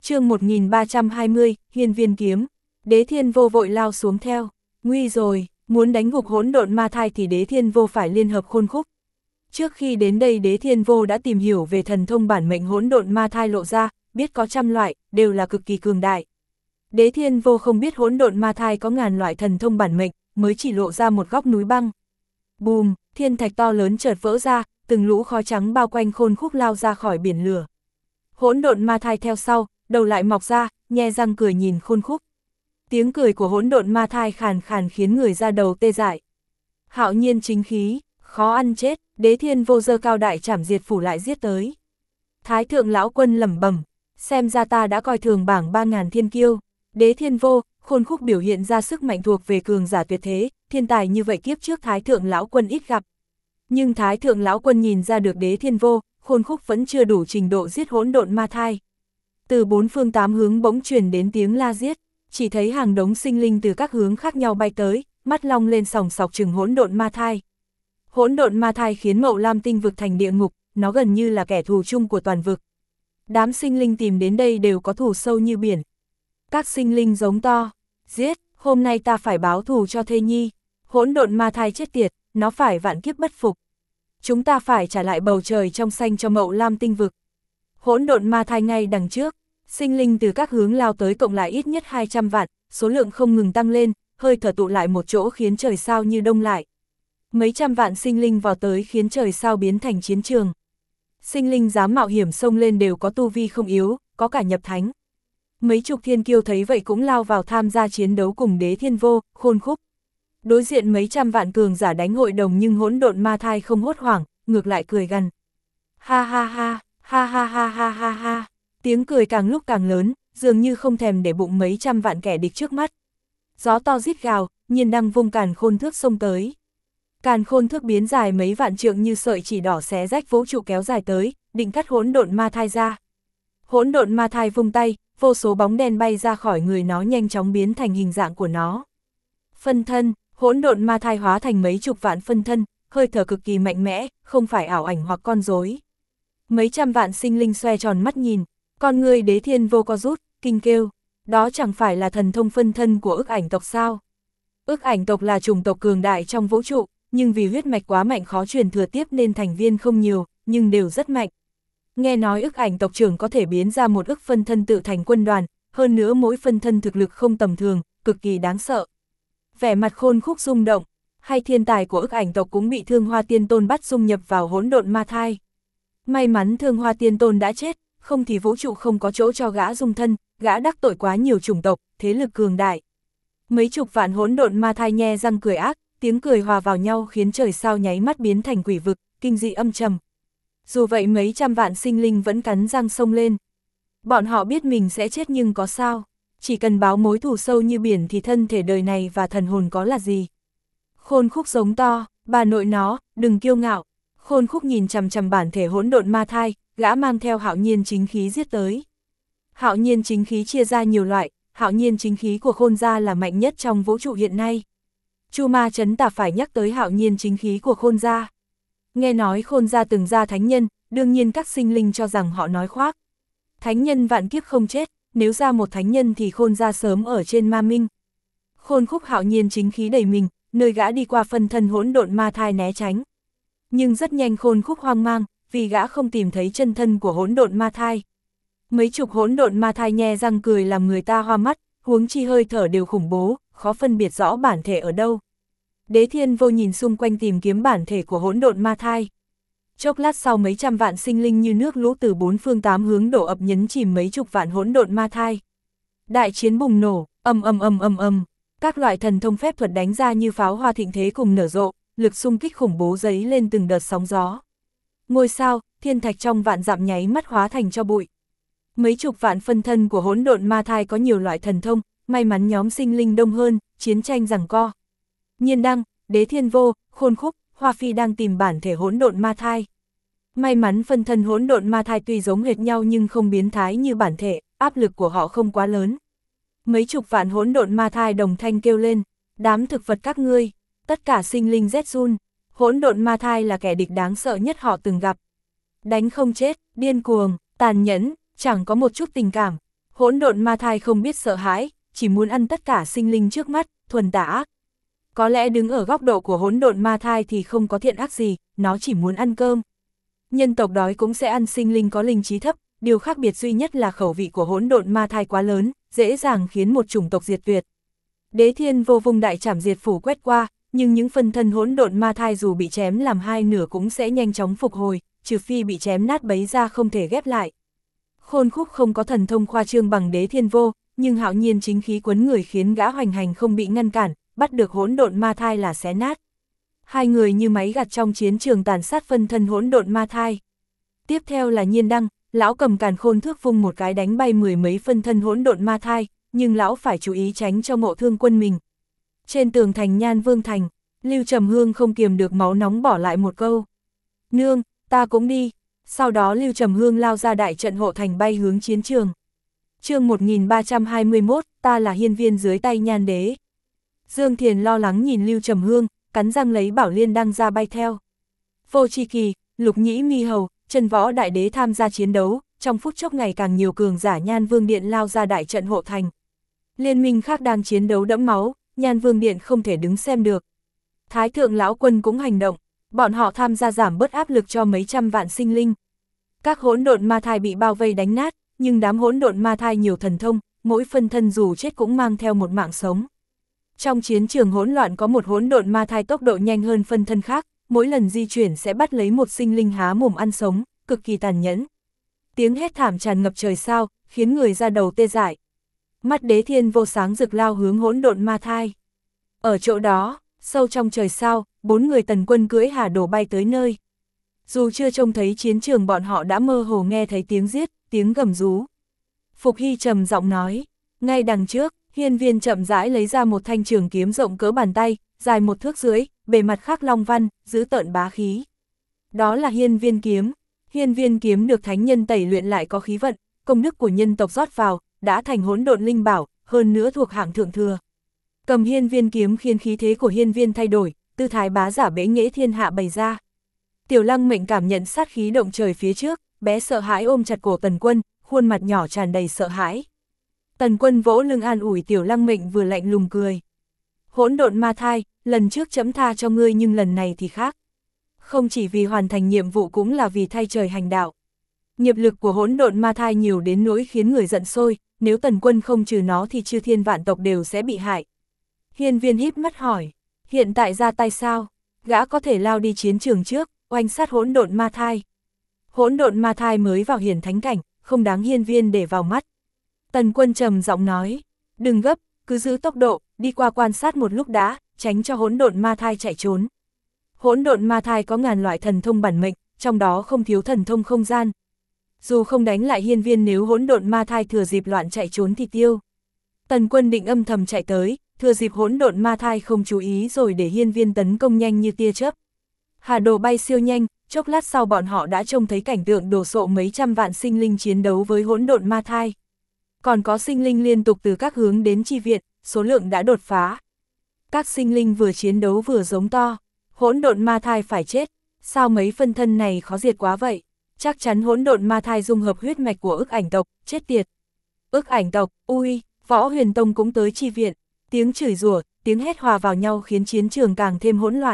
Chương 1320, Hiên Viên kiếm. Đế Thiên Vô vội lao xuống theo. Nguy rồi, muốn đánh gục hỗn độn ma thai thì Đế Thiên Vô phải liên hợp Khôn Khúc. Trước khi đến đây Đế Thiên Vô đã tìm hiểu về thần thông bản mệnh hỗn độn ma thai lộ ra, biết có trăm loại, đều là cực kỳ cường đại. Đế Thiên Vô không biết hỗn độn ma thai có ngàn loại thần thông bản mệnh, mới chỉ lộ ra một góc núi băng. Bùm, thiên thạch to lớn chợt vỡ ra, từng lũ khói trắng bao quanh Khôn Khúc lao ra khỏi biển lửa. Hỗn độn ma thai theo sau, đầu lại mọc ra, nhe răng cười nhìn Khôn Khúc. Tiếng cười của hỗn độn ma thai khàn khàn khiến người ra đầu tê dại. Hạo nhiên chính khí, khó ăn chết, Đế Thiên Vô giơ cao đại trảm diệt phủ lại giết tới. Thái thượng lão quân lẩm bẩm, xem ra ta đã coi thường bảng 3000 thiên kiêu. Đế Thiên Vô, Khôn Khúc biểu hiện ra sức mạnh thuộc về cường giả tuyệt thế, thiên tài như vậy kiếp trước Thái thượng lão quân ít gặp. Nhưng Thái thượng lão quân nhìn ra được Đế Thiên Vô, Khôn Khúc vẫn chưa đủ trình độ giết hỗn độn ma thai. Từ bốn phương tám hướng bỗng truyền đến tiếng la giết, chỉ thấy hàng đống sinh linh từ các hướng khác nhau bay tới, mắt long lên sòng sọc chừng hỗn độn ma thai. Hỗn độn ma thai khiến Mậu Lam tinh vực thành địa ngục, nó gần như là kẻ thù chung của toàn vực. Đám sinh linh tìm đến đây đều có thù sâu như biển. Các sinh linh giống to, giết, hôm nay ta phải báo thù cho thê nhi. Hỗn độn ma thai chết tiệt, nó phải vạn kiếp bất phục. Chúng ta phải trả lại bầu trời trong xanh cho Mậu Lam tinh vực. Hỗn độn ma thai ngay đằng trước, sinh linh từ các hướng lao tới cộng lại ít nhất 200 vạn, số lượng không ngừng tăng lên, hơi thở tụ lại một chỗ khiến trời sao như đông lại. Mấy trăm vạn sinh linh vào tới khiến trời sao biến thành chiến trường. Sinh linh dám mạo hiểm xông lên đều có tu vi không yếu, có cả nhập thánh. Mấy chục thiên kiêu thấy vậy cũng lao vào tham gia chiến đấu cùng Đế Thiên Vô, Khôn Khúc. Đối diện mấy trăm vạn cường giả đánh hội đồng nhưng hỗn độn ma thai không hốt hoảng, ngược lại cười gằn. Ha ha ha, ha ha ha ha ha ha. Tiếng cười càng lúc càng lớn, dường như không thèm để bụng mấy trăm vạn kẻ địch trước mắt. Gió to rít gào, Nhiên Đăng vung càn khôn thước xông tới. Càn khôn thước biến dài mấy vạn trượng như sợi chỉ đỏ xé rách vũ trụ kéo dài tới, định cắt hỗn độn ma thai ra. Hỗn độn ma thai vung tay, vô số bóng đen bay ra khỏi người nó nhanh chóng biến thành hình dạng của nó. Phân thân, hỗn độn ma thai hóa thành mấy chục vạn phân thân, hơi thở cực kỳ mạnh mẽ, không phải ảo ảnh hoặc con rối. Mấy trăm vạn sinh linh xoe tròn mắt nhìn, con người Đế Thiên Vô co rút, kinh kêu, đó chẳng phải là thần thông phân thân của Ức Ảnh tộc sao? Ức Ảnh tộc là chủng tộc cường đại trong vũ trụ, nhưng vì huyết mạch quá mạnh khó truyền thừa tiếp nên thành viên không nhiều, nhưng đều rất mạnh. Nghe nói Ức Ảnh tộc trưởng có thể biến ra một ức phân thân tự thành quân đoàn, hơn nữa mỗi phân thân thực lực không tầm thường, cực kỳ đáng sợ. Vẻ mặt Khôn Khúc rung động, hay thiên tài của Ức Ảnh tộc cũng bị Thương Hoa Tiên Tôn bắt dung nhập vào hỗn độn ma thai. May mắn Thương Hoa Tiên Tôn đã chết, không thì vũ trụ không có chỗ cho gã dung thân, gã đắc tội quá nhiều chủng tộc, thế lực cường đại. Mấy chục vạn hỗn độn ma thai nhe răng cười ác, tiếng cười hòa vào nhau khiến trời sao nháy mắt biến thành quỷ vực, kinh dị âm trầm. Dù vậy mấy trăm vạn sinh linh vẫn cắn răng xông lên. Bọn họ biết mình sẽ chết nhưng có sao, chỉ cần báo mối thù sâu như biển thì thân thể đời này và thần hồn có là gì. Khôn Khúc giống to, bà nội nó, đừng kiêu ngạo. Khôn Khúc nhìn chằm chằm bản thể hỗn độn ma thai, gã mang theo hạo nhiên chính khí giết tới. Hạo nhiên chính khí chia ra nhiều loại, hạo nhiên chính khí của Khôn gia là mạnh nhất trong vũ trụ hiện nay. Chu Ma Chấn Tà phải nhắc tới hạo nhiên chính khí của Khôn gia. Nghe nói Khôn gia từng ra thánh nhân, đương nhiên các sinh linh cho rằng họ nói khoác. Thánh nhân vạn kiếp không chết, nếu ra một thánh nhân thì Khôn gia sớm ở trên ma minh. Khôn Khúc hạo nhiên chính khí đầy mình, nơi gã đi qua phân thân hỗn độn ma thai né tránh. Nhưng rất nhanh Khôn Khúc hoang mang, vì gã không tìm thấy chân thân của hỗn độn ma thai. Mấy chục hỗn độn ma thai nhe răng cười làm người ta hoa mắt, huống chi hơi thở đều khủng bố, khó phân biệt rõ bản thể ở đâu. Đế Thiên Vô nhìn xung quanh tìm kiếm bản thể của hỗn độn ma thai. Chốc lát sau mấy trăm vạn sinh linh như nước lũ từ bốn phương tám hướng đổ ập nhấn chìm mấy chục vạn hỗn độn ma thai. Đại chiến bùng nổ, ầm ầm ầm ầm ầm, các loại thần thông phép thuật đánh ra như pháo hoa thịnh thế cùng nở rộ, lực xung kích khủng bố dấy lên từng đợt sóng gió. Ngôi sao, thiên thạch trong vạn dặm nháy mắt hóa thành cho bụi. Mấy chục vạn phân thân của hỗn độn ma thai có nhiều loại thần thông, may mắn nhóm sinh linh đông hơn, chiến tranh giằng co. Nhiên Đăng, Đế Thiên Vô, Khôn Khúc, Hoa Phi đang tìm bản thể hỗn độn ma thai. May mắn phân thân hỗn độn ma thai tuy giống hệt nhau nhưng không biến thái như bản thể, áp lực của họ không quá lớn. Mấy chục vạn hỗn độn ma thai đồng thanh kêu lên, đám thực vật các ngươi, tất cả sinh linh rét run, hỗn độn ma thai là kẻ địch đáng sợ nhất họ từng gặp. Đánh không chết, điên cuồng, tàn nhẫn, chẳng có một chút tình cảm. Hỗn độn ma thai không biết sợ hãi, chỉ muốn ăn tất cả sinh linh trước mắt, thuần tà ác. Có lẽ đứng ở góc độ của hỗn độn ma thai thì không có thiện ác gì, nó chỉ muốn ăn cơm. Nhân tộc đói cũng sẽ ăn sinh linh có linh trí thấp, điều khác biệt duy nhất là khẩu vị của hỗn độn ma thai quá lớn, dễ dàng khiến một chủng tộc diệt tuyệt. Đế Thiên Vô vung đại trảm diệt phủ quét qua, nhưng những phân thân hỗn độn ma thai dù bị chém làm hai nửa cũng sẽ nhanh chóng phục hồi, trừ phi bị chém nát bấy ra không thể ghép lại. Khôn Khúc không có thần thông khoa trương bằng Đế Thiên Vô, nhưng hạo nhiên chính khí quấn người khiến gã hoành hành không bị ngăn cản, bắt được hỗn độn ma thai là xé nát. Hai người như máy gặt trong chiến trường tàn sát phân thân hỗn độn ma thai. Tiếp theo là Nhiên Đăng, lão cầm càn khôn thước vung một cái đánh bay mười mấy phân thân hỗn độn ma thai, nhưng lão phải chú ý tránh cho ngộ thương quân mình. Trên tường thành Nhan Vương thành, Lưu Trầm Hương không kiềm được máu nóng bỏ lại một câu. Nương, ta cũng đi. Sau đó Lưu Trầm Hương lao ra đại trận hộ thành bay hướng chiến trường. Chương 1321, ta là hiên viên dưới tay Nhan đế. Dương Thiền lo lắng nhìn Lưu Trầm Hương, cắn răng lấy bảo liên đăng ra bay theo. Vô Tri Kỳ, Lục Nhĩ Mi Hầu, Chân Võ Đại Đế tham gia chiến đấu, trong phút chốc ngày càng nhiều cường giả Nhan Vương Điện lao ra đại trận hộ thành. Liên minh khác đang chiến đấu đẫm máu, Nhan Vương Điện không thể đứng xem được. Thái thượng lão quân cũng hành động, bọn họ tham gia giảm bớt áp lực cho mấy trăm vạn sinh linh. Các hỗn độn ma thai bị bao vây đánh nát, nhưng đám hỗn độn ma thai nhiều thần thông, mỗi phân thân dù chết cũng mang theo một mạng sống. Trong chiến trường hỗn loạn có một hỗn độn ma thai tốc độ nhanh hơn phân thân khác, mỗi lần di chuyển sẽ bắt lấy một sinh linh há mồm ăn sống, cực kỳ tàn nhẫn. Tiếng hét thảm tràn ngập trời sao, khiến người ra đầu tê dại. Mắt Đế Thiên Vô sáng rực lao hướng hỗn độn ma thai. Ở chỗ đó, sâu trong trời sao, 4 người tần quân cưỡi hà đổ bay tới nơi. Dù chưa trông thấy chiến trường bọn họ đã mơ hồ nghe thấy tiếng giết, tiếng gầm rú. Phục Hy trầm giọng nói, ngay đằng trước, hiên viên chậm rãi lấy ra một thanh trường kiếm rộng cỡ bàn tay, dài 1 thước rưỡi, bề mặt khắc long văn, giữ tợn bá khí. Đó là hiên viên kiếm. Hiên viên kiếm được thánh nhân tẩy luyện lại có khí vận, công đức của nhân tộc rót vào, đã thành hỗn độn linh bảo, hơn nữa thuộc hạng thượng thừa. Cầm hiên viên kiếm khiến khí thế của hiên viên thay đổi, tư thái bá giả bẽ nghễ thiên hạ bày ra. Tiểu Lăng Mệnh cảm nhận sát khí động trời phía trước, bé sợ hãi ôm chặt cổ Tần Quân, khuôn mặt nhỏ tràn đầy sợ hãi. Tần Quân vỗ lưng an ủi Tiểu Lăng Mệnh vừa lạnh lùng cười. Hỗn độn ma thai, lần trước chấm tha cho ngươi nhưng lần này thì khác. Không chỉ vì hoàn thành nhiệm vụ cũng là vì thay trời hành đạo. Nghiệp lực của hỗn độn ma thai nhiều đến nỗi khiến người giận sôi, nếu Tần Quân không trừ nó thì chư thiên vạn tộc đều sẽ bị hại. Hiên viên híp mắt hỏi, hiện tại ra tay sao? Gã có thể lao đi chiến trường trước, oanh sát hỗn độn ma thai. Hỗn độn ma thai mới vào hiển thánh cảnh, không đáng hiên viên để vào mắt. Tần Quân trầm giọng nói, đừng gấp, cứ giữ tốc độ, đi qua quan sát một lúc đã, tránh cho hỗn độn ma thai chạy trốn. Hỗn độn ma thai có ngàn loại thần thông bản mệnh, trong đó không thiếu thần thông không gian. Dù không đánh lại hiên viên nếu hỗn độn ma thai thừa dịp loạn chạy trốn thì tiêu. Tần Quân định âm thầm chạy tới, thừa dịp hỗn độn ma thai không chú ý rồi để hiên viên tấn công nhanh như tia chớp. Hà đồ bay siêu nhanh, chốc lát sau bọn họ đã trông thấy cảnh tượng đổ sộ mấy trăm vạn sinh linh chiến đấu với hỗn độn ma thai. Còn có sinh linh liên tục từ các hướng đến chi viện, số lượng đã đột phá. Các sinh linh vừa chiến đấu vừa giống to, hỗn độn ma thai phải chết, sao mấy phân thân này khó diệt quá vậy? Chắc chắn hỗn độn ma thai dung hợp huyết mạch của Ức Ảnh tộc, chết tiệt. Ức Ảnh tộc, ui, Võ Huyền Tông cũng tới chi viện, tiếng chửi rủa, tiếng hét hòa vào nhau khiến chiến trường càng thêm hỗn loạn.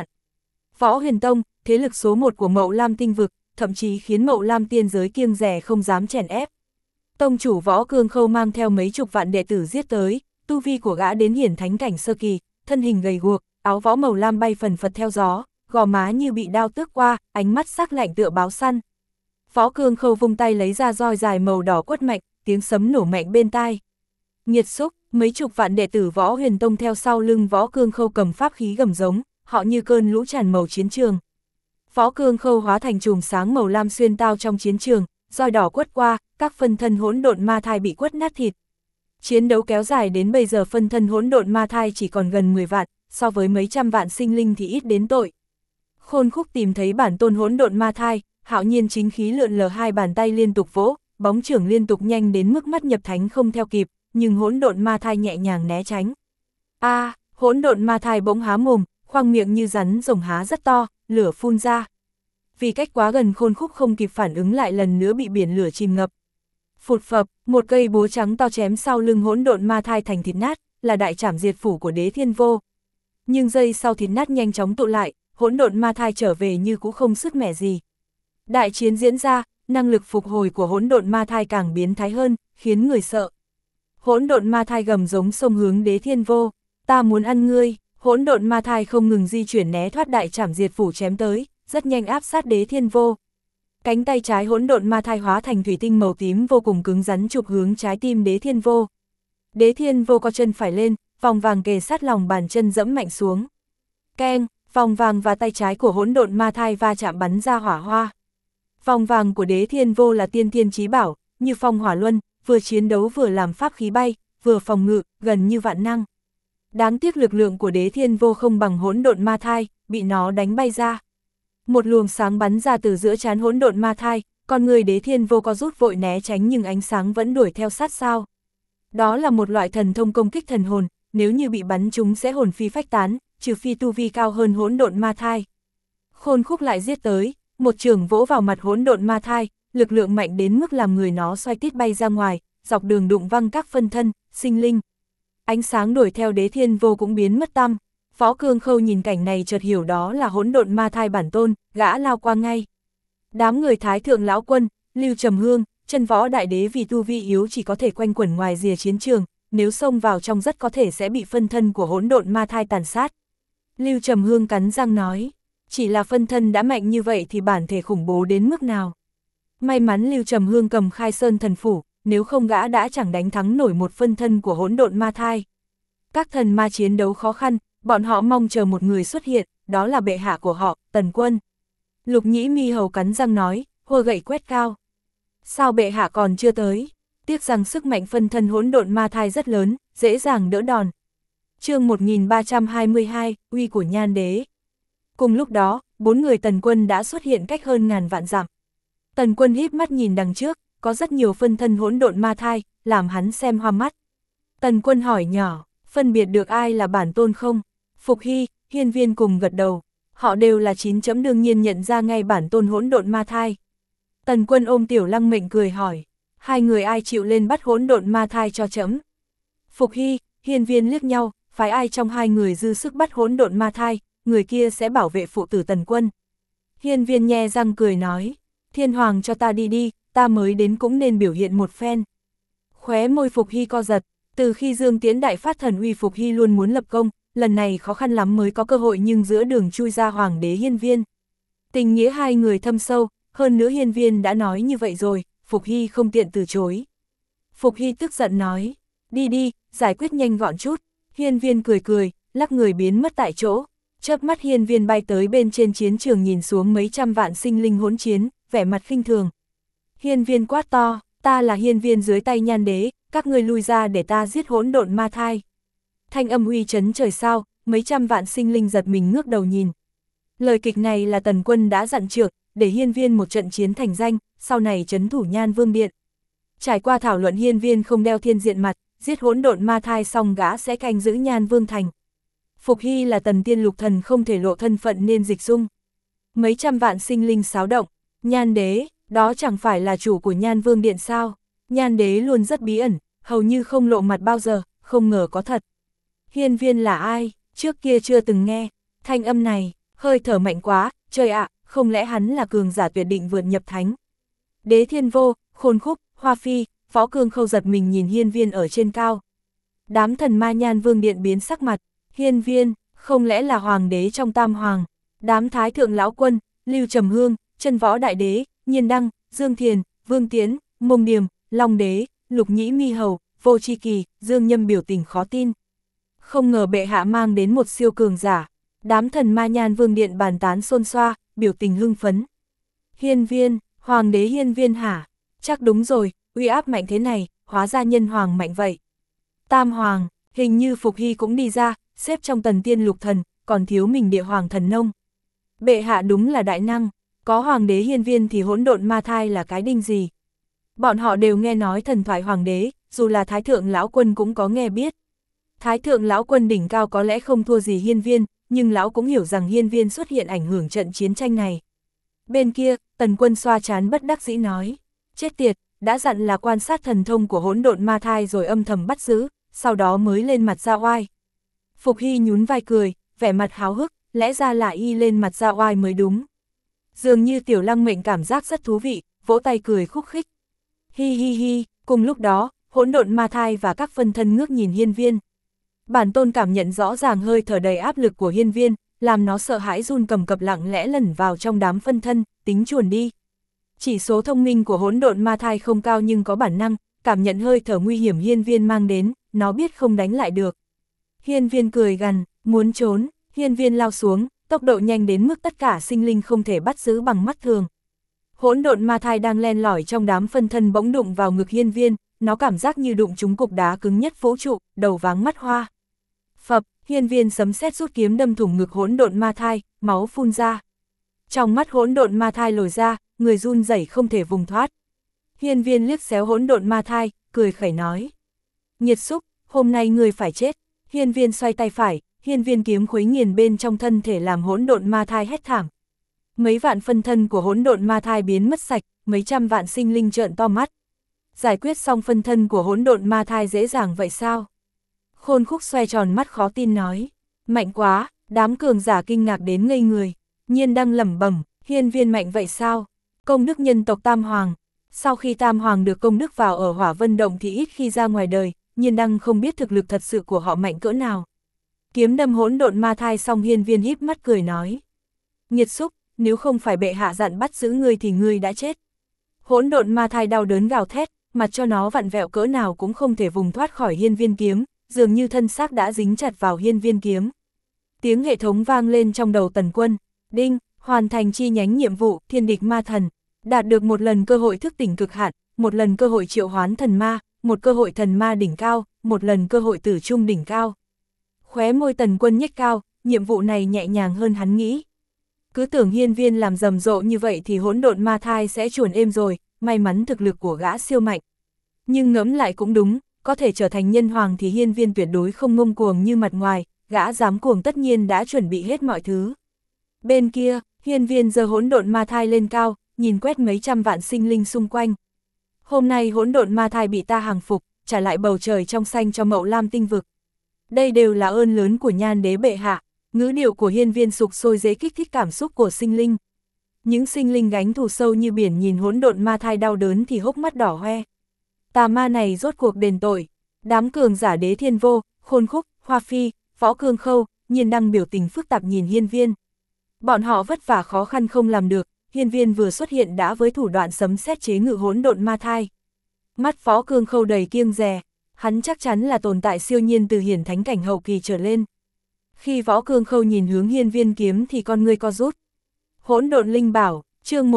Võ Huyền Tông, thế lực số 1 của Mậu Lam tinh vực, thậm chí khiến Mậu Lam tiên giới kiêng dè không dám chèn ép. Tông chủ Võ Cương Khâu mang theo mấy chục vạn đệ tử giết tới, tu vi của gã đến hiển thánh cảnh sơ kỳ, thân hình gầy guộc, áo võ màu lam bay phần phật theo gió, gò má như bị đao tước qua, ánh mắt sắc lạnh tựa báo săn. Võ Cương Khâu vung tay lấy ra roi dài màu đỏ quất mạnh, tiếng sấm nổ mạnh bên tai. Nghiệt xúc, mấy chục vạn đệ tử Võ Huyền Tông theo sau lưng Võ Cương Khâu cầm pháp khí gầm giống, họ như cơn lũ tràn màu chiến trường. Võ Cương Khâu hóa thành chùm sáng màu lam xuyên tao trong chiến trường, roi đỏ quất qua, các phân thân hỗn độn ma thai bị quất nát thịt. Chiến đấu kéo dài đến bây giờ phân thân hỗn độn ma thai chỉ còn gần 10 vạn, so với mấy trăm vạn sinh linh thì ít đến tội. Khôn Khúc tìm thấy bản tôn hỗn độn ma thai, hạo nhiên chính khí lượn lờ hai bàn tay liên tục vỗ, bóng chưởng liên tục nhanh đến mức mắt nhập thánh không theo kịp, nhưng hỗn độn ma thai nhẹ nhàng né tránh. Hỗn độn ma thai bỗng há mồm, khoang miệng như rắn rồng há rất to, lửa phun ra. Vì cách quá gần Khôn Khúc không kịp phản ứng lại lần nữa bị biển lửa chìm ngập. Phụt phập, một cây búa trắng to chém sau lưng hỗn độn ma thai thành thịt nát, là đại trảm diệt phủ của Đế Thiên Vô. Nhưng giây sau thịt nát nhanh chóng tụ lại, hỗn độn ma thai trở về như cũ không sức mẻ gì. Đại chiến diễn ra, năng lực phục hồi của hỗn độn ma thai càng biến thái hơn, khiến người sợ. Hỗn độn ma thai gầm giống xông hướng Đế Thiên Vô, ta muốn ăn ngươi. Hỗn độn ma thai không ngừng di chuyển né thoát đại trảm diệt phủ chém tới, rất nhanh áp sát Đế Thiên Vô. Cánh tay trái hỗn độn ma thai hóa thành thủy tinh màu tím vô cùng cứng rắn chụp hướng trái tim Đế Thiên Vô. Đế Thiên Vô co chân phải lên, vòng vàng kề sát lòng bàn chân dẫm mạnh xuống. Keng, vòng vàng và tay trái của hỗn độn ma thai va chạm bắn ra hỏa hoa. Vòng vàng của Đế Thiên Vô là tiên thiên chí bảo, như phong hỏa luân, vừa chiến đấu vừa làm pháp khí bay, vừa phòng ngự, gần như vạn năng. Đáng tiếc lực lượng của Đế Thiên Vô không bằng hỗn độn ma thai, bị nó đánh bay ra. Một luồng sáng bắn ra từ giữa trán hỗn độn ma thai, con người Đế Thiên Vô có rút vội né tránh nhưng ánh sáng vẫn đuổi theo sát sao. Đó là một loại thần thông công kích thần hồn, nếu như bị bắn chúng sẽ hồn phi phách tán, trừ phi tu vi cao hơn hỗn độn ma thai. Khôn Khúc lại giết tới, một chưởng vỗ vào mặt hỗn độn ma thai, lực lượng mạnh đến mức làm người nó xoay tít bay ra ngoài, dọc đường đụng văng các phân thân, sinh linh. Ánh sáng đuổi theo Đế Thiên Vô cũng biến mất tăm. Võ Cương Khâu nhìn cảnh này chợt hiểu đó là hỗn độn ma thai bản tôn, gã lao qua ngay. Đám người Thái Thượng Lão Quân, Lưu Trầm Hương, Chân Võ Đại Đế vì tu vi yếu chỉ có thể quanh quẩn ngoài rìa chiến trường, nếu xông vào trong rất có thể sẽ bị phân thân của hỗn độn ma thai tàn sát. Lưu Trầm Hương cắn răng nói, chỉ là phân thân đã mạnh như vậy thì bản thể khủng bố đến mức nào. May mắn Lưu Trầm Hương cầm Khai Sơn thần phủ, nếu không gã đã chẳng đánh thắng nổi một phân thân của hỗn độn ma thai. Các thần ma chiến đấu khó khăn, bọn họ mong chờ một người xuất hiện, đó là bệ hạ của họ, Tần Quân. Lục Nhĩ Mi Hầu cắn răng nói, hô gậy quét cao. Sao bệ hạ còn chưa tới? Tiếc rằng sức mạnh phân thân hỗn độn ma thai rất lớn, dễ dàng đỡ đòn. Chương 1322, uy của Nhan Đế. Cùng lúc đó, 4 người Tần Quân đã xuất hiện cách hơn ngàn vạn dặm. Tần Quân híp mắt nhìn đằng trước, có rất nhiều phân thân hỗn độn ma thai, làm hắn xem hoa mắt. Tần Quân hỏi nhỏ, phân biệt được ai là bản tôn không? Phục Hy, Hiên Viên cùng gật đầu, họ đều là 9 chấm đương nhiên nhận ra ngay bản tôn hỗn độn ma thai. Tần Quân ôm Tiểu Lăng Mệnh cười hỏi, hai người ai chịu lên bắt hỗn độn ma thai cho chấm? Phục Hy, Hiên Viên liếc nhau, phái ai trong hai người dư sức bắt hỗn độn ma thai, người kia sẽ bảo vệ phụ tử Tần Quân. Hiên Viên nhe răng cười nói, Thiên Hoàng cho ta đi đi, ta mới đến cũng nên biểu hiện một phen. Khóe môi Phục Hy co giật, từ khi Dương Tiễn đại phát thần uy Phục Hy luôn muốn lập công, lần này khó khăn lắm mới có cơ hội nhưng giữa đường chui ra Hoàng đế Hiên Viên. Tình nghĩa hai người thâm sâu, hơn nữa Hiên Viên đã nói như vậy rồi, Phục Hy không tiện từ chối. Phục Hy tức giận nói, đi đi, giải quyết nhanh gọn chút. Hiên Viên cười cười, lắc người biến mất tại chỗ. Chớp mắt Hiên Viên bay tới bên trên chiến trường nhìn xuống mấy trăm vạn sinh linh hỗn chiến, vẻ mặt khinh thường. Hiên Viên quát to, ta là Hiên Viên dưới tay Nhan Đế, các ngươi lui ra để ta giết hỗn độn ma thai. Thanh âm uy chấn trời sao, mấy trăm vạn sinh linh giật mình ngước đầu nhìn. Lời kịch này là Tần Quân đã dặn trược, để Hiên Viên một trận chiến thành danh, sau này trấn thủ Nhan Vương Điện. Trải qua thảo luận Hiên Viên không đeo thiên diện mặt, giết hỗn độn ma thai xong gã sẽ canh giữ Nhan Vương thành. Phục Hy là Tần Tiên Lục Thần không thể lộ thân phận nên dịch dung. Mấy trăm vạn sinh linh xáo động, Nhan Đế, đó chẳng phải là chủ của Nhan Vương Điện sao? Nhan Đế luôn rất bí ẩn, hầu như không lộ mặt bao giờ, không ngờ có thật. Hiên Viên là ai? Trước kia chưa từng nghe. Thanh âm này, hơi thở mạnh quá, trời ạ, không lẽ hắn là cường giả tuyệt định vượt nhập thánh? Đế Thiên Vô, Khôn Khúc, Hoa Phi, Võ Cương Khâu giật mình nhìn Hiên Viên ở trên cao. Đám thần ma Nhan Vương Điện biến sắc mặt, Hiên Viên, không lẽ là hoàng đế trong Tam Hoàng? Đám Thái Thượng Lão Quân, Lưu Trầm Hương, Chân Võ Đại Đế, Nhiên Đăng, Dương Thiền, Vương Tiến, Mông Điềm, Long Đế, Lục Nhĩ Mi Hầu, Vô Chi Kỳ, Dương Nhâm biểu tình khó tin. Không ngờ bệ hạ mang đến một siêu cường giả. Đám thần ma Nhan Vương Điện bàn tán xôn xoa, biểu tình hưng phấn. Hiên Viên, Hoàng đế Hiên Viên hả? Chắc đúng rồi, uy áp mạnh thế này, hóa ra nhân hoàng mạnh vậy. Tam Hoàng, hình như Phục Hy cũng đi ra, xếp trong Tần Tiên Lục Thần, còn thiếu mình Địa Hoàng Thần Nông. Bệ hạ đúng là đại năng, có Hoàng đế Hiên Viên thì hỗn độn ma thai là cái đinh gì. Bọn họ đều nghe nói thần thoại Hoàng đế, dù là Thái Thượng Lão Quân cũng có nghe biết. Thái Thượng Lão Quân đỉnh cao có lẽ không thua gì Hiên Viên, nhưng Lão cũng hiểu rằng Hiên Viên xuất hiện ảnh hưởng trận chiến tranh này. Bên kia, Tần Quân xoa trán bất đắc dĩ nói, chết tiệt, đã dặn là quan sát thần thông của hỗn độn ma thai rồi âm thầm bắt giữ, sau đó mới lên mặt ra oai. Phục Hy nhún vai cười, vẻ mặt háo hức, lẽ ra là y lên mặt ra oai mới đúng. Dường như Tiểu Lăng Mệnh cảm giác rất thú vị, vỗ tay cười khúc khích. Hi hi hi, cùng lúc đó, hỗn độn ma thai và các phân thân ngước nhìn Hiên Viên. Bản tôn cảm nhận rõ ràng hơi thở đầy áp lực của Hiên Viên, làm nó sợ hãi run cầm cập lặng lẽ lẩn vào trong đám phân thân, tính chuồn đi. Chỉ số thông minh của hỗn độn ma thai không cao nhưng có bản năng, cảm nhận hơi thở nguy hiểm Hiên Viên mang đến, nó biết không đánh lại được. Hiên Viên cười gằn, muốn trốn, Hiên Viên lao xuống, tốc độ nhanh đến mức tất cả sinh linh không thể bắt giữ bằng mắt thường. Hỗn độn ma thai đang len lỏi trong đám phân thân bỗng đụng vào ngực Hiên Viên, nó cảm giác như đụng trúng cục đá cứng nhất vũ trụ, đầu váng mắt hoa. Phập, Hiên Viên sấm sét rút kiếm đâm thủng ngực hỗn độn ma thai, máu phun ra. Trong mắt hỗn độn ma thai lồi ra, người run rẩy không thể vùng thoát. Hiên Viên liếc xéo hỗn độn ma thai, cười khẩy nói: "Nhiệt xúc, hôm nay người phải chết." Hiên Viên xoay tay phải, Hiên Viên kiếm khuấy nghiền bên trong thân thể làm hỗn độn ma thai hét thảm. Mấy vạn phân thân của hỗn độn ma thai biến mất sạch, mấy trăm vạn sinh linh trợn to mắt. Giải quyết xong phân thân của hỗn độn ma thai dễ dàng vậy sao? Khôn Khúc xoe tròn mắt khó tin nói. Mạnh quá, đám cường giả kinh ngạc đến ngây người. Nhiên Đăng lẩm bẩm, Hiên Viên mạnh vậy sao? Công đức nhân tộc Tam Hoàng. Sau khi Tam Hoàng được công đức vào ở Hỏa Vân Động thì ít khi ra ngoài đời, Nhiên Đăng không biết thực lực thật sự của họ mạnh cỡ nào. Kiếm đâm hỗn độn ma thai xong Hiên Viên híp mắt cười nói. Nhiệt xúc, nếu không phải bệ hạ dặn bắt giữ ngươi thì ngươi đã chết. Hỗn độn ma thai đau đớn gào thét, mặt cho nó vặn vẹo cỡ nào cũng không thể vùng thoát khỏi Hiên Viên kiếm, dường như thân xác đã dính chặt vào Hiên Viên kiếm. Tiếng hệ thống vang lên trong đầu Tần Quân, đinh, hoàn thành chi nhánh nhiệm vụ Thiên Địch Ma Thần, đạt được một lần cơ hội thức tỉnh cực hạn, một lần cơ hội triệu hoán thần ma, một cơ hội thần ma đỉnh cao, một lần cơ hội tử trung đỉnh cao. Khóe môi Tần Quân nhếch cao, nhiệm vụ này nhẹ nhàng hơn hắn nghĩ. Cứ tưởng Hiên Viên làm rầm rộ như vậy thì hỗn độn ma thai sẽ chuồn êm rồi, may mắn thực lực của gã siêu mạnh. Nhưng ngẫm lại cũng đúng, có thể trở thành nhân hoàng thì Hiên Viên tuyệt đối không ngông cuồng như mặt ngoài, gã dám cuồng tất nhiên đã chuẩn bị hết mọi thứ. Bên kia, Hiên Viên giơ hỗn độn ma thai lên cao, nhìn quét mấy trăm vạn sinh linh xung quanh. Hôm nay hỗn độn ma thai bị ta hàng phục, trả lại bầu trời trong xanh cho Mậu Lam tinh vực. Đây đều là ơn lớn của Nhan Đế bệ hạ. Ngữ điệu của Hiên Viên sục sôi dễ kích thích cảm xúc của sinh linh. Những sinh linh gánh thù sâu như biển nhìn hỗn độn ma thai đau đớn thì hốc mắt đỏ hoe. Tà ma này rốt cuộc đền tội. Đám cường giả Đế Thiên Vô, Khôn Khúc, Hoa Phi, Võ Cương Khâu, Nhiên Đăng biểu tình phức tạp nhìn Hiên Viên. Bọn họ vất vả khó khăn không làm được, Hiên Viên vừa xuất hiện đã với thủ đoạn sấm sét chế ngự hỗn độn ma thai. Mắt Võ Cương Khâu đầy kiêng dè, hắn chắc chắn là tồn tại siêu nhiên từ hiển thánh cảnh hậu kỳ trở lên. Khi Võ Cương Khâu nhìn hướng Hiên Viên kiếm thì con ngươi co rút. Hỗn độn linh bảo, chương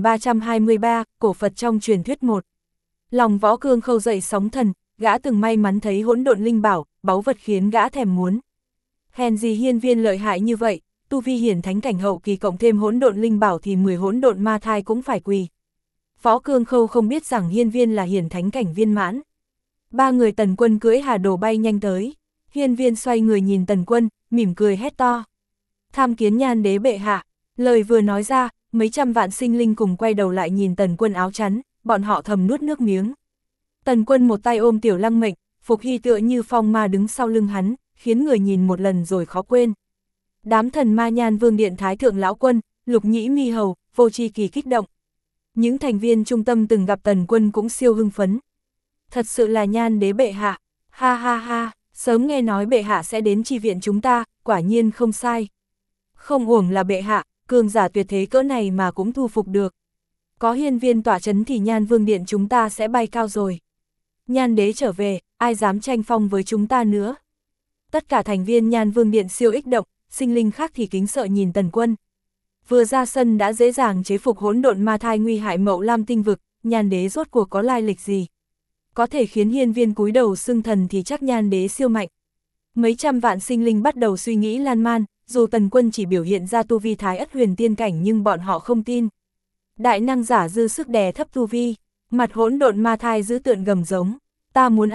1323, cổ Phật trong truyền thuyết 1. Lòng Võ Cương Khâu dậy sóng thần, gã từng may mắn thấy hỗn độn linh bảo, báu vật khiến gã thèm muốn. Hèn gì Hiên Viên lợi hại như vậy, tu vi hiển thánh cảnh hậu kỳ cộng thêm hỗn độn linh bảo thì 10 hỗn độn ma thai cũng phải quỳ. Võ Cương Khâu không biết rằng Hiên Viên là hiển thánh cảnh viên mãn. Ba người Tần Quân cưỡi hà đồ bay nhanh tới. Hiên Viên xoay người nhìn Tần Quân, mỉm cười hét to. Tham kiến Nhan Đế bệ hạ. Lời vừa nói ra, mấy trăm vạn sinh linh cùng quay đầu lại nhìn Tần Quân áo chắn, bọn họ thầm nuốt nước miếng. Tần Quân một tay ôm Tiểu Lăng Mệnh, Phục Hy tựa như phong ma đứng sau lưng hắn, khiến người nhìn một lần rồi khó quên. Đám thần ma Nhan Vương Điện Thái Thượng Lão Quân, Lục Nhĩ Mi Hầu, Vô Tri Kỳ kích động. Những thành viên trung tâm từng gặp Tần Quân cũng siêu hưng phấn. Thật sự là Nhan Đế bệ hạ, ha ha ha, sớm nghe nói bệ hạ sẽ đến chi viện chúng ta, quả nhiên không sai. Không uổng là bệ hạ, cường giả tuyệt thế cỡ này mà cũng thu phục được. Có Hiên Viên tỏa chấn thì Nhan Vương Điện chúng ta sẽ bay cao rồi. Nhan Đế trở về, ai dám tranh phong với chúng ta nữa. Tất cả thành viên Nhan Vương Điện siêu ích động, sinh linh khác thì kính sợ nhìn Tần Quân. Vừa ra sân đã dễ dàng chế phục hỗn độn ma thai nguy hại Mậu Lam tinh vực, Nhan Đế rốt cuộc có lai lịch gì? Có thể khiến Hiên Viên cúi đầu xưng thần thì chắc Nhan Đế siêu mạnh. Mấy trăm vạn sinh linh bắt đầu suy nghĩ lan man, dù Tần Quân chỉ biểu hiện ra tu vi Thái Ất Huyền Tiên cảnh nhưng bọn họ không tin. Đại năng giả dư sức đè thấp tu vi, mặt hỗn độn ma thai giữ tợn gầm giống, ta muốn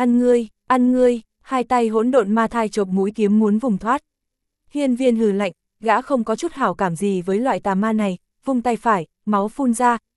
ăn ngươi, hai tay hỗn độn ma thai chộp mũi kiếm muốn vùng thoát. Hiên Viên hừ lạnh, gã không có chút hảo cảm gì với loại tà ma này, vung tay phải, máu phun ra,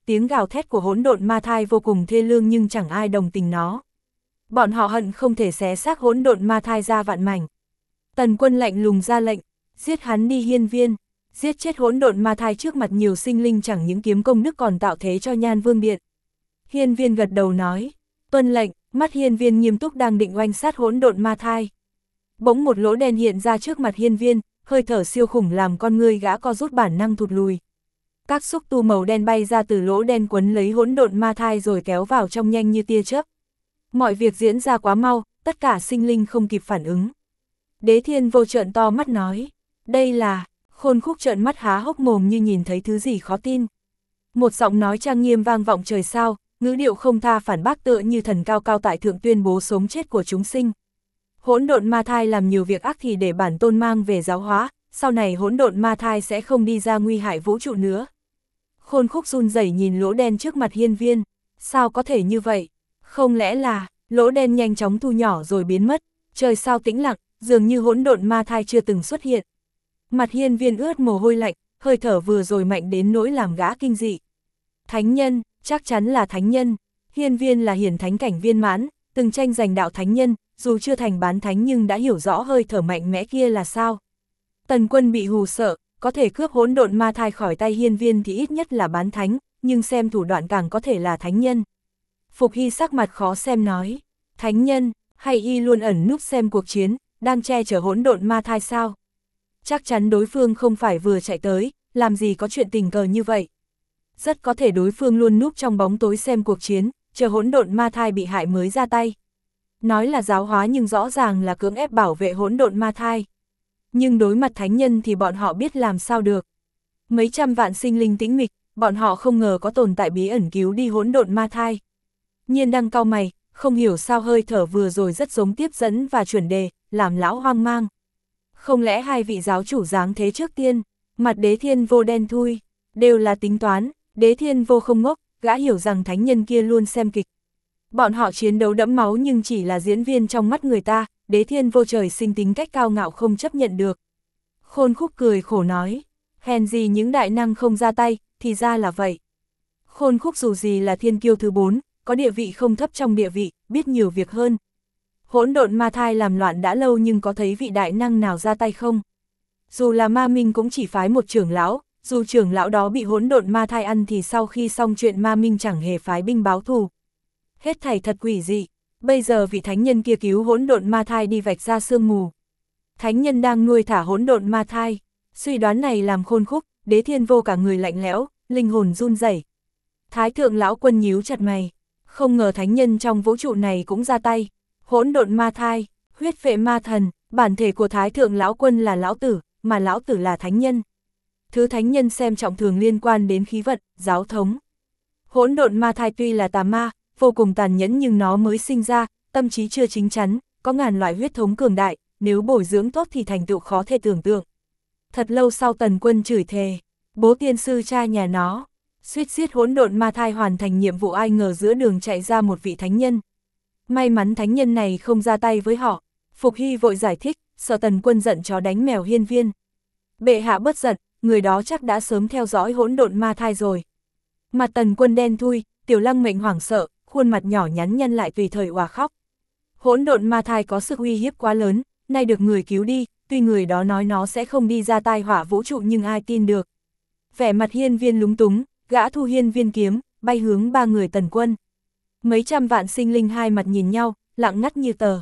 tiếng gào thét của hỗn độn ma thai vô cùng thê lương nhưng chẳng ai đồng tình nó. Bọn họ hận không thể xé xác hỗn độn ma thai ra vạn mảnh. Tần Quân lạnh lùng ra lệnh, giết hắn đi Hiên Viên, giết chết hỗn độn ma thai trước mặt nhiều sinh linh, chẳng những kiếm công đức còn tạo thế cho Nhan Vương Điện. Hiên Viên gật đầu nói, tuân lệnh. Mắt Hiên Viên nghiêm túc đang định oanh sát hỗn độn ma thai. Bỗng một lỗ đen hiện ra trước mặt Hiên Viên, hơi thở siêu khủng làm con ngươi gã co rút bản năng thụt lùi. Các xúc tu màu đen bay ra từ lỗ đen quấn lấy hỗn độn ma thai rồi kéo vào trong nhanh như tia chớp. Mọi việc diễn ra quá mau, tất cả sinh linh không kịp phản ứng. Đế Thiên Vô trợn to mắt nói, đây là... Khôn Khúc trợn mắt há hốc mồm như nhìn thấy thứ gì khó tin. Một giọng nói trang nghiêm vang vọng trời sao, ngữ điệu không tha phản bác tựa như thần cao cao tại thượng tuyên bố sống chết của chúng sinh. Hỗn độn ma thai làm nhiều việc ác thì để bản tôn mang về giáo hóa, sau này hỗn độn ma thai sẽ không đi ra nguy hại vũ trụ nữa. Khôn Khúc run rẩy nhìn lỗ đen trước mặt Hiên Viên, sao có thể như vậy? Không lẽ là... Lỗ đen nhanh chóng thu nhỏ rồi biến mất, trời sao tĩnh lặng, dường như hỗn độn ma thai chưa từng xuất hiện. Mặt Hiên Viên ướt mồ hôi lạnh, hơi thở vừa rồi mạnh đến nỗi làm gã kinh dị. Thánh nhân, chắc chắn là thánh nhân. Hiên Viên là hiển thánh cảnh viên mãn, từng tranh giành đạo thánh nhân, dù chưa thành bán thánh nhưng đã hiểu rõ hơi thở mạnh mẽ kia là sao. Tần Quân bị hù sợ, có thể cướp hỗn độn ma thai khỏi tay Hiên Viên thì ít nhất là bán thánh, nhưng xem thủ đoạn càng có thể là thánh nhân. Phục Hy sắc mặt khó xem nói, thánh nhân, hay y luôn ẩn núp xem cuộc chiến, đang che chở hỗn độn ma thai sao? Chắc chắn đối phương không phải vừa chạy tới, làm gì có chuyện tình cờ như vậy. Rất có thể đối phương luôn núp trong bóng tối xem cuộc chiến, chờ hỗn độn ma thai bị hại mới ra tay. Nói là giáo hóa nhưng rõ ràng là cưỡng ép bảo vệ hỗn độn ma thai. Nhưng đối mặt thánh nhân thì bọn họ biết làm sao được. Mấy trăm vạn sinh linh tĩnh mịch, bọn họ không ngờ có tồn tại bí ẩn cứu đi hỗn độn ma thai. Nhiên đang cau mày, không hiểu sao hơi thở vừa rồi rất giống tiếp dẫn và chuẩn đề, làm lão hoang mang. Không lẽ hai vị giáo chủ giáng thế trước tiên, mặt Đế Thiên Vô đen thui, đều là tính toán. Đế Thiên Vô không ngốc, gã hiểu rằng thánh nhân kia luôn xem kịch. Bọn họ chiến đấu đẫm máu nhưng chỉ là diễn viên trong mắt người ta, Đế Thiên Vô trời sinh tính cách cao ngạo không chấp nhận được. Khôn Khúc cười khổ nói, hèn gì những đại năng không ra tay, thì ra là vậy. Khôn Khúc dù gì là thiên kiêu thứ 4, có địa vị không thấp trong địa vị, biết nhiều việc hơn. Hỗn độn ma thai làm loạn đã lâu nhưng có thấy vị đại năng nào ra tay không? Dù là Ma Minh cũng chỉ phái một trưởng lão, dù trưởng lão đó bị hỗn độn ma thai ăn thì sau khi xong chuyện Ma Minh chẳng hề phái binh báo thù. Hết thảy thật quỷ dị, bây giờ vị thánh nhân kia cứu hỗn độn ma thai đi vạch ra sương mù. Thánh nhân đang nuôi thả hỗn độn ma thai, suy đoán này làm Khôn Khúc, Đế Thiên Vô cả người lạnh lẽo, linh hồn run rẩy. Thái thượng lão quân nhíu chặt mày, không ngờ thánh nhân trong vũ trụ này cũng ra tay. Hỗn độn ma thai, huyết vệ ma thần, bản thể của Thái thượng lão quân là lão tử, mà lão tử là thánh nhân. Thứ thánh nhân xem trọng thường liên quan đến khí vận, giáo thống. Hỗn độn ma thai tuy là tà ma, vô cùng tàn nhẫn nhưng nó mới sinh ra, tâm trí chưa chín chắn, có ngàn loại huyết thống cường đại, nếu bồi dưỡng tốt thì thành tựu khó thể tưởng tượng. Thật lâu sau Tần Quân chửi thề, bố tiên sư cha nhà nó, suýt giết hỗn độn ma thai hoàn thành nhiệm vụ, ai ngờ giữa đường chạy ra một vị thánh nhân. May mắn thánh nhân này không ra tay với họ. Phục Hy vội giải thích, sợ Tần Quân giận chó đánh mèo Hiên Viên. Bệ hạ bất giận, người đó chắc đã sớm theo dõi hỗn độn ma thai rồi. Mặt Tần Quân đen thui, Tiểu Lăng Mệnh hoảng sợ, khuôn mặt nhỏ nhắn nhăn lại tùy thời òa khóc. Hỗn độn ma thai có sức uy hiếp quá lớn, nay được người cứu đi, tuy người đó nói nó sẽ không đi ra tai họa vũ trụ nhưng ai tin được. Vẻ mặt Hiên Viên lúng túng, gã thu Hiên Viên kiếm, bay hướng 3 người Tần Quân. Mấy trăm vạn sinh linh hai mặt nhìn nhau, lặng ngắt như tờ.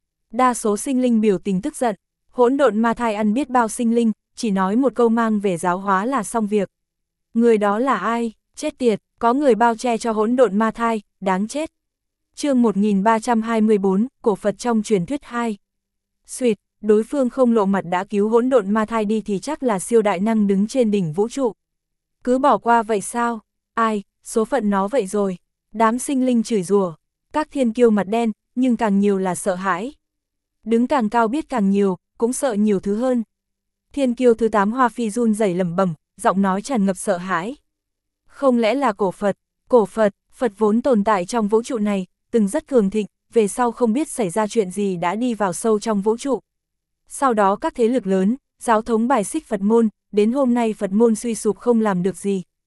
Đa số sinh linh biểu tình tức giận, hỗn độn ma thai ăn biết bao sinh linh, chỉ nói một câu mang về giáo hóa là xong việc. Người đó là ai? Chết tiệt, có người bao che cho hỗn độn ma thai, đáng chết. Chương 1324, cổ Phật trong truyền thuyết 2. Xuyệt, đối phương không lộ mặt đã cứu hỗn độn ma thai đi thì chắc là siêu đại năng đứng trên đỉnh vũ trụ. Cứ bỏ qua vậy sao? Ai, số phận nó vậy rồi. Đám sinh linh chửi rủa, các thiên kiêu mặt đen, nhưng càng nhiều là sợ hãi. Đứng càng cao biết càng nhiều, cũng sợ nhiều thứ hơn. Thiên kiêu thứ 8 Hoa Phi run rẩy lẩm bẩm, giọng nói tràn ngập sợ hãi. Không lẽ là cổ Phật? Cổ Phật, Phật vốn tồn tại trong vũ trụ này, từng rất cường thịnh, về sau không biết xảy ra chuyện gì đã đi vào sâu trong vũ trụ. Sau đó các thế lực lớn, giáo thống bài xích Phật môn, đến hôm nay Phật môn suy sụp không làm được gì.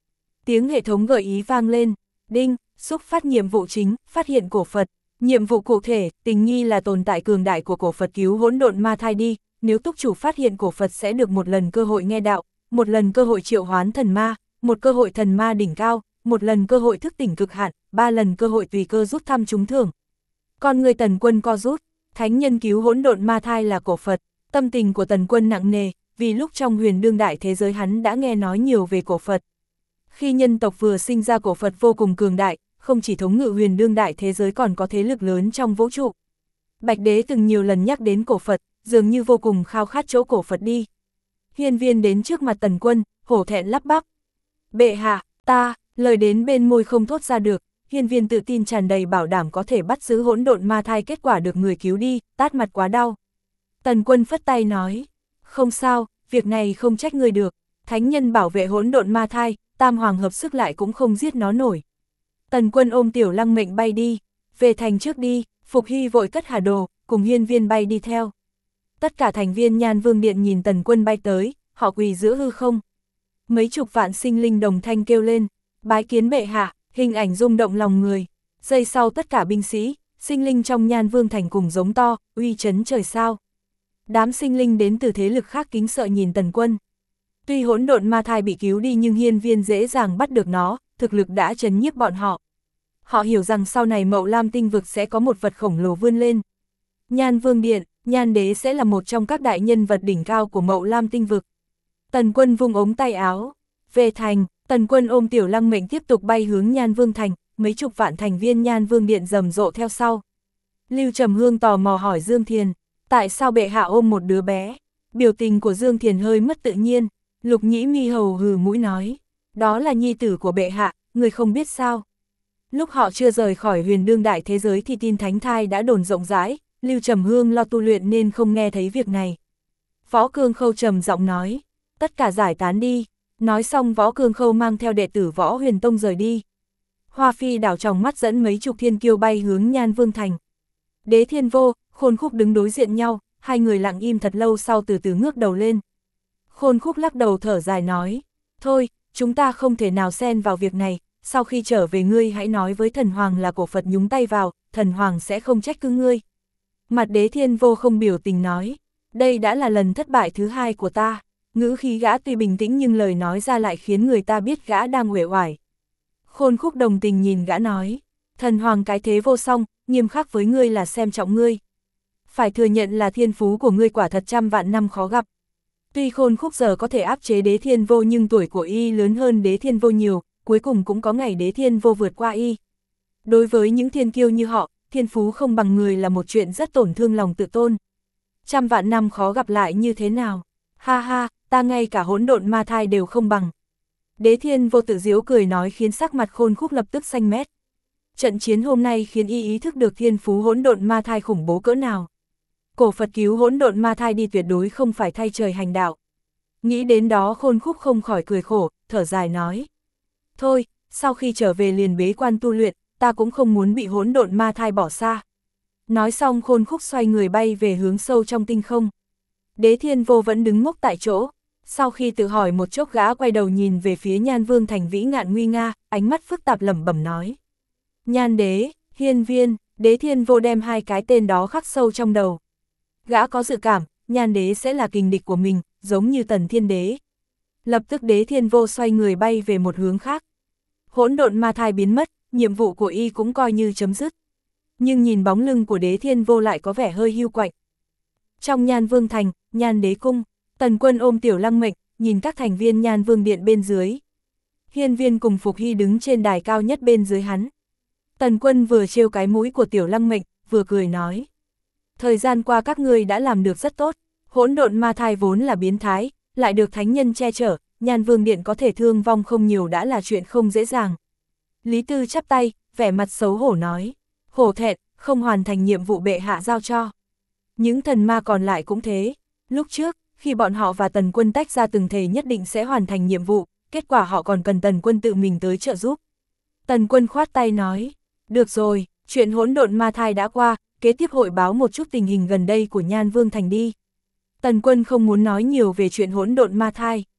Tiếng hệ thống gợi ý vang lên, đinh, xúc phát nhiệm vụ chính, phát hiện cổ Phật. Nhiệm vụ cụ thể, tình nghi là tồn tại cường đại của cổ Phật cứu hỗn độn ma thai đi, nếu túc chủ phát hiện cổ Phật sẽ được một lần cơ hội nghe đạo, một lần cơ hội triệu hoán thần ma, một cơ hội thần ma đỉnh cao, một lần cơ hội thức tỉnh cực hạn, 3 lần cơ hội tùy cơ rút thăm trúng thưởng. Con người Tần Quân co rút, thánh nhân cứu hỗn độn ma thai là cổ Phật, tâm tình của Tần Quân nặng nề, vì lúc trong huyền đương đại thế giới hắn đã nghe nói nhiều về cổ Phật. Khi nhân tộc vừa sinh ra cổ Phật vô cùng cường đại, không chỉ thống ngự huyền đương đại thế giới còn có thế lực lớn trong vũ trụ. Bạch Đế từng nhiều lần nhắc đến cổ Phật, dường như vô cùng khao khát chỗ cổ Phật đi. Hiên Viên đến trước mặt Tần Quân, hổ thẹn lắp bắp. Bệ hạ, ta, lời đến bên môi không thốt ra được, Hiên Viên tự tin tràn đầy bảo đảm có thể bắt giữ hỗn độn ma thai, kết quả được người cứu đi, tát mặt quá đau. Tần Quân phất tay nói, không sao, việc này không trách ngươi được, thánh nhân bảo vệ hỗn độn ma thai, tam hoàng hợp sức lại cũng không giết nó nổi. Tần Quân ôm Tiểu Lăng Mệnh bay đi, về thành trước đi, Phục Hy vội cất hà đồ, cùng Hiên Viên bay đi theo. Tất cả thành viên Nhan Vương Điện nhìn Tần Quân bay tới, họ quỳ giữa hư không. Mấy chục vạn sinh linh đồng thanh kêu lên, bái kiến bệ hạ, hình ảnh rung động lòng người. Giây sau tất cả binh sĩ, sinh linh trong Nhan Vương thành cùng giống to, uy chấn trời sao. Đám sinh linh đến từ thế lực khác kính sợ nhìn Tần Quân. Tuy hỗn độn ma thai bị cứu đi nhưng Hiên Viên dễ dàng bắt được nó, thực lực đã chấn nhiếp bọn họ. Họ hiểu rằng sau này Mậu Lam tinh vực sẽ có một vật khổng lồ vươn lên. Nhan Vương Điện, Nhan Đế sẽ là một trong các đại nhân vật đỉnh cao của Mậu Lam tinh vực. Tần Quân vung ống tay áo. Về thành, Tần Quân ôm Tiểu Lăng Mệnh tiếp tục bay hướng Nhan Vương thành, mấy chục vạn thành viên Nhan Vương Điện rầm rộ theo sau. Lưu Trầm Hương tò mò hỏi Dương Thiền, tại sao bệ hạ ôm một đứa bé? Biểu tình của Dương Thiền hơi mất tự nhiên. Lục Nhĩ Mi hầu hừ mũi nói, đó là nhi tử của bệ hạ, người không biết sao. Lúc họ chưa rời khỏi huyền đương đại thế giới thì tin thánh thai đã đồn rộng rãi, Lưu Trầm Hương lo tu luyện nên không nghe thấy việc này. Võ Cương Khâu trầm giọng nói, tất cả giải tán đi. Nói xong Võ Cương Khâu mang theo đệ tử Võ Huyền Tông rời đi. Hoa Phi đảo tròng mắt dẫn mấy chục thiên kiêu bay hướng Nhan Vương thành. Đế Thiên Vô, Khôn Khúc đứng đối diện nhau, hai người lặng im thật lâu sau từ từ ngước đầu lên. Khôn Khúc lắc đầu thở dài nói, thôi, chúng ta không thể nào xen vào việc này, sau khi trở về ngươi hãy nói với thần hoàng là cổ Phật nhúng tay vào, thần hoàng sẽ không trách cứ ngươi. Mặt Đế Thiên Vô không biểu tình nói, đây đã là lần thất bại thứ 2 của ta. Ngữ khí gã tuy bình tĩnh nhưng lời nói ra lại khiến người ta biết gã đang uể oải. Khôn Khúc đồng tình nhìn gã nói, thần hoàng cái thế vô song, nghiêm khắc với ngươi là xem trọng ngươi. Phải thừa nhận là thiên phú của ngươi quả thật trăm vạn năm khó gặp. Tuy Khôn Khúc giờ có thể áp chế Đế Thiên Vô nhưng tuổi của y lớn hơn Đế Thiên Vô nhiều, cuối cùng cũng có ngày Đế Thiên Vô vượt qua y. Đối với những thiên kiêu như họ, thiên phú không bằng người là một chuyện rất tổn thương lòng tự tôn. Trăm vạn năm khó gặp lại như thế nào? Ha ha, ta ngay cả hỗn độn ma thai đều không bằng. Đế Thiên Vô tự giễu cười nói khiến sắc mặt Khôn Khúc lập tức xanh mét. Trận chiến hôm nay khiến y ý thức được thiên phú hỗn độn ma thai khủng bố cỡ nào. Cổ Phật cứu hỗn độn ma thai đi tuyệt đối không phải thay trời hành đạo. Nghĩ đến đó Khôn Khúc không khỏi cười khổ, thở dài nói. Thôi, sau khi trở về liền bế quan tu luyện, ta cũng không muốn bị hỗn độn ma thai bỏ xa. Nói xong Khôn Khúc xoay người bay về hướng sâu trong tinh không. Đế Thiên Vô vẫn đứng ngốc tại chỗ. Sau khi tự hỏi một chốc gã quay đầu nhìn về phía Nhan Vương thành vĩ ngạn nguy nga, ánh mắt phức tạp lẩm bẩm nói. Nhan Đế, Hiên Viên, Đế Thiên Vô đem hai cái tên đó khắc sâu trong đầu. Gã có dự cảm, Nhan Đế sẽ là kình địch của mình, giống như Tần Thiên Đế. Lập tức Đế Thiên Vô xoay người bay về một hướng khác. Hỗn độn ma thai biến mất, nhiệm vụ của y cũng coi như chấm dứt. Nhưng nhìn bóng lưng của Đế Thiên Vô lại có vẻ hơi hiu quạnh. Trong Nhan Vương thành, Nhan Đế cung, Tần Quân ôm Tiểu Lăng Mệnh, nhìn các thành viên Nhan Vương điện bên dưới. Hiên Viên cùng Phục Hy đứng trên đài cao nhất bên dưới hắn. Tần Quân vừa trêu cái mũi của Tiểu Lăng Mệnh, vừa cười nói. Thời gian qua các ngươi đã làm được rất tốt, hỗn độn ma thai vốn là biến thái, lại được thánh nhân che chở, Nhan Vương điện có thể thương vong không nhiều đã là chuyện không dễ dàng. Lý Tư chắp tay, vẻ mặt xấu hổ nói. Hổ thẹn, không hoàn thành nhiệm vụ bệ hạ giao cho. Những thần ma còn lại cũng thế. Lúc trước, khi bọn họ và Tần Quân tách ra từng thề nhất định sẽ hoàn thành nhiệm vụ, kết quả họ còn cần Tần Quân tự mình tới trợ giúp. Tần Quân khoát tay nói, được rồi, chuyện hỗn độn ma thai đã qua, kế tiếp hội báo một chút tình hình gần đây của Nhan Vương thành đi. Tần Quân không muốn nói nhiều về chuyện hỗn độn ma thai.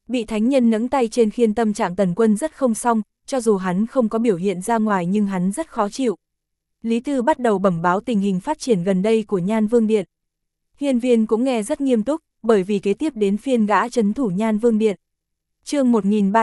Bị thánh nhân nẫng tay trên khiến tâm trạng Tần Quân rất không xong, cho dù hắn không có biểu hiện ra ngoài nhưng hắn rất khó chịu. Lý Tư bắt đầu bẩm báo tình hình phát triển gần đây của Nhan Vương Điện. Hiên Viên cũng nghe rất nghiêm túc, bởi vì kế tiếp đến phiên gã trấn thủ Nhan Vương Điện. Chương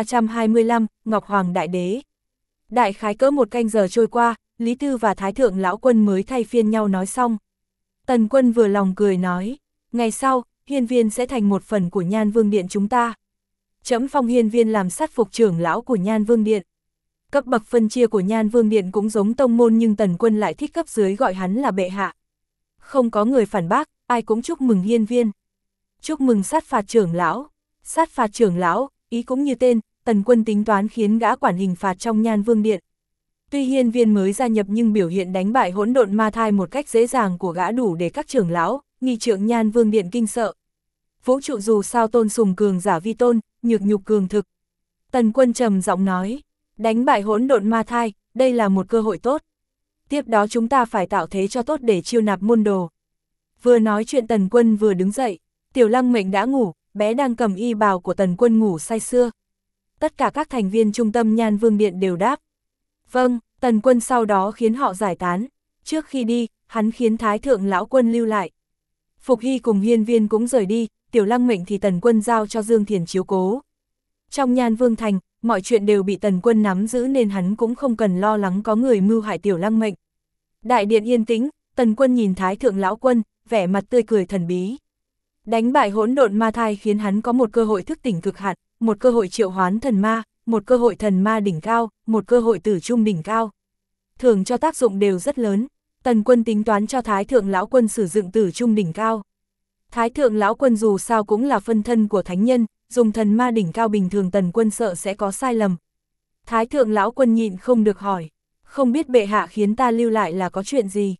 1325, Ngọc Hoàng Đại Đế. Đại khái cỡ một canh giờ trôi qua, Lý Tư và Thái Thượng Lão Quân mới thay phiên nhau nói xong. Tần Quân vừa lòng cười nói, ngày sau, Hiên Viên sẽ thành một phần của Nhan Vương Điện chúng ta. Trẫm phong Hiên Viên làm sát phục trưởng lão của Nhan Vương Điện. Cấp bậc phân chia của Nhan Vương Điện cũng giống tông môn nhưng Tần Quân lại thích cấp dưới gọi hắn là bệ hạ. Không có người phản bác, ai cũng chúc mừng Hiên Viên. Chúc mừng sát phạt trưởng lão. Sát phạt trưởng lão, ý cũng như tên, Tần Quân tính toán khiến gã quản hình phạt trong Nhan Vương Điện. Tuy Hiên Viên mới gia nhập nhưng biểu hiện đánh bại hỗn độn ma thai một cách dễ dàng của gã đủ để các trưởng lão, nghị trưởng Nhan Vương Điện kinh sợ. Vũ trụ dù sao tôn sùng cường giả vi tôn, nhược nhục cường thực. Tần Quân trầm giọng nói, đánh bại hỗn độn ma thai, đây là một cơ hội tốt. Tiếp đó chúng ta phải tạo thế cho tốt để chiêu nạp môn đồ. Vừa nói chuyện Tần Quân vừa đứng dậy, Tiểu Lăng Mệnh đã ngủ, bé đang cầm y bào của Tần Quân ngủ say sưa. Tất cả các thành viên trung tâm Nhan Vương Điện đều đáp. Vâng, Tần Quân sau đó khiến họ giải tán. Trước khi đi, hắn khiến Thái Thượng Lão Quân lưu lại. Phục Hy cùng Hiên Viên cũng rời đi, Tiểu Lăng Mệnh thì Tần Quân giao cho Dương Thiền chiếu cố. Trong Nhan Vương Thành, mọi chuyện đều bị Tần Quân nắm giữ nên hắn cũng không cần lo lắng có người mưu hại Tiểu Lăng Mệnh. Đại điện yên tĩnh, Tần Quân nhìn Thái Thượng Lão Quân, vẻ mặt tươi cười thần bí. Đánh bại hỗn độn ma thai khiến hắn có một cơ hội thức tỉnh cực hạn, một cơ hội triệu hoán thần ma, một cơ hội thần ma đỉnh cao, một cơ hội tử trung đỉnh cao. Thường cho tác dụng đều rất lớn, Tần Quân tính toán cho Thái Thượng Lão Quân sử dụng tử trung đỉnh cao. Thái Thượng Lão Quân dù sao cũng là phân thân của thánh nhân, dùng thần ma đỉnh cao bình thường Tần Quân sợ sẽ có sai lầm. Thái Thượng Lão Quân nhịn không được hỏi, không biết bệ hạ khiến ta lưu lại là có chuyện gì.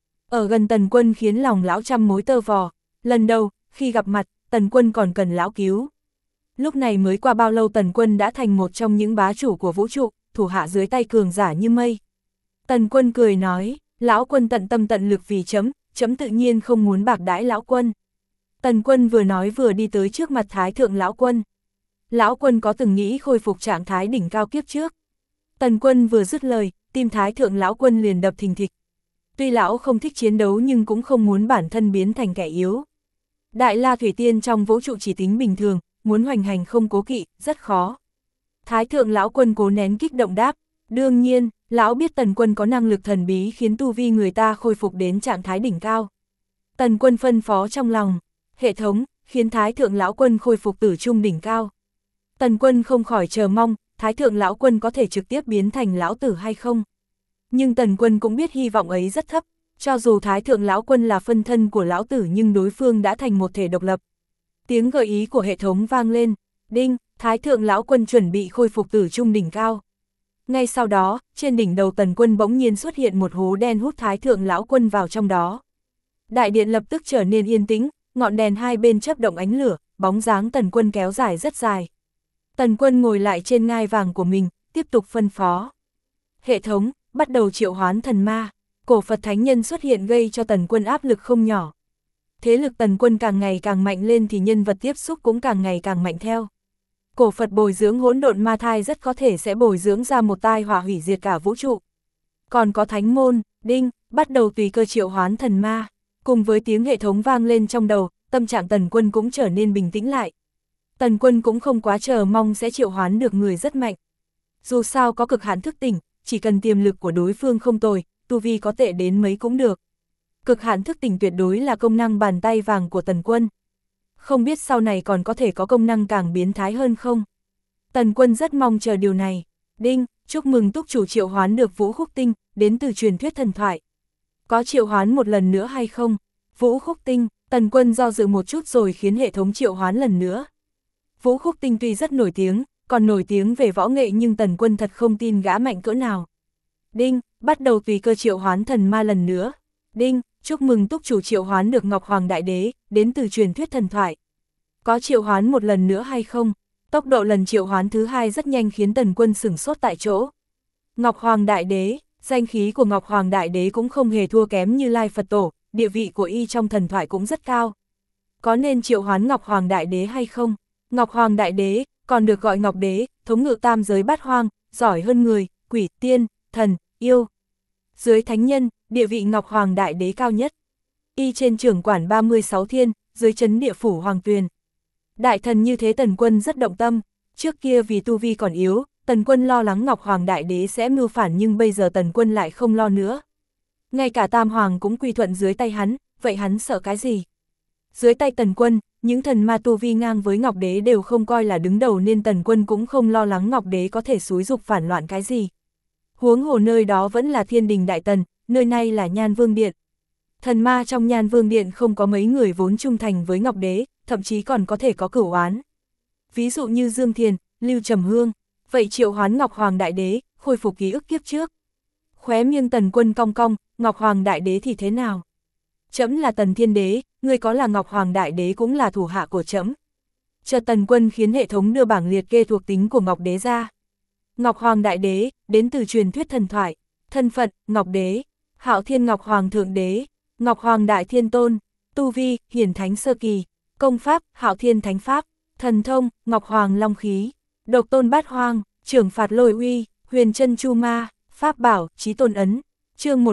Ở gần Tần Quân khiến lòng lão trăm mối tơ vò, lần đầu, khi gặp mặt, Tần Quân còn cần lão cứu. Lúc này mới qua bao lâu Tần Quân đã thành một trong những bá chủ của vũ trụ, thủ hạ dưới tay cường giả như mây. Tần Quân cười nói, Lão Quân tận tâm tận lực vì chấm tự nhiên không muốn bạc đãi Lão Quân. Tần Quân vừa nói vừa đi tới trước mặt Thái Thượng Lão Quân. Lão Quân có từng nghĩ khôi phục trạng thái đỉnh cao kiếp trước. Tần Quân vừa dứt lời, tim Thái Thượng Lão Quân liền đập thình thịch. Tuy lão không thích chiến đấu nhưng cũng không muốn bản thân biến thành kẻ yếu. Đại La Thủy Tiên trong vũ trụ chỉ tính bình thường, muốn hoành hành không cố kỵ, rất khó. Thái Thượng Lão Quân cố nén kích động đáp, đương nhiên, lão biết Tần Quân có năng lực thần bí khiến tu vi người ta khôi phục đến trạng thái đỉnh cao. Tần Quân phân phó trong lòng, hệ thống, khiến Thái Thượng Lão Quân khôi phục tử trung đỉnh cao. Tần Quân không khỏi chờ mong, Thái Thượng Lão Quân có thể trực tiếp biến thành lão tử hay không. Nhưng Tần Quân cũng biết hy vọng ấy rất thấp, cho dù Thái Thượng Lão Quân là phân thân của lão tử nhưng đối phương đã thành một thể độc lập. Tiếng gợi ý của hệ thống vang lên, đinh, Thái Thượng Lão Quân chuẩn bị khôi phục tử trung đỉnh cao. Ngay sau đó, trên đỉnh đầu Tần Quân bỗng nhiên xuất hiện một hố đen hút Thái Thượng Lão Quân vào trong đó. Đại điện lập tức trở nên yên tĩnh, ngọn đèn hai bên chớp động ánh lửa, bóng dáng Tần Quân kéo dài rất dài. Tần Quân ngồi lại trên ngai vàng của mình, tiếp tục phân phó. Hệ thống, bắt đầu triệu hoán thần ma. Cổ Phật Thánh Nhân xuất hiện gây cho Tần Quân áp lực không nhỏ. Thế lực Tần Quân càng ngày càng mạnh lên thì nhân vật tiếp xúc cũng càng ngày càng mạnh theo. Cổ Phật bồi dưỡng hỗn độn ma thai rất có thể sẽ bồi dưỡng ra một tai họa hủy diệt cả vũ trụ. Còn có Thánh Môn, đinh, bắt đầu tùy cơ triệu hoán thần ma. Cùng với tiếng hệ thống vang lên trong đầu, tâm trạng Tần Quân cũng trở nên bình tĩnh lại. Tần Quân cũng không quá chờ mong sẽ triệu hoán được người rất mạnh. Dù sao có cực hạn thức tỉnh, chỉ cần tiềm lực của đối phương không tồi, tu vi có tệ đến mấy cũng được. Cực hạn thức tỉnh tuyệt đối là công năng bàn tay vàng của Tần Quân. Không biết sau này còn có thể có công năng càng biến thái hơn không? Tần Quân rất mong chờ điều này. Đinh, chúc mừng túc chủ triệu hoán được Vũ Khúc Tinh, đến từ truyền thuyết thần thoại. Có triệu hoán một lần nữa hay không? Vũ Khúc Tinh, Tần Quân do dự một chút rồi khiến hệ thống triệu hoán lần nữa. Vũ Khúc Tinh tuy rất nổi tiếng, còn nổi tiếng về võ nghệ nhưng Tần Quân thật không tin gã mạnh cỡ nào. Đinh, bắt đầu tùy cơ triệu hoán thần ma lần nữa. Đinh, chúc mừng túc chủ triệu hoán được Ngọc Hoàng Đại Đế, đến từ truyền thuyết thần thoại. Có triệu hoán một lần nữa hay không? Tốc độ lần triệu hoán thứ hai rất nhanh khiến Tần Quân sửng sốt tại chỗ. Ngọc Hoàng Đại Đế, danh khí của Ngọc Hoàng Đại Đế cũng không hề thua kém như Lai Phật Tổ, địa vị của y trong thần thoại cũng rất cao. Có nên triệu hoán Ngọc Hoàng Đại Đế hay không? Ngọc Hoàng Đại Đế, còn được gọi Ngọc Đế, thống ngự tam giới bát hoang, giỏi hơn người, quỷ, tiên, thần, yêu. Dưới thánh nhân, địa vị Ngọc Hoàng Đại Đế cao nhất. Y trên trưởng quản 36 thiên, dưới chấn địa phủ Hoàng Tuyền. Đại thần như thế Tần Quân rất động tâm, trước kia vì tu vi còn yếu, Tần Quân lo lắng Ngọc Hoàng Đại Đế sẽ mưu phản nhưng bây giờ Tần Quân lại không lo nữa. Ngay cả Tam Hoàng cũng quy thuận dưới tay hắn, vậy hắn sợ cái gì? Dưới tay Tần Quân, những thần ma tu vi ngang với Ngọc Đế đều không coi là đứng đầu nên Tần Quân cũng không lo lắng Ngọc Đế có thể xúi dục phản loạn cái gì. Huống hồ nơi đó vẫn là Thiên Đình Đại Tần, nơi này là Nhan Vương Điện. Thần ma trong Nhan Vương Điện không có mấy người vốn trung thành với Ngọc Đế, thậm chí còn có thể có cửu oán. Ví dụ như Dương Thiền, Lưu Trầm Hương, vậy triệu hoán Ngọc Hoàng Đại Đế, khôi phục ký ức kiếp trước. Khóe miệng Tần Quân cong cong, Ngọc Hoàng Đại Đế thì thế nào? Trẫm là Tần Thiên Đế, người có là Ngọc Hoàng Đại Đế cũng là thủ hạ của trẫm. Chợt Tần Quân khiến hệ thống đưa bảng liệt kê thuộc tính của Ngọc Đế ra. Ngọc Hoàng Đại Đế, đến từ truyền thuyết thần thoại, thân phận, Ngọc Đế, Hạo Thiên Ngọc Hoàng Thượng Đế, Ngọc Hoàng Đại Thiên Tôn, tu vi, Hiển Thánh Sơ Kỳ, công pháp, Hạo Thiên Thánh Pháp, thần thông, Ngọc Hoàng Long Khí, độc tôn bát hoang, trưởng phạt lôi uy, huyền chân chu ma, pháp bảo, chí tôn ấn. Chương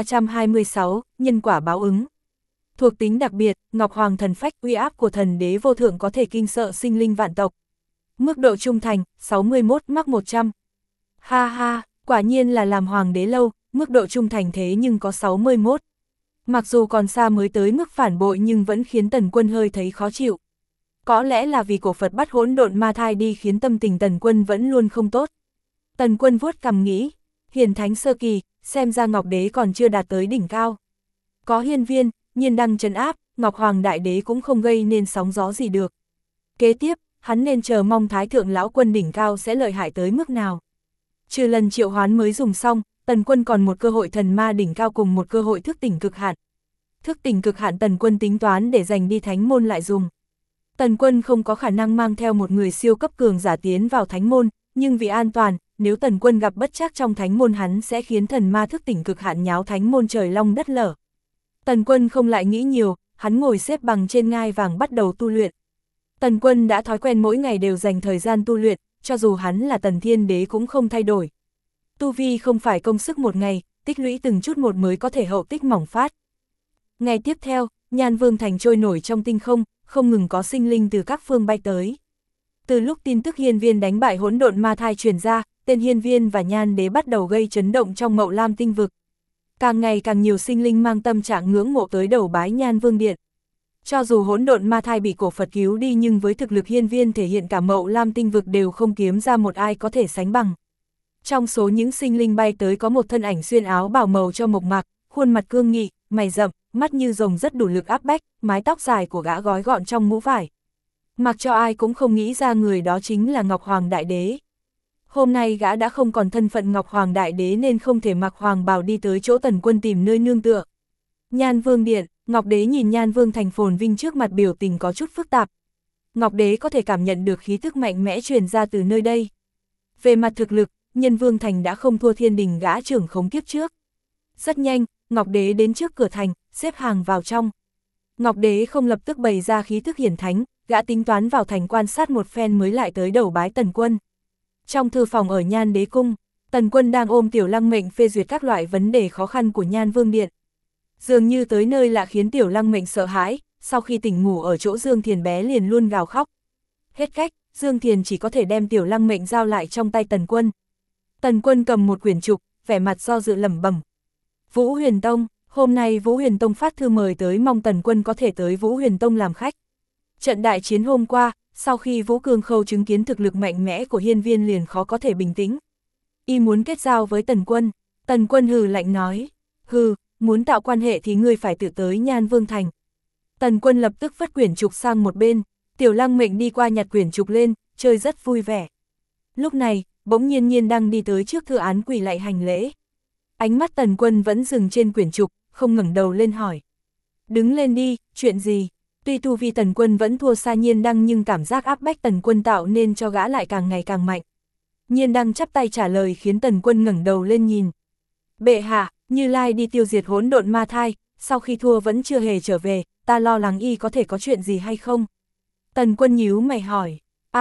1326, nhân quả báo ứng. Thuộc tính đặc biệt, Ngọc Hoàng thần phách, uy áp của thần đế vô thượng có thể kinh sợ sinh linh vạn tộc. Mức độ trung thành, 61 mắc 100. Ha ha, quả nhiên là làm hoàng đế lâu, mức độ trung thành thế nhưng có 61. Mặc dù còn xa mới tới mức phản bội nhưng vẫn khiến Tần Quân hơi thấy khó chịu. Có lẽ là vì cổ Phật bắt hỗn độn ma thai đi khiến tâm tình Tần Quân vẫn luôn không tốt. Tần Quân vuốt cằm nghĩ, Hiển Thánh Sơ Kỳ, xem ra Ngọc Đế còn chưa đạt tới đỉnh cao. Có hiên viên, nhiên đăng trấn áp, Ngọc Hoàng Đại Đế cũng không gây nên sóng gió gì được. Kế tiếp, hắn nên chờ mong Thái Thượng Lão Quân đỉnh cao sẽ lợi hại tới mức nào. Trừ lần triệu hoán mới dùng xong, Tần Quân còn một cơ hội thần ma đỉnh cao cùng một cơ hội thức tỉnh cực hạn. Thức tỉnh cực hạn Tần Quân tính toán để dành đi thánh môn lại dùng. Tần Quân không có khả năng mang theo một người siêu cấp cường giả tiến vào thánh môn, nhưng vì an toàn, nếu Tần Quân gặp bất trắc trong thánh môn hắn sẽ khiến thần ma thức tỉnh cực hạn nháo thánh môn trời long đất lở. Tần Quân không lại nghĩ nhiều, hắn ngồi xếp bằng trên ngai vàng bắt đầu tu luyện. Tần Quân đã thói quen mỗi ngày đều dành thời gian tu luyện, cho dù hắn là Tần Thiên Đế cũng không thay đổi. Tu vi không phải công sức một ngày, tích lũy từng chút một mới có thể hậu tích mỏng phát. Ngày tiếp theo, Nhan Vương Thành trôi nổi trong tinh không, không ngừng có sinh linh từ các phương bay tới. Từ lúc tin tức hiên viên đánh bại hỗn độn ma thai truyền ra, tên hiên viên và Nhan Đế bắt đầu gây chấn động trong Mậu Lam tinh vực. Càng ngày càng nhiều sinh linh mang tâm trạng ngưỡng mộ tới đầu bái Nhan Vương Điện. Cho dù hỗn độn ma thai bị cổ Phật cứu đi nhưng với thực lực hiên viên thể hiện cả Mậu Lam tinh vực đều không kiếm ra một ai có thể sánh bằng. Trong số những sinh linh bay tới có một thân ảnh xuyên áo bào màu cho mộc mạc, khuôn mặt cương nghị, mày rậm, mắt như rồng rất đủ lực áp bách, mái tóc dài của gã gói gọn trong mũ vải. Mặc cho ai cũng không nghĩ ra người đó chính là Ngọc Hoàng Đại Đế. Hôm nay gã đã không còn thân phận Ngọc Hoàng Đại Đế nên không thể mặc hoàng bào đi tới chỗ Tần Quân tìm nơi nương tựa. Nhan Vương Điện, Ngọc Đế nhìn Nhan Vương Thành phồn vinh trước mặt biểu tình có chút phức tạp. Ngọc Đế có thể cảm nhận được khí thức mạnh mẽ truyền ra từ nơi đây. Về mặt thực lực, Nhân Vương Thành đã không thua Thiên Đình gã trưởng khống kiếp trước. Rất nhanh, Ngọc Đế đến trước cửa thành, xếp hàng vào trong. Ngọc Đế không lập tức bày ra khí thức hiển thánh, gã tính toán vào thành quan sát một phen mới lại tới đầu bái Tần Quân. Trong thư phòng ở Nhan Đế Cung, Tần Quân đang ôm Tiểu Lăng Mệnh phê duyệt các loại vấn đề khó khăn của Nhan Vương Điện. Dường như tới nơi lạ khiến Tiểu Lăng Mệnh sợ hãi, sau khi tỉnh ngủ ở chỗ Dương Thiền bé liền luôn gào khóc. Hết cách, Dương Thiền chỉ có thể đem Tiểu Lăng Mệnh giao lại trong tay Tần Quân. Tần Quân cầm một quyển trục, vẻ mặt do dự lẩm bẩm. Vũ Huyền Tông, hôm nay Vũ Huyền Tông phát thư mời tới mong Tần Quân có thể tới Vũ Huyền Tông làm khách. Trận đại chiến hôm qua, sau khi Vũ Cương Khâu chứng kiến thực lực mạnh mẽ của hiên viên liền khó có thể bình tĩnh. Y muốn kết giao với Tần Quân. Tần Quân hừ lạnh nói, hừ, muốn tạo quan hệ thì ngươi phải tự tới Nhan Vương Thành. Tần Quân lập tức vứt quyển trục sang một bên, Tiểu Lăng Mệnh đi qua nhặt quyển trục lên, chơi rất vui vẻ. Lúc này, bỗng nhiên Nhiên Đăng đi tới trước thư án quỳ lạy hành lễ. Ánh mắt Tần Quân vẫn dừng trên quyển trục, không ngẩng đầu lên hỏi. Đứng lên đi, chuyện gì? Tuy tu vi Tần Quân vẫn thua xa Nhiên Đăng nhưng cảm giác áp bách Tần Quân tạo nên cho gã lại càng ngày càng mạnh. Nhiên Đăng chắp tay trả lời khiến Tần Quân ngẩng đầu lên nhìn. Bệ hạ, Như Lai đi tiêu diệt hỗn độn ma thai, sau khi thua vẫn chưa hề trở về, ta lo lắng y có thể có chuyện gì hay không? Tần Quân nhíu mày hỏi.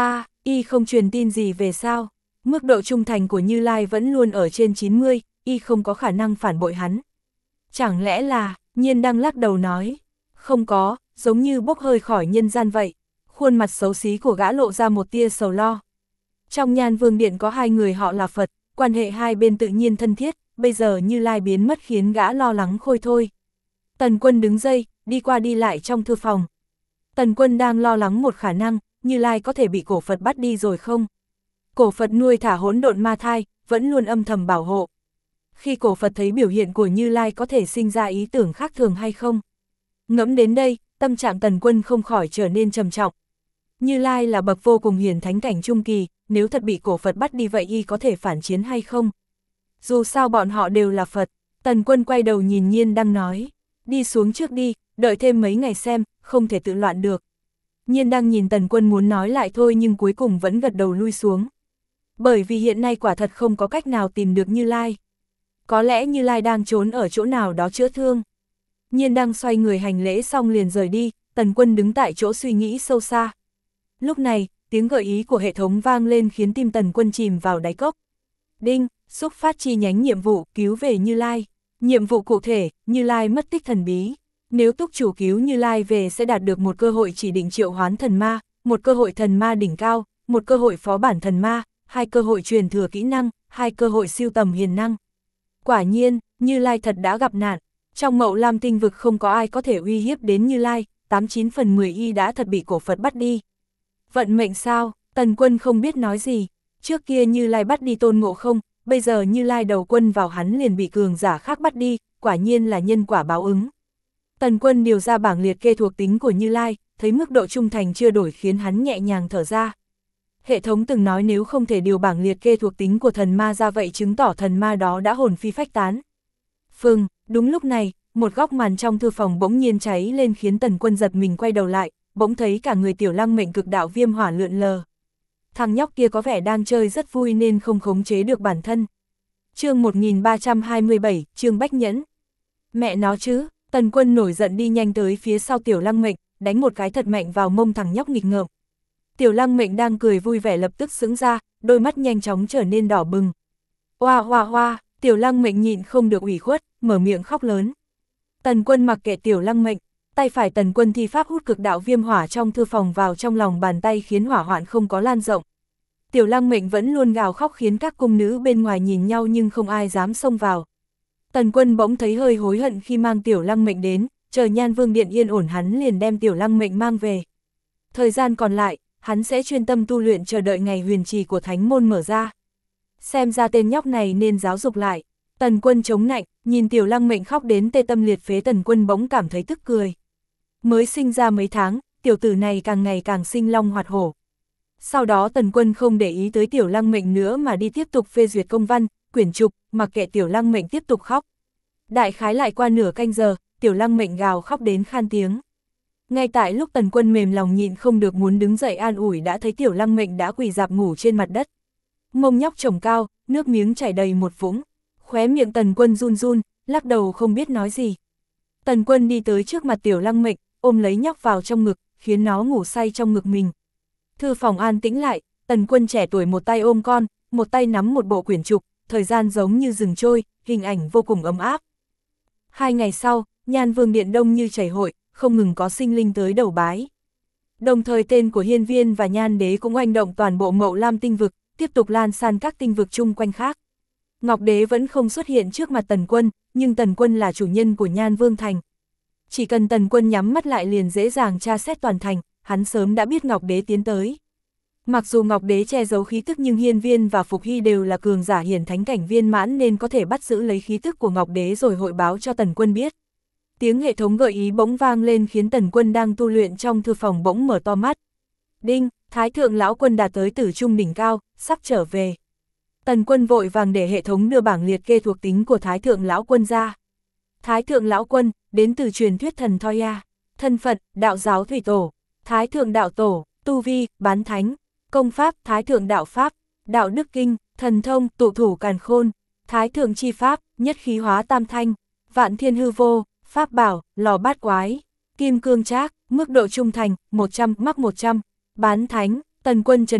y không truyền tin gì về sao? Mức độ trung thành của Như Lai vẫn luôn ở trên 90, y không có khả năng phản bội hắn. Chẳng lẽ là, Nhiên Đăng lắc đầu nói, không có, giống như bốc hơi khỏi nhân gian vậy. Khuôn mặt xấu xí của gã lộ ra một tia sầu lo. Trong Nhan Vương Điện có 2 người họ là Phật, quan hệ hai bên tự nhiên thân thiết, bây giờ Như Lai biến mất khiến gã lo lắng khôi thôi. Tần Quân đứng dậy, đi qua đi lại trong thư phòng. Tần Quân đang lo lắng một khả năng, Như Lai có thể bị cổ Phật bắt đi rồi không? Cổ Phật nuôi thả hỗn độn ma thai, vẫn luôn âm thầm bảo hộ. Khi cổ Phật thấy biểu hiện của Như Lai có thể sinh ra ý tưởng khác thường hay không? Ngẫm đến đây, tâm trạng Tần Quân không khỏi trở nên trầm trọng. Như Lai là bậc vô cùng hiển thánh cảnh trung kỳ, nếu thật bị cổ Phật bắt đi vậy y có thể phản chiến hay không? Dù sao bọn họ đều là Phật. Tần Quân quay đầu nhìn Nhiên Đăng nói, đi xuống trước đi, đợi thêm mấy ngày xem, không thể tự loạn được. Nhiên Đăng nhìn Tần Quân muốn nói lại thôi nhưng cuối cùng vẫn gật đầu lui xuống. Bởi vì hiện nay quả thật không có cách nào tìm được Như Lai. Có lẽ Như Lai đang trốn ở chỗ nào đó chữa thương. Nhiên Đăng xoay người hành lễ xong liền rời đi, Tần Quân đứng tại chỗ suy nghĩ sâu xa. Lúc này, tiếng gợi ý của hệ thống vang lên khiến tim Tần Quân chìm vào đáy cốc. Đinh, xúc phát chi nhánh nhiệm vụ cứu về Như Lai. Nhiệm vụ cụ thể, Như Lai mất tích thần bí. Nếu túc chủ cứu Như Lai về sẽ đạt được một cơ hội chỉ định triệu hoán thần ma, một cơ hội thần ma đỉnh cao, một cơ hội phó bản thần ma, 2 cơ hội truyền thừa kỹ năng, 2 cơ hội siêu tầm hiền năng. Quả nhiên, Như Lai thật đã gặp nạn. Trong Mậu Lam tinh vực không có ai có thể uy hiếp đến Như Lai, 89 phần 10 y đã thật bị cổ Phật bắt đi. Vận mệnh sao? Tần Quân không biết nói gì. Trước kia Như Lai bắt đi Tôn Ngộ Không, bây giờ Như Lai đầu quân vào hắn liền bị cường giả khác bắt đi, quả nhiên là nhân quả báo ứng. Tần Quân điều ra bảng liệt kê thuộc tính của Như Lai, thấy mức độ trung thành chưa đổi khiến hắn nhẹ nhàng thở ra. Hệ thống từng nói nếu không thể điều bảng liệt kê thuộc tính của thần ma ra vậy chứng tỏ thần ma đó đã hồn phi phách tán. Phừng, đúng lúc này, một góc màn trong thư phòng bỗng nhiên cháy lên khiến Tần Quân giật mình quay đầu lại, bỗng thấy cả người Tiểu Lăng Mệnh cực đạo viêm hỏa lượn lờ. Thằng nhóc kia có vẻ đang chơi rất vui nên không khống chế được bản thân. Chương 1327, chương Bách Nhẫn. Mẹ nó chứ, Tần Quân nổi giận đi nhanh tới phía sau Tiểu Lăng Mệnh, đánh một cái thật mạnh vào mông thằng nhóc nghịch ngợm. Tiểu Lăng Mệnh đang cười vui vẻ lập tức sững ra, đôi mắt nhanh chóng trở nên đỏ bừng. Oa oa oa, Tiểu Lăng Mệnh nhịn không được ủy khuất, mở miệng khóc lớn. Tần Quân mặc kệ Tiểu Lăng Mệnh, tay phải Tần Quân thi pháp hút cực đạo viêm hỏa trong thư phòng vào trong lòng bàn tay khiến hỏa hoạn không có lan rộng. Tiểu Lăng Mệnh vẫn luôn gào khóc khiến các cung nữ bên ngoài nhìn nhau nhưng không ai dám xông vào. Tần Quân bỗng thấy hơi hối hận khi mang Tiểu Lăng Mệnh đến, chờ Nhan Vương Điện yên ổn hắn liền đem Tiểu Lăng Mệnh mang về. Thời gian còn lại, hắn sẽ chuyên tâm tu luyện chờ đợi ngày huyền trì của thánh môn mở ra. Xem ra tên nhóc này nên giáo dục lại. Tần Quân chống nạnh, nhìn Tiểu Lăng Mệnh khóc đến tê tâm liệt phế, Tần Quân bỗng cảm thấy tức cười. Mới sinh ra mấy tháng, tiểu tử này càng ngày càng sinh long hoạt hổ. Sau đó Tần Quân không để ý tới Tiểu Lăng Mệnh nữa mà đi tiếp tục phê duyệt công văn, quyển trục, mặc kệ Tiểu Lăng Mệnh tiếp tục khóc. Đại khái lại qua nửa canh giờ, Tiểu Lăng Mệnh gào khóc đến khan tiếng. Ngay tại lúc Tần Quân mềm lòng nhịn không được muốn đứng dậy an ủi đã thấy Tiểu Lăng Mệnh đã quỳ rạp ngủ trên mặt đất. Mông nhóc trồng cao, nước miếng chảy đầy một vũng. Khóe miệng Tần Quân run run, lắc đầu không biết nói gì. Tần Quân đi tới trước mặt Tiểu Lăng Mệnh, ôm lấy nhóc vào trong ngực, khiến nó ngủ say trong ngực mình. Thư phòng an tĩnh lại, Tần Quân trẻ tuổi một tay ôm con, một tay nắm một bộ quyển trục, thời gian giống như rừng trôi, hình ảnh vô cùng ấm áp. 2 ngày sau, Nhan Vương Điện đông như chảy hội, không ngừng có sinh linh tới đầu bái. Đồng thời tên của Hiên Viên và Nhan Đế cũng oanh động toàn bộ Mậu Lam tinh vực, tiếp tục lan san các tinh vực chung quanh khác. Ngọc Đế vẫn không xuất hiện trước mặt Tần Quân, nhưng Tần Quân là chủ nhân của Nhan Vương Thành. Chỉ cần Tần Quân nhắm mắt lại liền dễ dàng tra xét toàn thành, hắn sớm đã biết Ngọc Đế tiến tới. Mặc dù Ngọc Đế che giấu khí tức nhưng Hiên Viên và Phục Hy đều là cường giả hiển thánh cảnh viên mãn nên có thể bắt giữ lấy khí tức của Ngọc Đế rồi hội báo cho Tần Quân biết. Tiếng hệ thống gợi ý bỗng vang lên khiến Tần Quân đang tu luyện trong thư phòng bỗng mở to mắt. Đinh, Thái Thượng Lão Quân đạt tới Tử Trung đỉnh cao, sắp trở về. Tần Quân vội vàng để hệ thống đưa bảng liệt kê thuộc tính của Thái Thượng Lão Quân ra. Thái Thượng Lão Quân, đến từ truyền thuyết thần Thoya. Thân phận, đạo giáo thủy tổ. Thái Thượng Đạo Tổ, tu vi, bán thánh. Công pháp, Thái Thượng Đạo Pháp. Đạo Đức Kinh, thần thông, tụ thủ càn khôn. Thái Thượng Chi Pháp, nhất khí hóa tam thanh. Vạn thiên hư vô, pháp bảo, lò bát quái. Kim cương trác, mức độ trung thành, 100, mắc 100. Bán thánh, Tần Quân chấn động,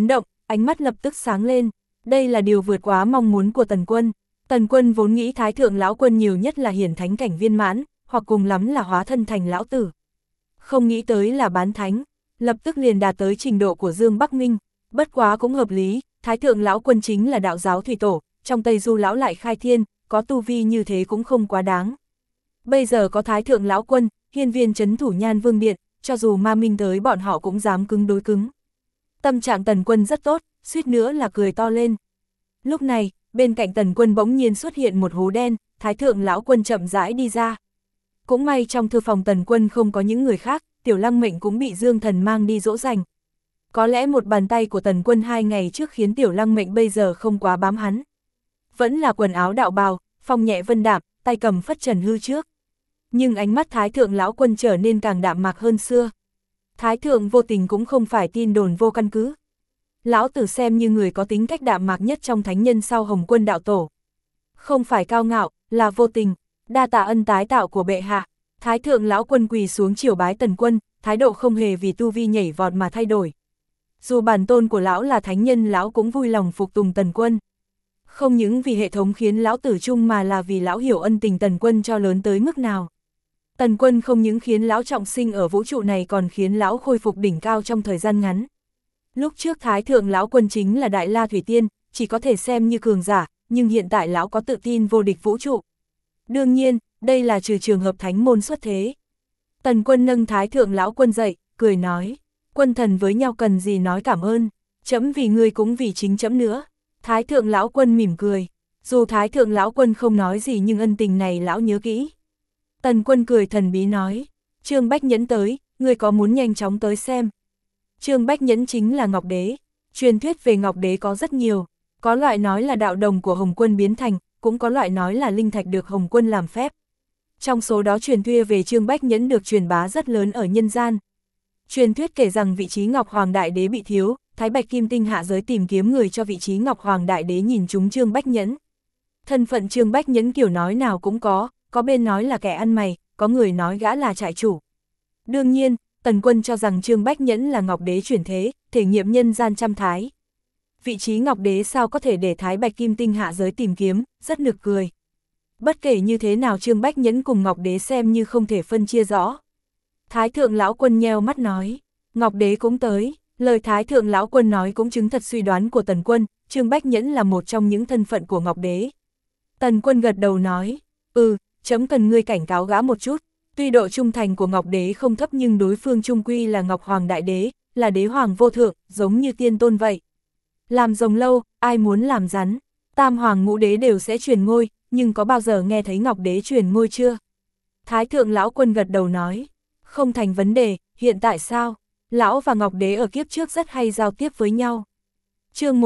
ánh mắt lập tức sáng lên, đây là điều vượt quá mong muốn của Tần Quân. Tần Quân vốn nghĩ Thái Thượng lão quân nhiều nhất là hiển thánh cảnh viên mãn, hoặc cùng lắm là hóa thân thành lão tử. Không nghĩ tới là bán thánh, lập tức liền đạt tới trình độ của Dương Bắc Minh, bất quá cũng hợp lý, Thái Thượng lão quân chính là đạo giáo thủy tổ, trong Tây Du lão lại khai thiên, có tu vi như thế cũng không quá đáng. Bây giờ có Thái Thượng lão quân, hiên viên trấn thủ Nhan Vương Điện, cho dù ma minh tới bọn họ cũng dám cứng đối cứng. Tâm trạng Tần Quân rất tốt, suýt nữa là cười to lên. Lúc này, bên cạnh Tần Quân bỗng nhiên xuất hiện một hố đen, Thái Thượng lão quân chậm rãi đi ra. Cũng may trong thư phòng Tần Quân không có những người khác, Tiểu Lăng Mệnh cũng bị Dương Thần mang đi dỗ dành. Có lẽ một bàn tay của Tần Quân 2 ngày trước khiến Tiểu Lăng Mệnh bây giờ không quá bám hắn. Vẫn là quần áo đạo bào, phong nhẹ vân đạm, tay cầm phất trần hư trước. Nhưng ánh mắt Thái Thượng lão quân trở nên càng đạm mạc hơn xưa. Thái Thượng vô tình cũng không phải tin đồn vô căn cứ. Lão tử xem như người có tính cách đạm mạc nhất trong thánh nhân sau Hồng Quân đạo tổ. Không phải cao ngạo, là vô tình, đa tạ ân tái tạo của bệ hạ. Thái Thượng lão quân quỳ xuống triều bái Tần Quân, thái độ không hề vì tu vi nhảy vọt mà thay đổi. Dù bản tôn của lão là thánh nhân, lão cũng vui lòng phục tùng Tần Quân. Không những vì hệ thống khiến lão tử chung mà là vì lão hiểu ân tình Tần Quân cho lớn tới mức nào. Tần Quân không những khiến lão trọng sinh ở vũ trụ này còn khiến lão khôi phục đỉnh cao trong thời gian ngắn. Lúc trước Thái Thượng lão quân chính là Đại La Thủy Tiên, chỉ có thể xem như cường giả, nhưng hiện tại lão có tự tin vô địch vũ trụ. Đương nhiên, đây là trừ trường hợp thánh môn xuất thế. Tần Quân nâng Thái Thượng lão quân dậy, cười nói, quân thần với nhau cần gì nói cảm ơn, trẫm vì ngươi cũng vì chính trẫm nữa. Thái Thượng lão quân mỉm cười, dù Thái Thượng lão quân không nói gì nhưng ân tình này lão nhớ kỹ. Tần Quân cười thần bí nói, Trương Bách Nhẫn tới, ngươi có muốn nhanh chóng tới xem. Trương Bách Nhẫn chính là Ngọc Đế, truyền thuyết về Ngọc Đế có rất nhiều, có loại nói là đạo đồng của Hồng Quân biến thành, cũng có loại nói là linh thạch được Hồng Quân làm phép. Trong số đó truyền thuyết về Trương Bách Nhẫn được truyền bá rất lớn ở nhân gian. Truyền thuyết kể rằng vị trí Ngọc Hoàng Đại Đế bị thiếu, Thái Bạch Kim Tinh hạ giới tìm kiếm người cho vị trí Ngọc Hoàng Đại Đế nhìn trúng Trương Bách Nhẫn. Thân phận Trương Bách Nhẫn kiểu nói nào cũng có bên nói là kẻ ăn mày, có người nói gã là trại chủ. Đương nhiên, Tần Quân cho rằng Trương Bách Nhẫn là Ngọc Đế chuyển thế, thể nghiệm nhân gian trăm thái. Vị trí Ngọc Đế sao có thể để Thái Bạch Kim Tinh hạ giới tìm kiếm, rất nực cười. Bất kể như thế nào Trương Bách Nhẫn cùng Ngọc Đế xem như không thể phân chia rõ. Thái Thượng lão quân nheo mắt nói, Ngọc Đế cũng tới. Lời Thái Thượng lão quân nói cũng chứng thật suy đoán của Tần Quân, Trương Bách Nhẫn là một trong những thân phận của Ngọc Đế. Tần Quân gật đầu nói, chấm cần ngươi cảnh cáo gã một chút, tuy độ trung thành của Ngọc Đế không thấp nhưng đối phương chung quy là Ngọc Hoàng Đại Đế, là đế hoàng vô thượng, giống như tiên tôn vậy. Làm rồng lâu, ai muốn làm rắn, Tam Hoàng Ngũ Đế đều sẽ truyền ngôi, nhưng có bao giờ nghe thấy Ngọc Đế truyền ngôi chưa? Thái Thượng lão quân gật đầu nói, không thành vấn đề, hiện tại sao? Lão và Ngọc Đế ở kiếp trước rất hay giao tiếp với nhau. Chương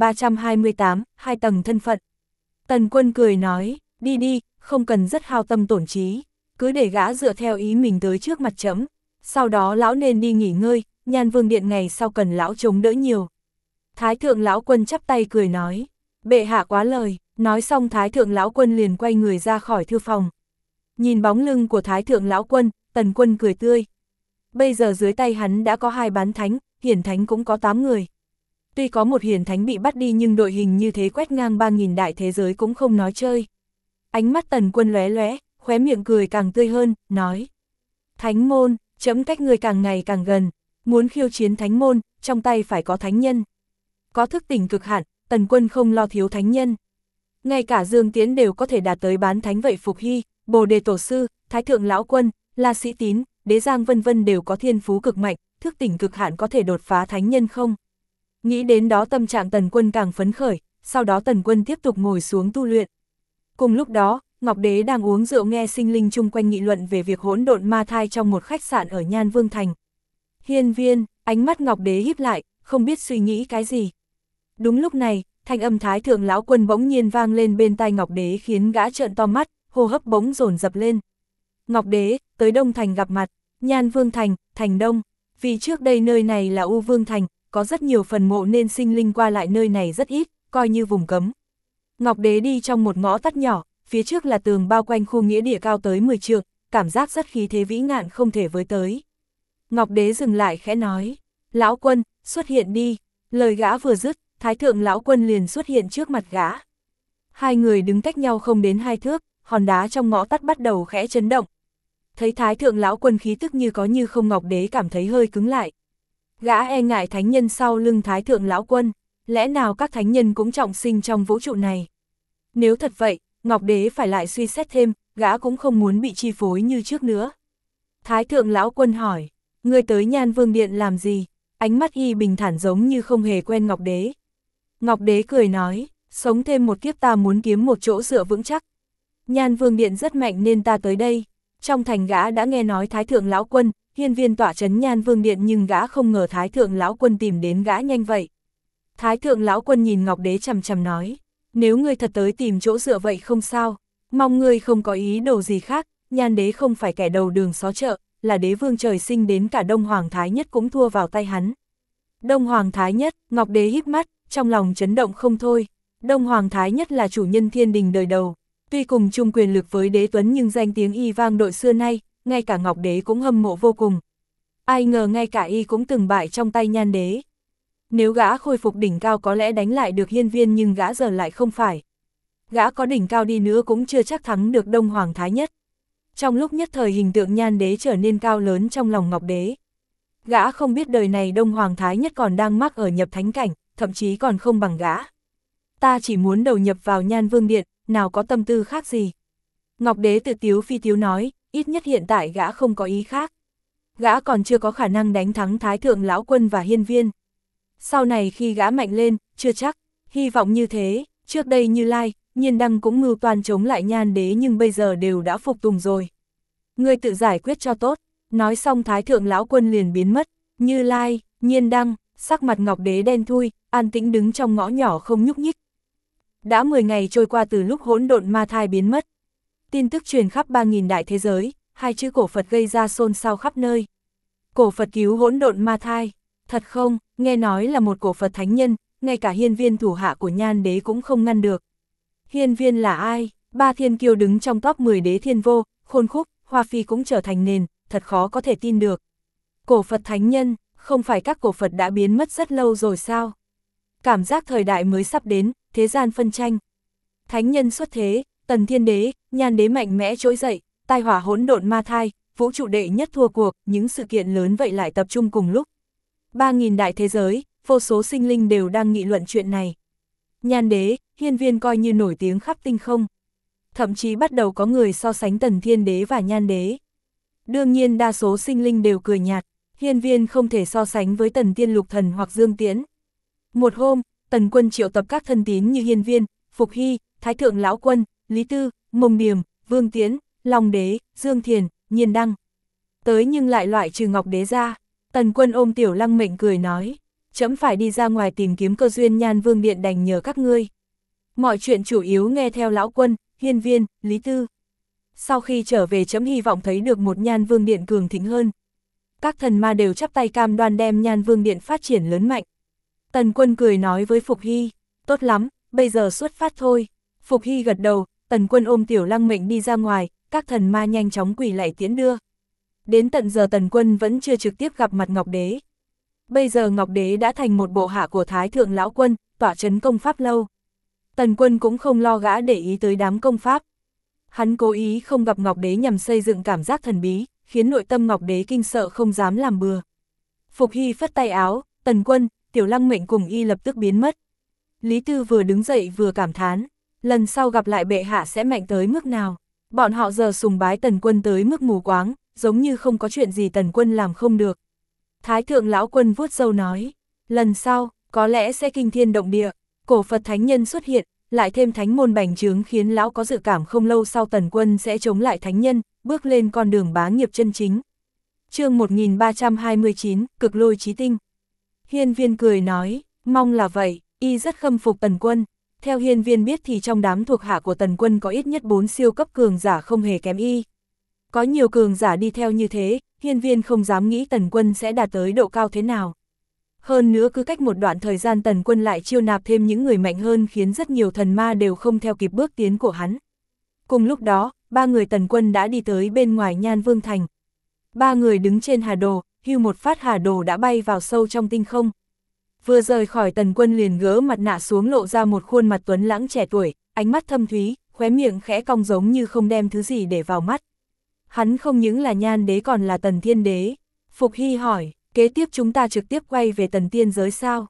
1328, 2 tầng thân phận. Tần Quân cười nói, đi đi, không cần rất hao tâm tổn trí, cứ để gã dựa theo ý mình tới trước mặt trẫm. Sau đó lão nên đi nghỉ ngơi, Nhan Vương Điện ngày sau cần lão chống đỡ nhiều. Thái Thượng lão quân chắp tay cười nói, bệ hạ quá lời. Nói xong Thái Thượng lão quân liền quay người ra khỏi thư phòng. Nhìn bóng lưng của Thái Thượng lão quân, Tần Quân cười tươi. Bây giờ dưới tay hắn đã có 2 bán thánh, hiển thánh cũng có 8 người. Tuy có một hiển thánh bị bắt đi nhưng đội hình như thế quét ngang 3.000 đại thế giới cũng không nói chơi. Ánh mắt Tần Quân lóe lóe, khóe miệng cười càng tươi hơn, nói. Thánh môn, chấm cách người càng ngày càng gần, muốn khiêu chiến thánh môn, trong tay phải có thánh nhân. Có thức tỉnh cực hạn, Tần Quân không lo thiếu thánh nhân. Ngay cả Dương Tiễn đều có thể đạt tới bán thánh vậy Phục Hy, Bồ Đề Tổ Sư, Thái Thượng lão quân, La Sĩ Tín, Đế Giang vân vân đều có thiên phú cực mạnh, thức tỉnh cực hạn có thể đột phá thánh nhân không? Nghĩ đến đó tâm trạng Tần Quân càng phấn khởi, sau đó Tần Quân tiếp tục ngồi xuống tu luyện. Cùng lúc đó, Ngọc Đế đang uống rượu nghe sinh linh chung quanh nghị luận về việc hỗn độn ma thai trong một khách sạn ở Nhan Vương Thành. Hiên viên, ánh mắt Ngọc Đế híp lại, không biết suy nghĩ cái gì. Đúng lúc này, thanh âm Thái Thượng lão quân bỗng nhiên vang lên bên tai Ngọc Đế khiến gã trợn to mắt, hô hấp bỗng dồn dập lên. Ngọc Đế, tới Đông Thành gặp mặt, Nhan Vương Thành, Thành Đông, vì trước đây nơi này là U Vương Thành, có rất nhiều phần mộ nên sinh linh qua lại nơi này rất ít, coi như vùng cấm. Ngọc Đế đi trong một ngõ tắt nhỏ, phía trước là tường bao quanh khu nghĩa địa cao tới 10 trượng, cảm giác rất khí thế vĩ ngạn không thể với tới. Ngọc Đế dừng lại khẽ nói, lão quân, xuất hiện đi. Lời gã vừa dứt, Thái thượng lão quân liền xuất hiện trước mặt gã. Hai người đứng cách nhau không đến 2 thước, hòn đá trong ngõ tắt bắt đầu khẽ chấn động. Thấy Thái thượng lão quân khí tức như có như không, Ngọc Đế cảm thấy hơi cứng lại. Gã e ngại thánh nhân sau lưng Thái thượng lão quân, lẽ nào các thánh nhân cũng trọng sinh trong vũ trụ này? Nếu thật vậy, Ngọc Đế phải lại suy xét thêm, gã cũng không muốn bị chi phối như trước nữa. Thái thượng lão quân hỏi, ngươi tới Nhan Vương Điện làm gì? Ánh mắt y bình thản giống như không hề quen Ngọc Đế. Ngọc Đế cười nói, sống thêm một kiếp ta muốn kiếm một chỗ dựa vững chắc. Nhan Vương Điện rất mạnh nên ta tới đây. Trong thành gã đã nghe nói Thái thượng lão quân, hiên viên tọa trấn Nhan Vương Điện, nhưng gã không ngờ Thái thượng lão quân tìm đến gã nhanh vậy. Thái thượng lão quân nhìn Ngọc Đế chằm chằm nói, nếu ngươi thật tới tìm chỗ dựa vậy không sao, mong ngươi không có ý đồ gì khác. Nhan đế không phải kẻ đầu đường xó chợ, là đế vương trời sinh, đến cả Đông Hoàng Thái Nhất cũng thua vào tay hắn. Đông Hoàng Thái Nhất, Ngọc Đế híp mắt, trong lòng chấn động không thôi. Đông Hoàng Thái Nhất là chủ nhân thiên đình đời đầu, tuy cùng chung quyền lực với Đế Tuấn nhưng danh tiếng y vang đội xưa nay, ngay cả Ngọc Đế cũng hâm mộ vô cùng. Ai ngờ ngay cả y cũng từng bại trong tay Nhan đế. Nếu gã khôi phục đỉnh cao có lẽ đánh lại được hiên viên, nhưng gã giờ lại không phải. Gã có đỉnh cao đi nữa cũng chưa chắc thắng được Đông Hoàng Thái Nhất. Trong lúc nhất thời hình tượng Nhan đế trở nên cao lớn trong lòng Ngọc Đế. Gã không biết đời này Đông Hoàng Thái Nhất còn đang mắc ở nhập thánh cảnh, thậm chí còn không bằng gã. Ta chỉ muốn đầu nhập vào Nhan Vương Điện, nào có tâm tư khác gì. Ngọc Đế tự tiếu phi tiếu nói, ít nhất hiện tại gã không có ý khác. Gã còn chưa có khả năng đánh thắng Thái thượng lão quân và hiên viên. Sau này khi gã mạnh lên, chưa chắc, hy vọng như thế. Trước đây Như Lai, Nhiên Đăng cũng mưu toan chống lại Nhan đế nhưng bây giờ đều đã phục tùng rồi. Ngươi tự giải quyết cho tốt. Nói xong Thái thượng lão quân liền biến mất. Như Lai, Nhiên Đăng, sắc mặt Ngọc Đế đen thui, an tĩnh đứng trong ngõ nhỏ không nhúc nhích. Đã 10 ngày trôi qua từ lúc hỗn độn ma thai biến mất. Tin tức truyền khắp 3.000 đại thế giới, hai chữ cổ Phật gây ra xôn xao khắp nơi. Cổ Phật cứu hỗn độn ma thai, thật không? Nghe nói là một cổ Phật thánh nhân, ngay cả hiên viên thủ hạ của Nhan đế cũng không ngăn được. Hiên viên là ai? Ba thiên kiêu đứng trong top 10 đế thiên vô, Khôn Khúc, Hoa Phi cũng trở thành nền, thật khó có thể tin được. Cổ Phật thánh nhân, không phải các cổ Phật đã biến mất rất lâu rồi sao? Cảm giác thời đại mới sắp đến, thế gian phân tranh. Thánh nhân xuất thế, Tần Thiên Đế, Nhan đế mạnh mẽ trỗi dậy, tai họa hỗn độn ma thai, vũ trụ đệ nhất thua cuộc, những sự kiện lớn vậy lại tập trung cùng lúc. 3.000 đại thế giới, vô số sinh linh đều đang nghị luận chuyện này. Nhan đế, hiên viên coi như nổi tiếng khắp tinh không. Thậm chí bắt đầu có người so sánh Tần Thiên Đế và Nhan đế. Đương nhiên đa số sinh linh đều cười nhạt, hiên viên không thể so sánh với Tần Tiên Lục Thần hoặc Dương Tiễn. Một hôm, Tần Quân triệu tập các thân tín như hiên viên, Phục Hy, Thái thượng lão quân, Lý Tư, Mông Điềm, Vương Tiễn, Long Đế, Dương Thiền, Nhiên Đăng. Tới nhưng lại loại trừ Ngọc Đế ra. Tần Quân ôm Tiểu Lăng Mệnh cười nói, trẫm phải đi ra ngoài tìm kiếm cơ duyên, Nhan Vương Điện đành nhờ các ngươi. Mọi chuyện chủ yếu nghe theo lão quân, hiên viên, Lý Tư. Sau khi trở về trẫm hy vọng thấy được một Nhan Vương Điện cường thịnh hơn. Các thần ma đều chắp tay cam đoan đem Nhan Vương Điện phát triển lớn mạnh. Tần Quân cười nói với Phục Hy, tốt lắm, bây giờ xuất phát thôi. Phục Hy gật đầu, Tần Quân ôm Tiểu Lăng Mệnh đi ra ngoài, các thần ma nhanh chóng quỳ lạy tiễn đưa. Đến tận giờ Tần Quân vẫn chưa trực tiếp gặp mặt Ngọc Đế. Bây giờ Ngọc Đế đã thành một bộ hạ của Thái thượng lão quân, tọa trấn công pháp lâu. Tần Quân cũng không lo gã để ý tới đám công pháp. Hắn cố ý không gặp Ngọc Đế nhằm xây dựng cảm giác thần bí, khiến nội tâm Ngọc Đế kinh sợ không dám làm bừa. Phục Hy phất tay áo, Tần Quân, Tiểu Lăng Mệnh cùng y lập tức biến mất. Lý Tư vừa đứng dậy vừa cảm thán, lần sau gặp lại bệ hạ sẽ mạnh tới mức nào. Bọn họ giờ sùng bái Tần Quân tới mức mù quáng, giống như không có chuyện gì Tần Quân làm không được. Thái thượng lão quân vuốt râu nói, lần sau, có lẽ sẽ kinh thiên động địa, cổ Phật thánh nhân xuất hiện, lại thêm thánh môn bành trướng khiến lão có dự cảm không lâu sau Tần Quân sẽ chống lại thánh nhân, bước lên con đường bá nghiệp chân chính. Chương 1329, Cực Lôi Chí Tinh. Hiên viên cười nói, mong là vậy, y rất khâm phục Tần Quân. Theo hiên viên biết thì trong đám thuộc hạ của Tần Quân có ít nhất 4 siêu cấp cường giả không hề kém y. Có nhiều cường giả đi theo như thế, hiên viên không dám nghĩ Tần Quân sẽ đạt tới độ cao thế nào. Hơn nữa cứ cách một đoạn thời gian Tần Quân lại chiêu nạp thêm những người mạnh hơn khiến rất nhiều thần ma đều không theo kịp bước tiến của hắn. Cùng lúc đó, 3 người Tần Quân đã đi tới bên ngoài Nhan Vương Thành. 3 người đứng trên hà đồ, hưu một phát hà đồ đã bay vào sâu trong tinh không. Vừa rời khỏi Tần Quân liền gỡ mặt nạ xuống lộ ra một khuôn mặt tuấn lãng trẻ tuổi, ánh mắt thâm thúy, khóe miệng khẽ cong giống như không đem thứ gì để vào mắt. Hắn không những là Nhan Đế còn là Tần Thiên Đế. Phục Hy hỏi, kế tiếp chúng ta trực tiếp quay về Tần Tiên giới sao?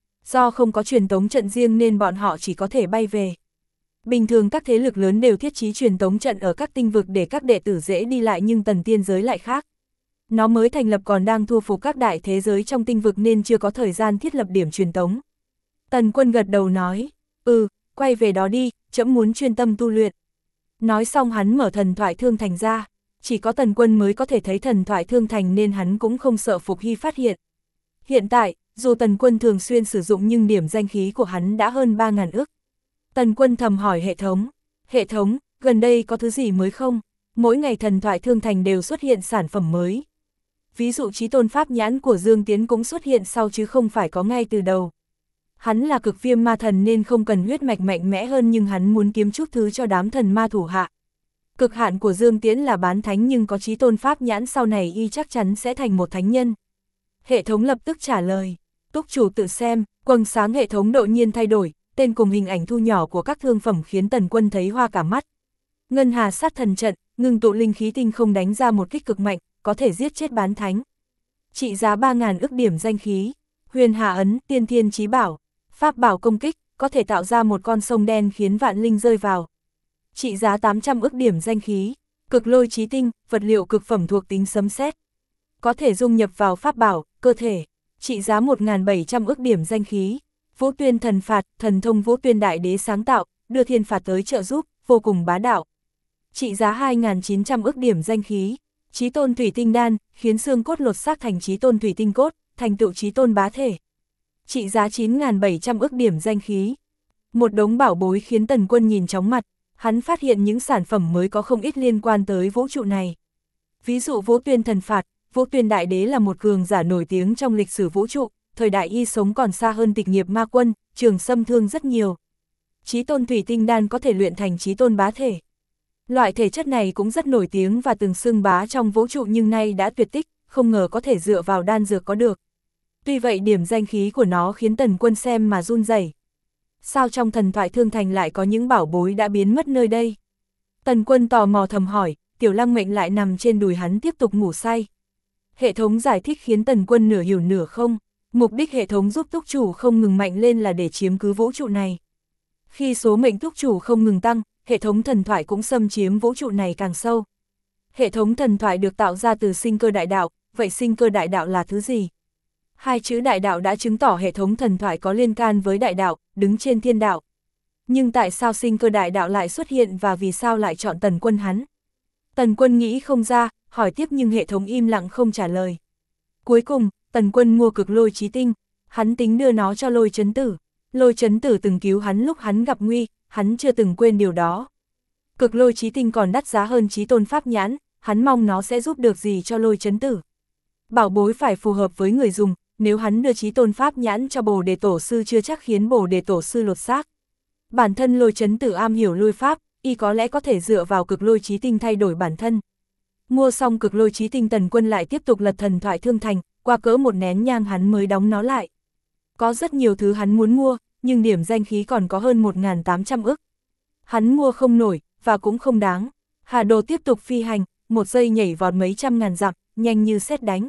Do không có truyền tống trận riêng nên bọn họ chỉ có thể bay về. Bình thường các thế lực lớn đều thiết trí truyền tống trận ở các tinh vực để các đệ tử dễ đi lại, nhưng Tần Tiên giới lại khác. Nó mới thành lập còn đang thu phục các đại thế giới trong tinh vực nên chưa có thời gian thiết lập điểm truyền tống. Tần Quân gật đầu nói, quay về đó đi, trẫm muốn chuyên tâm tu luyện. Nói xong hắn mở thần thoại thương thành ra, chỉ có Tần Quân mới có thể thấy thần thoại thương thành nên hắn cũng không sợ Phục Hy phát hiện. Hiện tại, dù Tần Quân thường xuyên sử dụng nhưng điểm danh khí của hắn đã hơn 3.000 ức. Tần Quân thầm hỏi hệ thống, gần đây có thứ gì mới không? Mỗi ngày thần thoại thương thành đều xuất hiện sản phẩm mới. Ví dụ Chí Tôn Pháp Nhãn của Dương Tiến cũng xuất hiện sau chứ không phải có ngay từ đầu. Hắn là cực viêm ma thần nên không cần huyết mạch mạnh mẽ hơn, nhưng hắn muốn kiếm chút thứ cho đám thần ma thủ hạ. Cực hạn của Dương Tiến là bán thánh, nhưng có Chí Tôn Pháp Nhãn sau này y chắc chắn sẽ thành một thánh nhân. Hệ thống lập tức trả lời, túc chủ tự xem. Quầng sáng hệ thống đột nhiên thay đổi, tên cùng hình ảnh thu nhỏ của các thương phẩm khiến Tần Quân thấy hoa cả mắt. Ngân Hà Sát Thần Trận, ngưng tụ linh khí tinh không đánh ra một kích cực mạnh, có thể giết chết bán thánh. Trị giá 3.000 ức điểm danh khí. Huyền Hà Ấn, tiên thiên chí bảo, pháp bảo công kích, có thể tạo ra một con sông đen khiến vạn linh rơi vào. Trị giá 800 ức điểm danh khí. Cực lôi chí tinh, vật liệu cực phẩm thuộc tính sấm sét, có thể dung nhập vào pháp bảo, cơ thể. Trị giá 1.700 ức điểm danh khí. Vũ Tuyên thần phạt, thần thông Vũ Tuyên Đại Đế sáng tạo, đưa thiên phạt tới trợ giúp, vô cùng bá đạo. Trị giá 2.900 ức điểm danh khí. Chí Tôn Thủy Tinh Đan, khiến xương cốt lột xác thành Chí Tôn Thủy Tinh Cốt, thành tựu Chí Tôn bá thể. Trị giá 9.700 ức điểm danh khí. Một đống bảo bối khiến Tần Quân nhìn chóng mặt, hắn phát hiện những sản phẩm mới có không ít liên quan tới vũ trụ này. Ví dụ Vũ Tuyên thần phạt, Vũ Tuyên Đại Đế là một cường giả nổi tiếng trong lịch sử vũ trụ, thời đại y sống còn xa hơn Tịch Nghiệp Ma Quân, Trường Sâm Thương rất nhiều. Chí Tôn Thủy Tinh Đan có thể luyện thành Chí Tôn bá thể. Loại thể chất này cũng rất nổi tiếng và từng xưng bá trong vũ trụ, nhưng nay đã tuyệt tích, không ngờ có thể dựa vào đan dược có được. Tuy vậy điểm danh khí của nó khiến Tần Quân xem mà run rẩy. Sao trong thần thoại thương thành lại có những bảo bối đã biến mất nơi đây? Tần Quân tò mò thầm hỏi, Tiểu Lăng Mệnh lại nằm trên đùi hắn tiếp tục ngủ say. Hệ thống giải thích khiến Tần Quân nửa hiểu nửa không. Mục đích hệ thống giúp túc chủ không ngừng mạnh lên là để chiếm cứ vũ trụ này. Khi số mệnh túc chủ không ngừng tăng, hệ thống thần thoại cũng xâm chiếm vũ trụ này càng sâu. Hệ thống thần thoại được tạo ra từ sinh cơ đại đạo, vậy sinh cơ đại đạo là thứ gì? Hai chữ đại đạo đã chứng tỏ hệ thống thần thoại có liên can với đại đạo, đứng trên thiên đạo. Nhưng tại sao sinh cơ đại đạo lại xuất hiện và vì sao lại chọn Tần Quân hắn? Tần Quân nghĩ không ra, hỏi tiếp nhưng hệ thống im lặng không trả lời. Cuối cùng, Tần Quân mua cực lôi chí tinh, hắn tính đưa nó cho Lôi Chấn Tử. Lôi Chấn Tử từng cứu hắn lúc hắn gặp nguy, hắn chưa từng quên điều đó. Cực lôi chí tinh còn đắt giá hơn Chí Tôn Pháp Nhãn, hắn mong nó sẽ giúp được gì cho Lôi Chấn Tử. Bảo bối phải phù hợp với người dùng, nếu hắn đưa Chí Tôn Pháp Nhãn cho Bồ Đề Tổ Sư chưa chắc khiến Bồ Đề Tổ Sư lột xác. Bản thân Lôi Chấn Tử am hiểu lôi pháp, y có lẽ có thể dựa vào cực lôi chí tinh thay đổi bản thân. Mua xong cực lôi chí tinh, Tần Quân lại tiếp tục lật thần thoại thương thành, qua cỡ một nén nhang hắn mới đóng nó lại. Có rất nhiều thứ hắn muốn mua, nhưng điểm danh khí còn có hơn 1.800 ức. Hắn mua không nổi, và cũng không đáng. Hà Đồ tiếp tục phi hành, một giây nhảy vọt mấy trăm ngàn dặm, nhanh như sét đánh.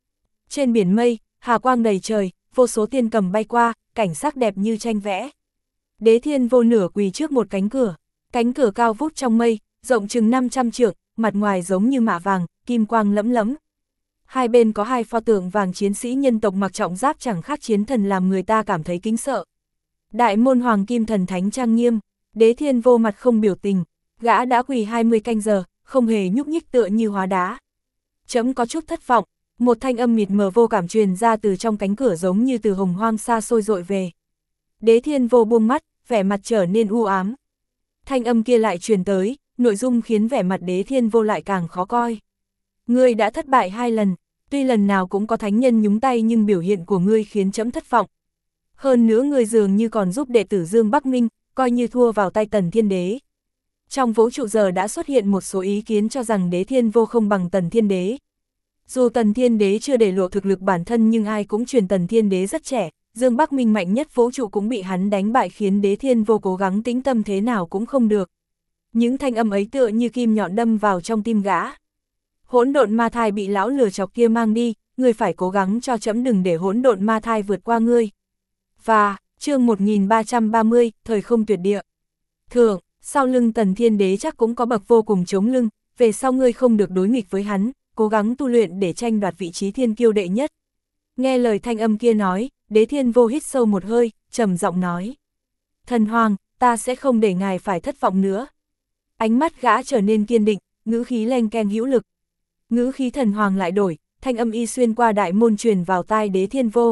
Trên biển mây, hà quang đầy trời, vô số tiên cầm bay qua, cảnh sắc đẹp như tranh vẽ. Đế Thiên Vô nửa quỳ trước một cánh cửa cao vút trong mây, rộng chừng 500 trượng, mặt ngoài giống như mạ vàng, kim quang lẫm lẫm. Hai bên có hai pho tượng vàng chiến sĩ nhân tộc mặc trọng giáp chẳng khác chiến thần làm người ta cảm thấy kính sợ. Đại môn hoàng kim thần thánh trang nghiêm, Đế Thiên Vô mặt không biểu tình, gã đã quỳ 20 canh giờ, không hề nhúc nhích tựa như hóa đá. Chấm có chút thất vọng, một thanh âm mịt mờ vô cảm truyền ra từ trong cánh cửa giống như từ hồng hoang xa xôi dội về. Đế Thiên Vô buông mắt, vẻ mặt trở nên u ám. Thanh âm kia lại truyền tới, nội dung khiến vẻ mặt Đế Thiên Vô lại càng khó coi. Ngươi đã thất bại 2 lần, tuy lần nào cũng có thánh nhân nhúng tay nhưng biểu hiện của ngươi khiến chấm thất vọng. Hơn nữa ngươi dường như còn giúp đệ tử Dương Bắc Minh, coi như thua vào tay Tần Thiên Đế. Trong vũ trụ giờ đã xuất hiện một số ý kiến cho rằng Đế Thiên Vô không bằng Tần Thiên Đế. Dù Tần Thiên Đế chưa để lộ thực lực bản thân nhưng ai cũng truyền Tần Thiên Đế rất trẻ, Dương Bắc Minh mạnh nhất vũ trụ cũng bị hắn đánh bại, khiến Đế Thiên Vô cố gắng tĩnh tâm thế nào cũng không được. Những thanh âm ấy tựa như kim nhọn đâm vào trong tim gã. Hỗn độn ma thai bị lão lừa chọc kia mang đi, ngươi phải cố gắng cho trẫm đừng để hỗn độn ma thai vượt qua ngươi. Và, chương 1330, thời không tuyệt địa. Thượng, sau lưng Tần Thiên Đế chắc cũng có bậc vô cùng chống lưng, về sau ngươi không được đối nghịch với hắn, cố gắng tu luyện để tranh đoạt vị trí thiên kiêu đệ nhất. Nghe lời thanh âm kia nói, Đế Thiên Vô hít sâu một hơi, trầm giọng nói. Thần Hoàng, ta sẽ không để ngài phải thất vọng nữa. Ánh mắt gã trở nên kiên định, ngữ khí leng keng hữu lực. Ngữ khí Thần Hoàng lại đổi, thanh âm y xuyên qua đại môn truyền vào tai Đế Thiên Vô.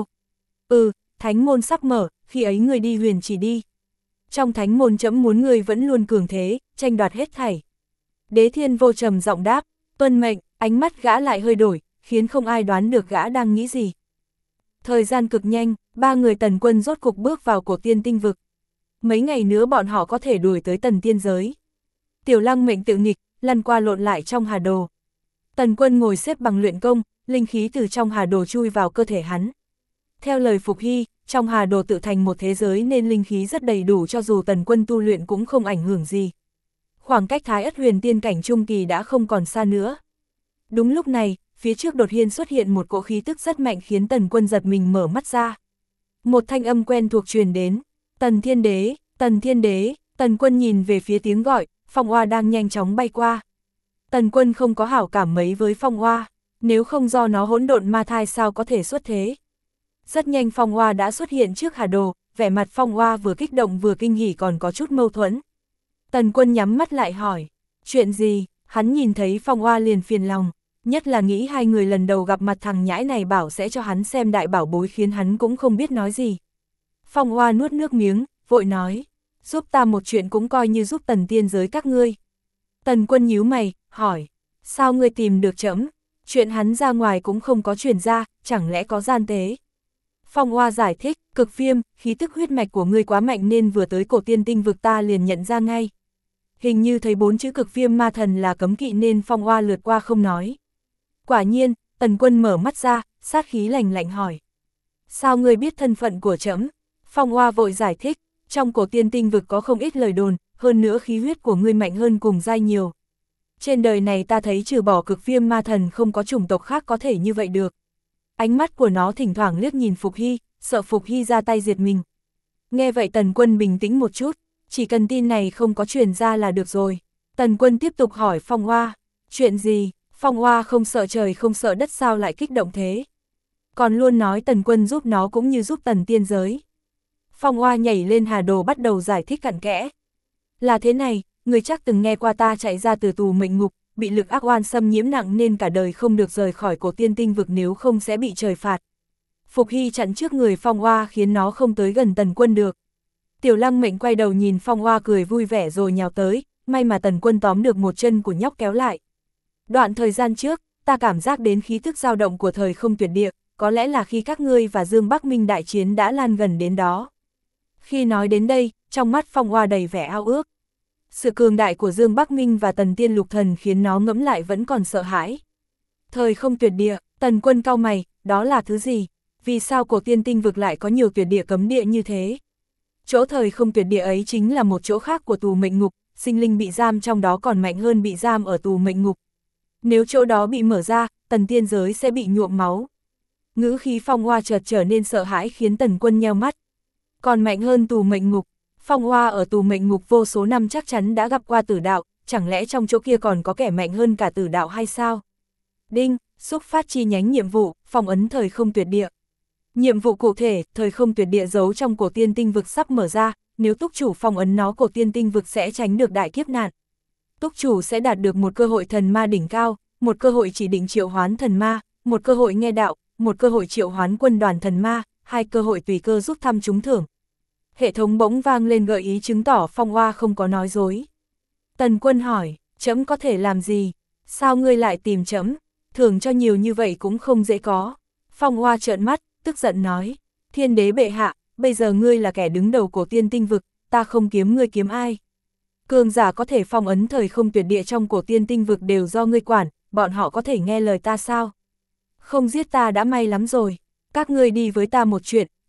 Thánh môn sắp mở, khi ấy người đi huyền chỉ đi. Trong thánh môn trẫm muốn người vẫn luôn cường thế, tranh đoạt hết thảy. Đế Thiên Vô trầm giọng đáp, tuân mệnh. Ánh mắt gã lại hơi đổi, khiến không ai đoán được gã đang nghĩ gì. Thời gian cực nhanh, ba người Tần Quân rốt cục bước vào cổ tiên tinh vực. Mấy ngày nữa bọn họ có thể đuổi tới Tần tiên giới. Tiểu Lăng mệnh tự nghịch, lăn qua lộn lại trong hà đồ. Tần Quân ngồi xếp bằng luyện công, linh khí từ trong hà đồ chui vào cơ thể hắn. Theo lời Phục Hy, trong hà đồ tự thành một thế giới nên linh khí rất đầy đủ, cho dù Tần Quân tu luyện cũng không ảnh hưởng gì. Khoảng cách Thái Ất Huyền Tiên cảnh trung kỳ đã không còn xa nữa. Đúng lúc này, phía trước đột nhiên xuất hiện một cỗ khí tức rất mạnh, khiến Tần Quân giật mình mở mắt ra. Một thanh âm quen thuộc truyền đến, Tần Thiên Đế, Tần Thiên Đế. Tần Quân nhìn về phía tiếng gọi, Phong Oa đang nhanh chóng bay qua. Tần Quân không có hảo cảm mấy với Phong Oa, nếu không do nó hỗn độn ma thai sao có thể xuất thế. Rất nhanh Phong Oa đã xuất hiện trước hà đồ, vẻ mặt Phong Oa vừa kích động vừa kinh hỉ, còn có chút mâu thuẫn. Tần Quân nhắm mắt lại hỏi, chuyện gì? Hắn nhìn thấy Phong Oa liền phiền lòng, nhất là nghĩ hai người lần đầu gặp mặt thằng nhãi này bảo sẽ cho hắn xem đại bảo bối, khiến hắn cũng không biết nói gì. Phong Oa nuốt nước miếng, vội nói, giúp ta một chuyện cũng coi như giúp Tần tiên giới các ngươi. Tần Quân nhíu mày, hỏi, sao ngươi tìm được trẫm? Chuyện hắn ra ngoài cũng không có truyền ra, chẳng lẽ có gian tế? Phong Oa giải thích, cực viêm, khí tức huyết mạch của ngươi quá mạnh nên vừa tới cổ tiên tinh vực ta liền nhận ra ngay. Hình như thấy 4 chữ cực viêm ma thần là cấm kỵ nên Phong Oa lượt qua không nói. Quả nhiên, Tần Quân mở mắt ra, sát khí lạnh lạnh hỏi. Sao ngươi biết thân phận của trẫm? Phong Oa vội giải thích, trong cổ tiên tinh vực có không ít lời đồn, hơn nữa khí huyết của ngươi mạnh hơn cùng giai nhiều. Trên đời này ta thấy trừ bỏ cực viêm ma thần không có chủng tộc khác có thể như vậy được. Ánh mắt của nó thỉnh thoảng liếc nhìn Phục Hy, sợ Phục Hy ra tay diệt mình. Nghe vậy Tần Quân bình tĩnh một chút, chỉ cần tin này không có truyền ra là được rồi. Tần Quân tiếp tục hỏi Phong Oa, chuyện gì? Phong Oa không sợ trời không sợ đất sao lại kích động thế? Còn luôn nói Tần Quân giúp nó cũng như giúp Tần tiên giới. Phong Oa nhảy lên hà đồ bắt đầu giải thích cặn kẽ. Là thế này, người chắc từng nghe qua ta chạy ra từ tù mệnh ngục, bị lực ác oan xâm nhiễm nặng nên cả đời không được rời khỏi cổ tiên tinh vực, nếu không sẽ bị trời phạt. Phục Hy chặn trước người Phong Oa khiến nó không tới gần Tần Quân được. Tiểu Lăng mệnh quay đầu nhìn Phong Oa cười vui vẻ rồi nhào tới, may mà Tần Quân tóm được một chân của nhóc kéo lại. Đoạn thời gian trước, ta cảm giác đến khí tức dao động của thời không tuyệt địa, có lẽ là khi các ngươi và Dương Bắc Minh đại chiến đã lan gần đến đó. Khi nói đến đây, trong mắt Phong Oa đầy vẻ ao ước. Sự cường đại của Dương Bắc Minh và Tần Tiên Lục Thần khiến nó ngẫm lại vẫn còn sợ hãi. Thời không tuyệt địa, Tần Quân cau mày, đó là thứ gì? Vì sao cổ tiên tinh vực lại có nhiều tuyệt địa cấm địa như thế? Chỗ thời không tuyệt địa ấy chính là một chỗ khác của tù mệnh ngục, sinh linh bị giam trong đó còn mạnh hơn bị giam ở tù mệnh ngục. Nếu chỗ đó bị mở ra, Tần tiên giới sẽ bị nhuộm máu. Ngữ khí Phong Oa chợt trở nên sợ hãi khiến Tần Quân nheo mắt. Còn mạnh hơn tù mệnh ngục? Phong Oa ở tù mệnh ngục vô số năm chắc chắn đã gặp qua tử đạo, chẳng lẽ trong chỗ kia còn có kẻ mạnh hơn cả tử đạo hay sao? Đinh, xúc phát chi nhánh nhiệm vụ, phong ấn thời không tuyệt địa. Nhiệm vụ cụ thể, thời không tuyệt địa giấu trong cổ tiên tinh vực sắp mở ra, nếu túc chủ phong ấn nó cổ tiên tinh vực sẽ tránh được đại kiếp nạn. Túc chủ sẽ đạt được một cơ hội thần ma đỉnh cao, một cơ hội chỉ định triệu hoán thần ma, một cơ hội nghe đạo, một cơ hội triệu hoán quân đoàn thần ma, 2 cơ hội tùy cơ rút thăm trúng thưởng. Hệ thống bỗng vang lên gợi ý chứng tỏ Phong Oa không có nói dối. Tần Quân hỏi, trẫm có thể làm gì? Sao ngươi lại tìm trẫm? Thưởng cho nhiều như vậy cũng không dễ có. Phong Oa trợn mắt, tức giận nói, Thiên Đế bệ hạ, bây giờ ngươi là kẻ đứng đầu cổ tiên tinh vực, ta không kiếm ngươi kiếm ai? Cường giả có thể phong ấn thời không tuyệt địa trong cổ tiên tinh vực đều do ngươi quản, bọn họ có thể nghe lời ta sao? Không giết ta đã may lắm rồi. Các ngươi đi với ta một chuyện,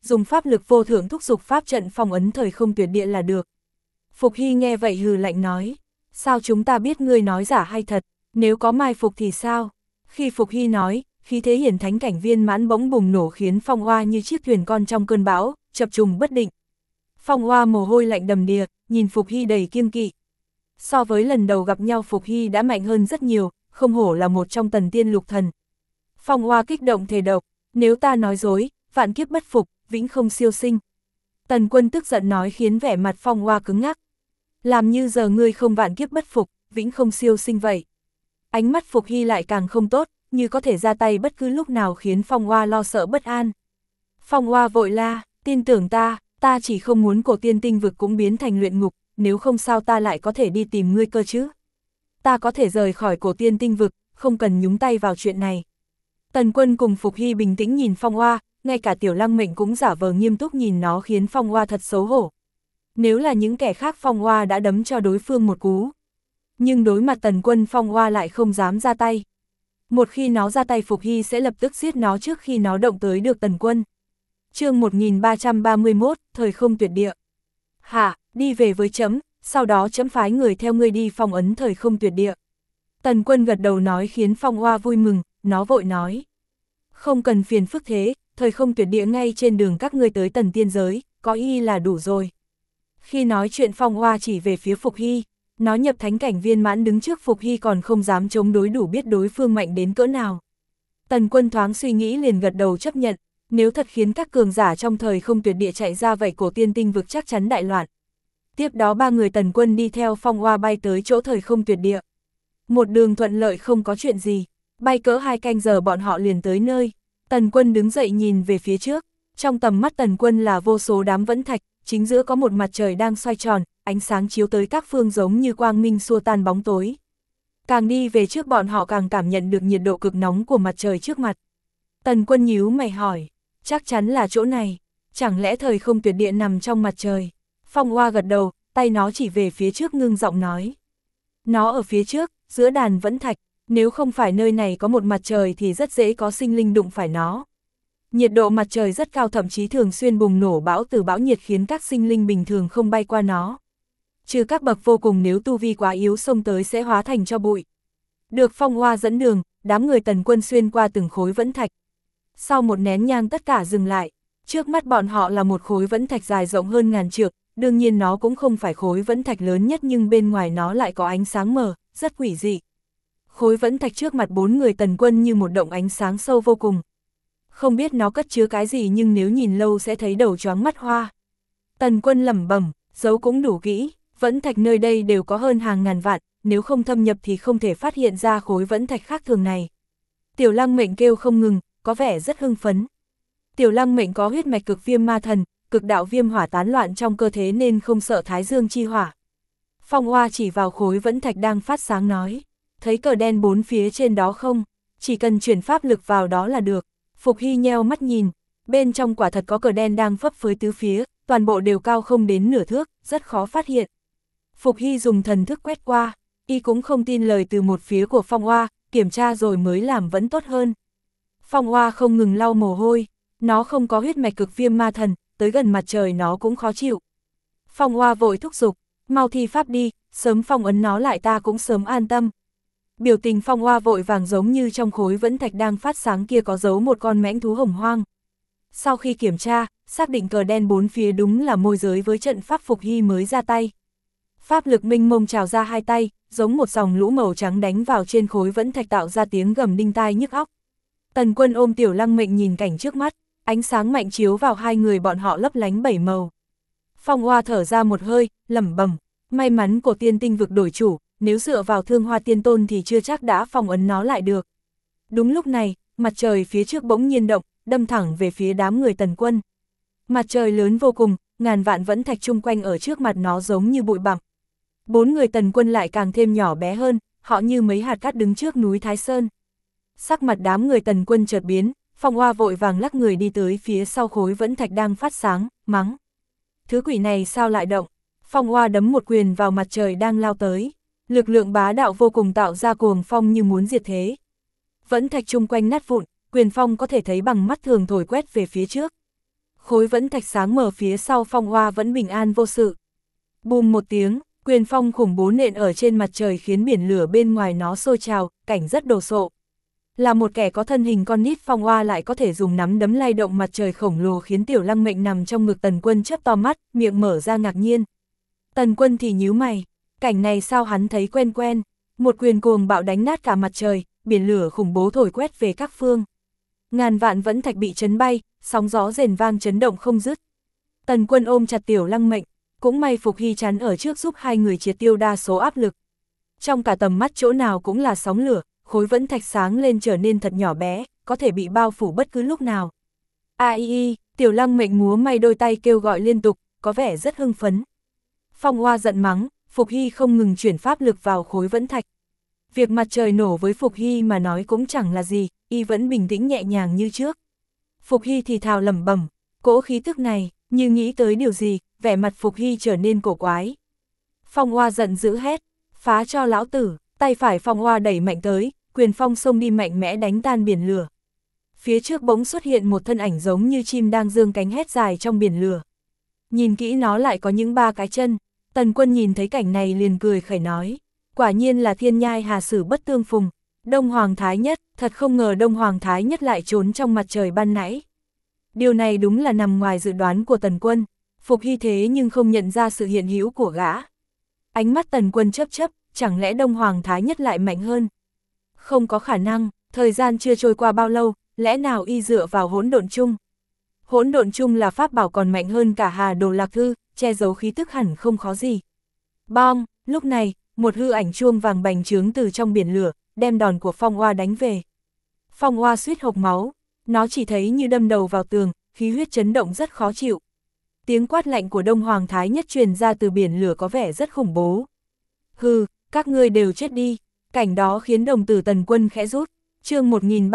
dùng pháp lực vô thượng thúc giục pháp trận phong ấn thời không tuyệt địa là được. Phục Hy nghe vậy hừ lạnh nói, sao chúng ta biết ngươi nói giả hay thật, nếu có mai phục thì sao? Khi Phục Hy nói, khí thế hiển thánh cảnh viên mãn bỗng bùng nổ khiến Phong Hoa như chiếc thuyền con trong cơn bão, chập trùng bất định. Phong Hoa mồ hôi lạnh đầm đìa, nhìn Phục Hy đầy kiêng kỵ. So với lần đầu gặp nhau Phục Hy đã mạnh hơn rất nhiều, không hổ là một trong tần tiên lục thần. Phong Hoa kích động thề độc, nếu ta nói dối, vạn kiếp bất phục, vĩnh không siêu sinh. Tần Quân tức giận nói khiến vẻ mặt Phong Hoa cứng ngắc. Làm như giờ ngươi không vạn kiếp bất phục, vĩnh không siêu sinh vậy. Ánh mắt Phục Hy lại càng không tốt, như có thể ra tay bất cứ lúc nào khiến Phong Hoa lo sợ bất an. Phong Hoa vội la, tin tưởng ta chỉ không muốn cổ tiên tinh vực cũng biến thành luyện ngục, nếu không sao ta lại có thể đi tìm ngươi cơ chứ. Ta có thể rời khỏi cổ tiên tinh vực, không cần nhúng tay vào chuyện này. Tần Quân cùng Phục Hy bình tĩnh nhìn Phong Hoa, ngay cả Tiểu Lăng Mệnh cũng giả vờ nghiêm túc nhìn nó khiến Phong Hoa thật xấu hổ. Nếu là những kẻ khác Phong Hoa đã đấm cho đối phương một cú. Nhưng đối mặt Tần Quân Phong Hoa lại không dám ra tay. Một khi nó ra tay Phục Hy sẽ lập tức giết nó trước khi nó động tới được Tần Quân. Chương 1331, thời không tuyệt địa. Hả, đi về với chấm, sau đó chấm phái người theo ngươi đi phong ấn thời không tuyệt địa. Tần Quân gật đầu nói khiến Phong Hoa vui mừng, nó vội nói. Không cần phiền phức thế, thời không tuyệt địa ngay trên đường các ngươi tới tần tiên giới, có y là đủ rồi. Khi nói chuyện Phong Hoa chỉ về phía Phục Hy, nó nhập thánh cảnh viên mãn đứng trước Phục Hy còn không dám chống đối đủ biết đối phương mạnh đến cỡ nào. Tần Quân thoáng suy nghĩ liền gật đầu chấp nhận, nếu thật khiến các cường giả trong thời không tuyệt địa chạy ra vậy cổ tiên tinh vực chắc chắn đại loạn. Tiếp đó ba người Tần Quân đi theo Phong Hoa bay tới chỗ thời không tuyệt địa. Một đường thuận lợi không có chuyện gì, bay cỡ 2 canh giờ bọn họ liền tới nơi. Tần Quân đứng dậy nhìn về phía trước, trong tầm mắt Tần Quân là vô số đám vẫn thạch, chính giữa có một mặt trời đang xoay tròn, ánh sáng chiếu tới các phương giống như quang minh xua tan bóng tối. Càng đi về trước bọn họ càng cảm nhận được nhiệt độ cực nóng của mặt trời trước mặt. Tần Quân nhíu mày hỏi, chắc chắn là chỗ này, chẳng lẽ thời không tuyệt địa nằm trong mặt trời? Phong Hoa gật đầu, tay nó chỉ về phía trước ngưng giọng nói. Nó ở phía trước, giữa đàn vẫn thạch, nếu không phải nơi này có một mặt trời thì rất dễ có sinh linh đụng phải nó. Nhiệt độ mặt trời rất cao thậm chí thường xuyên bùng nổ bão từ bão nhiệt khiến các sinh linh bình thường không bay qua nó. Trừ các bậc vô cùng nếu tu vi quá yếu xông tới sẽ hóa thành tro bụi. Được Phong Hoa dẫn đường, đám người Tần Quân xuyên qua từng khối vẫn thạch. Sau một nén nhang tất cả dừng lại, trước mắt bọn họ là một khối vẫn thạch dài rộng hơn ngàn trượng, đương nhiên nó cũng không phải khối vẫn thạch lớn nhất nhưng bên ngoài nó lại có ánh sáng mờ, rất quỷ dị. Khối vẫn thạch trước mặt bốn người Tần Quân như một động ánh sáng sâu vô cùng. Không biết nó cất chứa cái gì nhưng nếu nhìn lâu sẽ thấy đầu choáng mắt hoa. Tần Quân lẩm bẩm, giấu cũng đủ kỹ, vẫn thạch nơi đây đều có hơn hàng ngàn vạn, nếu không thâm nhập thì không thể phát hiện ra khối vẫn thạch khác thường này. Tiểu Lăng Mệnh kêu không ngừng, có vẻ rất hưng phấn. Tiểu Lăng Mệnh có huyết mạch cực viêm ma thần, cực đạo viêm hỏa tán loạn trong cơ thể nên không sợ thái dương chi hỏa. Phong Hoa chỉ vào khối vẫn thạch đang phát sáng nói, thấy cờ đen bốn phía trên đó không, chỉ cần chuyển pháp lực vào đó là được. Phục Hy nheo mắt nhìn, bên trong quả thật có cờ đen đang phấp phới tứ phía, toàn bộ đều cao không đến nửa thước, rất khó phát hiện. Phục Hy dùng thần thức quét qua, y cũng không tin lời từ một phía của Phong Hoa, kiểm tra rồi mới làm vẫn tốt hơn. Phong Hoa không ngừng lau mồ hôi, nó không có huyết mạch cực viêm ma thần, tới gần mặt trời nó cũng khó chịu. Phong Hoa vội thúc giục, mau thi pháp đi, sớm phong ấn nó lại ta cũng sớm an tâm. Biểu tình Phong Hoa vội vàng giống như trong khối vẫn thạch đang phát sáng kia có giấu một con mãnh thú hồng hoang. Sau khi kiểm tra, xác định cờ đen bốn phía đúng là môi giới với trận pháp Phục Hy mới ra tay. Pháp lực minh mông trào ra hai tay, giống một dòng lũ màu trắng đánh vào trên khối vẫn thạch tạo ra tiếng gầm đinh tai nhức óc. Tần Quân ôm Tiểu Lăng Mệnh nhìn cảnh trước mắt, ánh sáng mạnh chiếu vào hai người bọn họ lấp lánh bảy màu. Phong Hoa thở ra một hơi, lẩm bẩm, may mắn cổ tiên tinh vực đổi chủ, nếu dựa vào Thương Hoa Tiên Tôn thì chưa chắc đã phong ấn nó lại được. Đúng lúc này, mặt trời phía trước bỗng nhiên động, đâm thẳng về phía đám người Tần Quân. Mặt trời lớn vô cùng, ngàn vạn vẫn thạch chung quanh ở trước mặt nó giống như bụi bặm. Bốn người Tần Quân lại càng thêm nhỏ bé hơn, họ như mấy hạt cát đứng trước núi Thái Sơn. Sắc mặt đám người Tần Quân chợt biến, Phong Hoa vội vàng lắc người đi tới phía sau khối vẫn thạch đang phát sáng, mắng. Thứ quỷ này sao lại động? Phong Hoa đấm một quyền vào mặt trời đang lao tới. Lực lượng bá đạo vô cùng tạo ra cuồng phong như muốn diệt thế. Vẫn thạch chung quanh nát vụn, quyền phong có thể thấy bằng mắt thường thổi quét về phía trước. khối vẫn thạch sáng mở phía sau Phong Hoa vẫn bình an vô sự. Bùm một tiếng, quyền phong khủng bố nện ở trên mặt trời khiến biển lửa bên ngoài nó sôi trào, cảnh rất đồ sộ. Là một kẻ có thân hình con nít, Phong Hoa lại có thể dùng nắm đấm lay động mặt trời khổng lồ, khiến Tiểu Lăng Mệnh nằm trong ngực Tần Quân chớp to mắt, miệng mở ra ngạc nhiên. Tần Quân thì nhíu mày, cảnh này sao hắn thấy quen quen, một quyền cuồng bạo đánh nát cả mặt trời, biển lửa khủng bố thổi quét về các phương. Ngàn vạn vẫn thạch bị chấn bay, sóng gió rền vang chấn động không dứt. Tần Quân ôm chặt Tiểu Lăng Mệnh, cũng may Phục Hy chắn ở trước giúp hai người triệt tiêu đa số áp lực. Trong cả tầm mắt chỗ nào cũng là sóng lửa, khối vẫn thạch sáng lên trở nên thật nhỏ bé, có thể bị bao phủ bất cứ lúc nào. Ai, Tiểu Lăng Mệnh múa may đôi tay kêu gọi liên tục, có vẻ rất hưng phấn. Phong Hoa giận mắng, Phục Hy không ngừng chuyển pháp lực vào khối vẫn thạch. Việc mặt trời nổ với Phục Hy mà nói cũng chẳng là gì, y vẫn bình tĩnh nhẹ nhàng như trước. Phục Hy thì thào lẩm bẩm, cỗ khí tức này, như nghĩ tới điều gì, vẻ mặt Phục Hy trở nên cổ quái. Phong Hoa giận dữ hét, phá cho lão tử, tay phải Phong Hoa đẩy mạnh tới, quyền phong xông đi mạnh mẽ đánh tan biển lửa. Phía trước bỗng xuất hiện một thân ảnh giống như chim đang giương cánh hét dài trong biển lửa. Nhìn kỹ nó lại có những 3 cái chân. Tần Quân nhìn thấy cảnh này liền cười khẩy nói, quả nhiên là thiên nhai hà sử bất tương phùng. Đông Hoàng Thái Nhất, thật không ngờ Đông Hoàng Thái Nhất lại trốn trong mặt trời ban nãy. Điều này đúng là nằm ngoài dự đoán của Tần Quân. Phục Hy thế nhưng không nhận ra sự hiện hữu của gã. Ánh mắt Tần Quân chớp chớp, chẳng lẽ Đông Hoàng Thái Nhất lại mạnh hơn? Không có khả năng, thời gian chưa trôi qua bao lâu, lẽ nào y dựa vào hỗn độn chung? Hỗn độn chung là pháp bảo còn mạnh hơn cả Hà Đồ Lạc Thư, che giấu khí tức hẳn không khó gì. Bom, lúc này, một hư ảnh chuông vàng bành trướng từ trong biển lửa, đem đòn của Phong Hoa đánh về. Phong Hoa suýt hộc máu, nó chỉ thấy như đâm đầu vào tường, khí huyết chấn động rất khó chịu. Tiếng quát lạnh của Đông Hoàng Thái Nhất truyền ra từ biển lửa có vẻ rất khủng bố. Hừ, các ngươi đều chết đi. Cảnh đó khiến đồng tử Tần Quân khẽ rút. Chương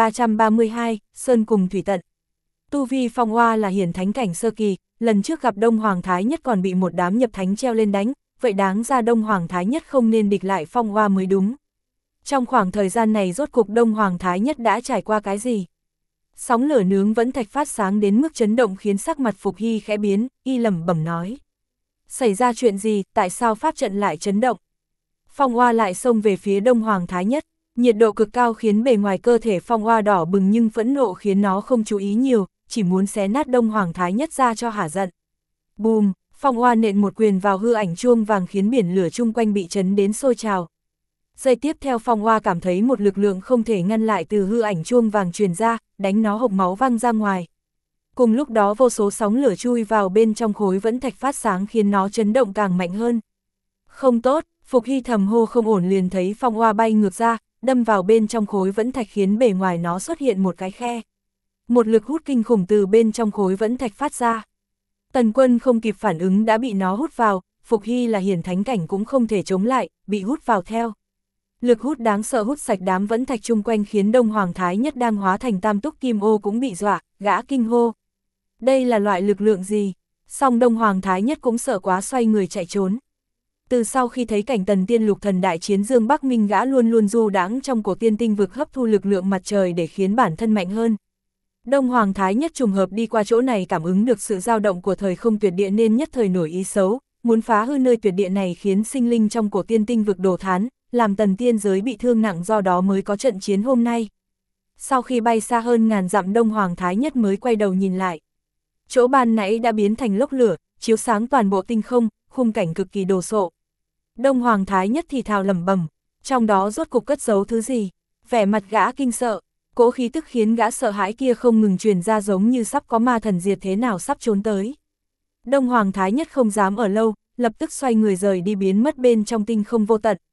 1332, Sơn cùng Thủy Tận. Tu vi Phong Hoa là hiển thánh cảnh sơ kỳ, lần trước gặp Đông Hoàng Thái Nhất còn bị một đám nhập thánh treo lên đánh, vậy đáng ra Đông Hoàng Thái Nhất không nên địch lại Phong Hoa mới đúng. Trong khoảng thời gian này rốt cục Đông Hoàng Thái Nhất đã trải qua cái gì? Sóng lửa nướng vẫn thạch phát sáng đến mức chấn động khiến sắc mặt Phục Hy khẽ biến, y lẩm bẩm nói. Xảy ra chuyện gì, tại sao pháp trận lại chấn động? Phong Hoa lại xông về phía Đông Hoàng Thái Nhất, nhiệt độ cực cao khiến bề ngoài cơ thể Phong Hoa đỏ bừng nhưng phẫn nộ khiến nó không chú ý nhiều, chỉ muốn xé nát Đông Hoàng Thái Nhất ra cho hả giận. Bùm, Phong Hoa nện một quyền vào hư ảnh chuông vàng khiến biển lửa chung quanh bị chấn đến sôi trào. Giây tiếp theo Phong Hoa cảm thấy một lực lượng không thể ngăn lại từ hư ảnh chuông vàng truyền ra, đánh nó hộc máu văng ra ngoài. Cùng lúc đó vô số sóng lửa chui vào bên trong khối vẫn thạch phát sáng khiến nó chấn động càng mạnh hơn. Không tốt, Phục Hy thầm hô không ổn liền thấy Phong Hoa bay ngược ra, đâm vào bên trong khối vẫn thạch khiến bề ngoài nó xuất hiện một cái khe. Một lực hút kinh khủng từ bên trong khối vẫn thạch phát ra. Tần Quân không kịp phản ứng đã bị nó hút vào, Phục Hy là hiển thánh cảnh cũng không thể chống lại, bị hút vào theo. Lực hút đáng sợ hút sạch đám vẫn thạch chung quanh khiến Đông Hoàng Thái Nhất đang hóa thành tam túc kim ô cũng bị dọa, gã kinh hô. Đây là loại lực lượng gì? Song Đông Hoàng Thái Nhất cũng sợ quá xoay người chạy trốn. Từ sau khi thấy cảnh Tần Tiên Lục Thần đại chiến Dương Bắc Minh, gã luôn luôn du đãng trong cổ tiên tinh vực hấp thu lực lượng mặt trời để khiến bản thân mạnh hơn. Đông Hoàng Thái Nhất trùng hợp đi qua chỗ này cảm ứng được sự dao động của thời không tuyệt địa nên nhất thời nổi ý xấu, muốn phá hư nơi tuyệt địa này khiến sinh linh trong cổ tiên tinh vực đổ thán, làm Tần tiên giới bị thương nặng, do đó mới có trận chiến hôm nay. Sau khi bay xa hơn ngàn dặm, Đông Hoàng Thái Nhất mới quay đầu nhìn lại. Chỗ ban nãy đã biến thành lốc lửa, chiếu sáng toàn bộ tinh không, khung cảnh cực kỳ đồ sộ. Đông Hoàng Thái Nhất thì thào lẩm bẩm, trong đó rốt cục cất giấu thứ gì? Vẻ mặt gã kinh sợ, cỗ khí tức khiến gã sợ hãi kia không ngừng truyền ra giống như sắp có ma thần diệt thế nào sắp trốn tới. Đông Hoàng Thái Nhất không dám ở lâu, lập tức xoay người rời đi biến mất bên trong tinh không vô tận.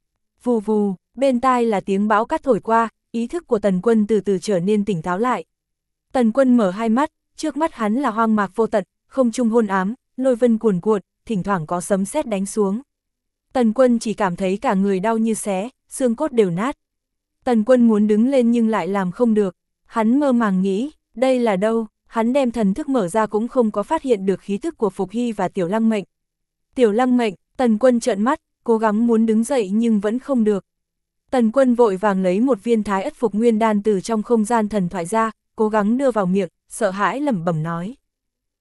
Vù vù, bên tai là tiếng bão cát thổi qua, ý thức của Tần Quân từ từ trở nên tỉnh táo lại. Tần Quân mở hai mắt, trước mắt hắn là hoang mạc vô tận, không trung hôn ám, lôi vân cuồn cuộn, thỉnh thoảng có sấm sét đánh xuống. Tần Quân chỉ cảm thấy cả người đau như xé, xương cốt đều nát. Tần Quân muốn đứng lên nhưng lại làm không được, hắn mơ màng nghĩ, đây là đâu, hắn đem thần thức mở ra cũng không có phát hiện được khí thức của Phục Hy và Tiểu Lăng Mệnh. Tiểu Lăng Mệnh, Tần Quân trợn mắt, cố gắng muốn đứng dậy nhưng vẫn không được. Tần Quân vội vàng lấy một viên Thái Ất Phục Nguyên Đan từ trong không gian thần thoại ra, cố gắng đưa vào miệng, sợ hãi lẩm bẩm nói.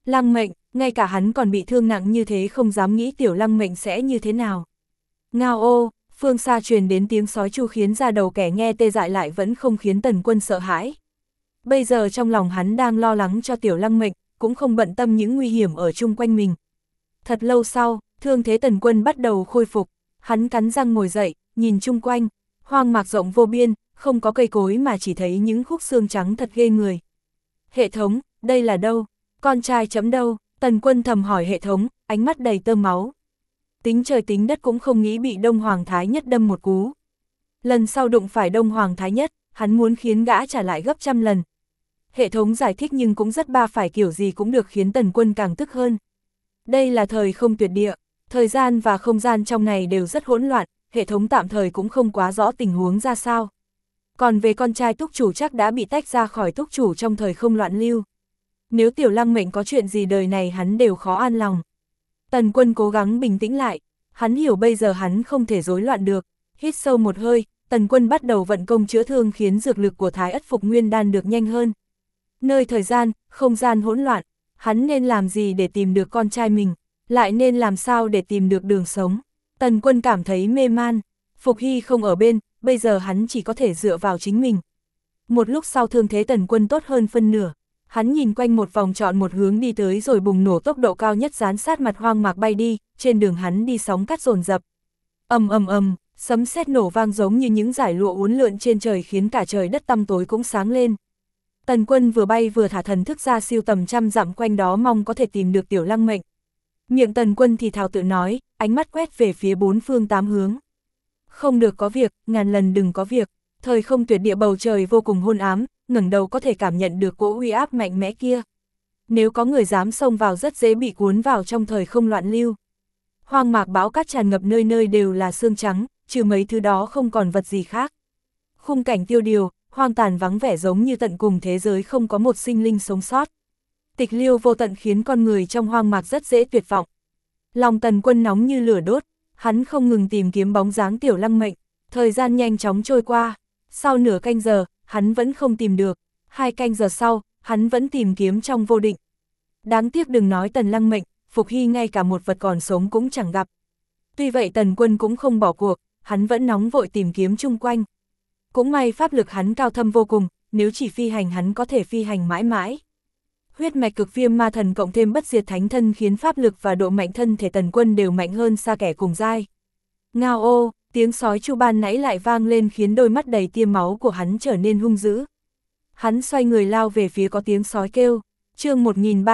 Lăng Mệnh, ngay cả hắn còn bị thương nặng như thế không dám nghĩ tiểu Lăng Mệnh sẽ như thế nào. Ngao ô, phương xa truyền đến tiếng sói chu khiến da đầu kẻ nghe tê dại lại vẫn không khiến Tần Quân sợ hãi. Bây giờ trong lòng hắn đang lo lắng cho tiểu Lăng Mệnh, cũng không bận tâm những nguy hiểm ở chung quanh mình. Thật lâu sau, thương thế Tần Quân bắt đầu khôi phục, hắn cắn răng ngồi dậy, nhìn chung quanh, hoang mạc rộng vô biên, không có cây cối mà chỉ thấy những khúc xương trắng thật ghê người. Hệ thống, đây là đâu? Con trai chấm đâu? Tần Quân thầm hỏi hệ thống, ánh mắt đầy tơ máu. Tính trời tính đất cũng không nghĩ bị Đông Hoàng Thái Nhất đâm một cú. Lần sau đụng phải Đông Hoàng Thái Nhất, hắn muốn khiến gã trả lại gấp trăm lần. Hệ thống giải thích nhưng cũng rất ba phải kiểu gì cũng được khiến Tần Quân càng tức hơn. Đây là thời không tuyệt địa, thời gian và không gian trong này đều rất hỗn loạn, hệ thống tạm thời cũng không quá rõ tình huống ra sao. Còn về con trai túc chủ chắc đã bị tách ra khỏi túc chủ trong thời không loạn lưu. Nếu tiểu Lăng Mệnh có chuyện gì đời này hắn đều khó an lòng. Tần Quân cố gắng bình tĩnh lại, hắn hiểu bây giờ hắn không thể rối loạn được. Hít sâu một hơi, Tần Quân bắt đầu vận công chữa thương khiến dược lực của Thái Ất Phục Nguyên Đan được nhanh hơn. Nơi thời gian, không gian hỗn loạn, hắn nên làm gì để tìm được con trai mình, lại nên làm sao để tìm được đường sống. Tần Quân cảm thấy mê man, Phục Hy không ở bên, bây giờ hắn chỉ có thể dựa vào chính mình. Một lúc sau thương thế Tần Quân tốt hơn phân nửa, hắn nhìn quanh một vòng chọn một hướng đi tới rồi bùng nổ tốc độ cao nhất dán sát mặt hoang mạc bay đi, trên đường hắn đi sóng cát dồn dập. Ầm ầm ầm, sấm sét nổ vang giống như những dải lụa uốn lượn trên trời khiến cả trời đất tăm tối cũng sáng lên. Tần Quân vừa bay vừa thả thần thức ra siêu tầm trăm dặm quanh đó mong có thể tìm được tiểu Lăng Mệnh. Miệng Tần Quân thì thào tự nói, ánh mắt quét về phía bốn phương tám hướng. Không được có việc, ngàn lần đừng có việc. Thời không tuyệt địa bầu trời vô cùng hôn ám, ngẩng đầu có thể cảm nhận được cỗ uy áp mạnh mẽ kia. Nếu có người dám xông vào rất dễ bị cuốn vào trong thời không loạn lưu. Hoang mạc bão cát tràn ngập nơi nơi đều là xương trắng, trừ mấy thứ đó không còn vật gì khác. Khung cảnh tiêu điều, hoang tàn vắng vẻ giống như tận cùng thế giới không có một sinh linh sống sót. Tịch liêu vô tận khiến con người trong hoang mạc rất dễ tuyệt vọng. Lòng Tần Quân nóng như lửa đốt, hắn không ngừng tìm kiếm bóng dáng tiểu Lăng Mệnh, thời gian nhanh chóng trôi qua. Sau nửa canh giờ, hắn vẫn không tìm được, 2 canh giờ sau, hắn vẫn tìm kiếm trong vô định. Đáng tiếc đừng nói Tần Lăng Mệnh, Phục Hy ngay cả một vật còn sống cũng chẳng gặp. Tuy vậy Tần Quân cũng không bỏ cuộc, hắn vẫn nóng vội tìm kiếm chung quanh. Cũng may pháp lực hắn cao thâm vô cùng, nếu chỉ phi hành hắn có thể phi hành mãi mãi. Huyết mạch cực viêm ma thần cộng thêm bất diệt thánh thân khiến pháp lực và độ mạnh thân thể Tần Quân đều mạnh hơn xa kẻ cùng giai. Ngao ô, tiếng sói chu ban nãy lại vang lên khiến đôi mắt đầy tia máu của hắn trở nên hung dữ. Hắn xoay người lao về phía có tiếng sói kêu. Chương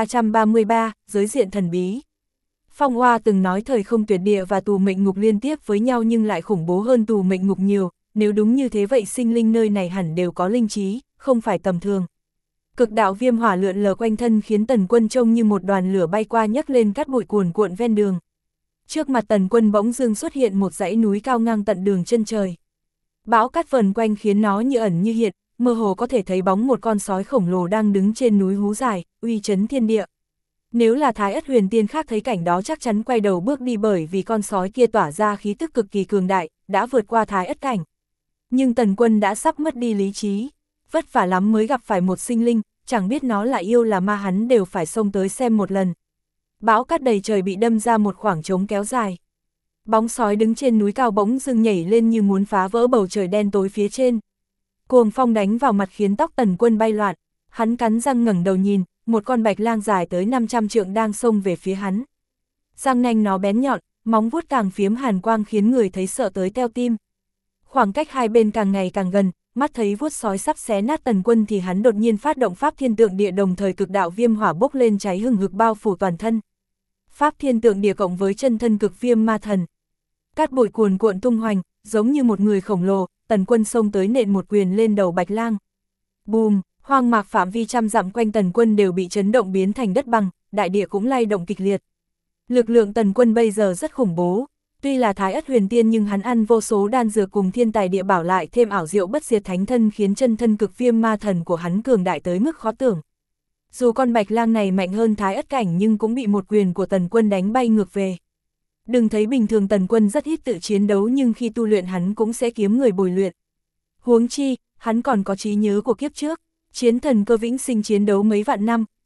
1333, giới diện thần bí. Phong Hoa từng nói thời không tuyệt địa và tù mệnh ngục liên tiếp với nhau nhưng lại khủng bố hơn tù mệnh ngục nhiều, nếu đúng như thế vậy sinh linh nơi này hẳn đều có linh trí, không phải tầm thường. Cực đạo viêm hỏa lượn lờ quanh thân khiến Tần Quân trông như một đoàn lửa bay qua nhấc lên cát bụi cuồn cuộn ven đường. Trước mặt Tần Quân bỗng dưng xuất hiện một dãy núi cao ngang tận đường chân trời. Bão cát vần quanh khiến nó như ẩn như hiện, mơ hồ có thể thấy bóng một con sói khổng lồ đang đứng trên núi hú dài, uy chấn thiên địa. Nếu là Thái Ất Huyền Tiên khác thấy cảnh đó chắc chắn quay đầu bước đi bởi vì con sói kia tỏa ra khí tức cực kỳ cường đại, đã vượt qua Thái Ất cảnh. Nhưng Tần Quân đã sắp mất đi lý trí, vất vả lắm mới gặp phải một sinh linh, chẳng biết nó là yêu là ma hắn đều phải xông tới xem một lần. Bão cát đầy trời bị đâm ra một khoảng trống kéo dài. Bóng sói đứng trên núi cao bỗng dưng nhảy lên như muốn phá vỡ bầu trời đen tối phía trên. Cuồng phong đánh vào mặt khiến tóc Tần Quân bay loạn, hắn cắn răng ngẩng đầu nhìn, một con bạch lang dài tới 500 trượng đang xông về phía hắn. Răng nanh nó bén nhọn, móng vuốt càng phiếm hàn quang khiến người thấy sợ tới teo tim. Khoảng cách hai bên càng ngày càng gần, mắt thấy vuốt sói sắp xé nát Tần Quân thì hắn đột nhiên phát động pháp thiên tượng địa đồng thời cực đạo viêm hỏa bốc lên cháy hừng hực bao phủ toàn thân. Pháp thiên tượng địa cộng với chân thân cực viêm ma thần. Cát bụi cuồn cuộn tung hoành, giống như một người khổng lồ, Tần Quân xông tới nện một quyền lên đầu bạch lang. Bùm, hoang mạc phạm vi trăm dặm quanh Tần Quân đều bị chấn động biến thành đất bằng, đại địa cũng lay động kịch liệt. Lực lượng Tần Quân bây giờ rất khủng bố, tuy là Thái Ất Huyền Tiên nhưng hắn ăn vô số đan dược cùng thiên tài địa bảo lại thêm ảo diệu bất diệt thánh thân khiến chân thân cực viêm ma thần của hắn cường đại tới mức khó tưởng. Dù con bạch lang này mạnh hơn Thái Ất cảnh nhưng cũng bị một quyền của Tần Quân đánh bay ngược về. Đừng thấy bình thường Tần Quân rất ít tự chiến đấu nhưng khi tu luyện hắn cũng sẽ kiếm người bồi luyện. Huống chi, hắn còn có trí nhớ của kiếp trước, chiến thần cơ vĩnh sinh chiến đấu mấy vạn năm,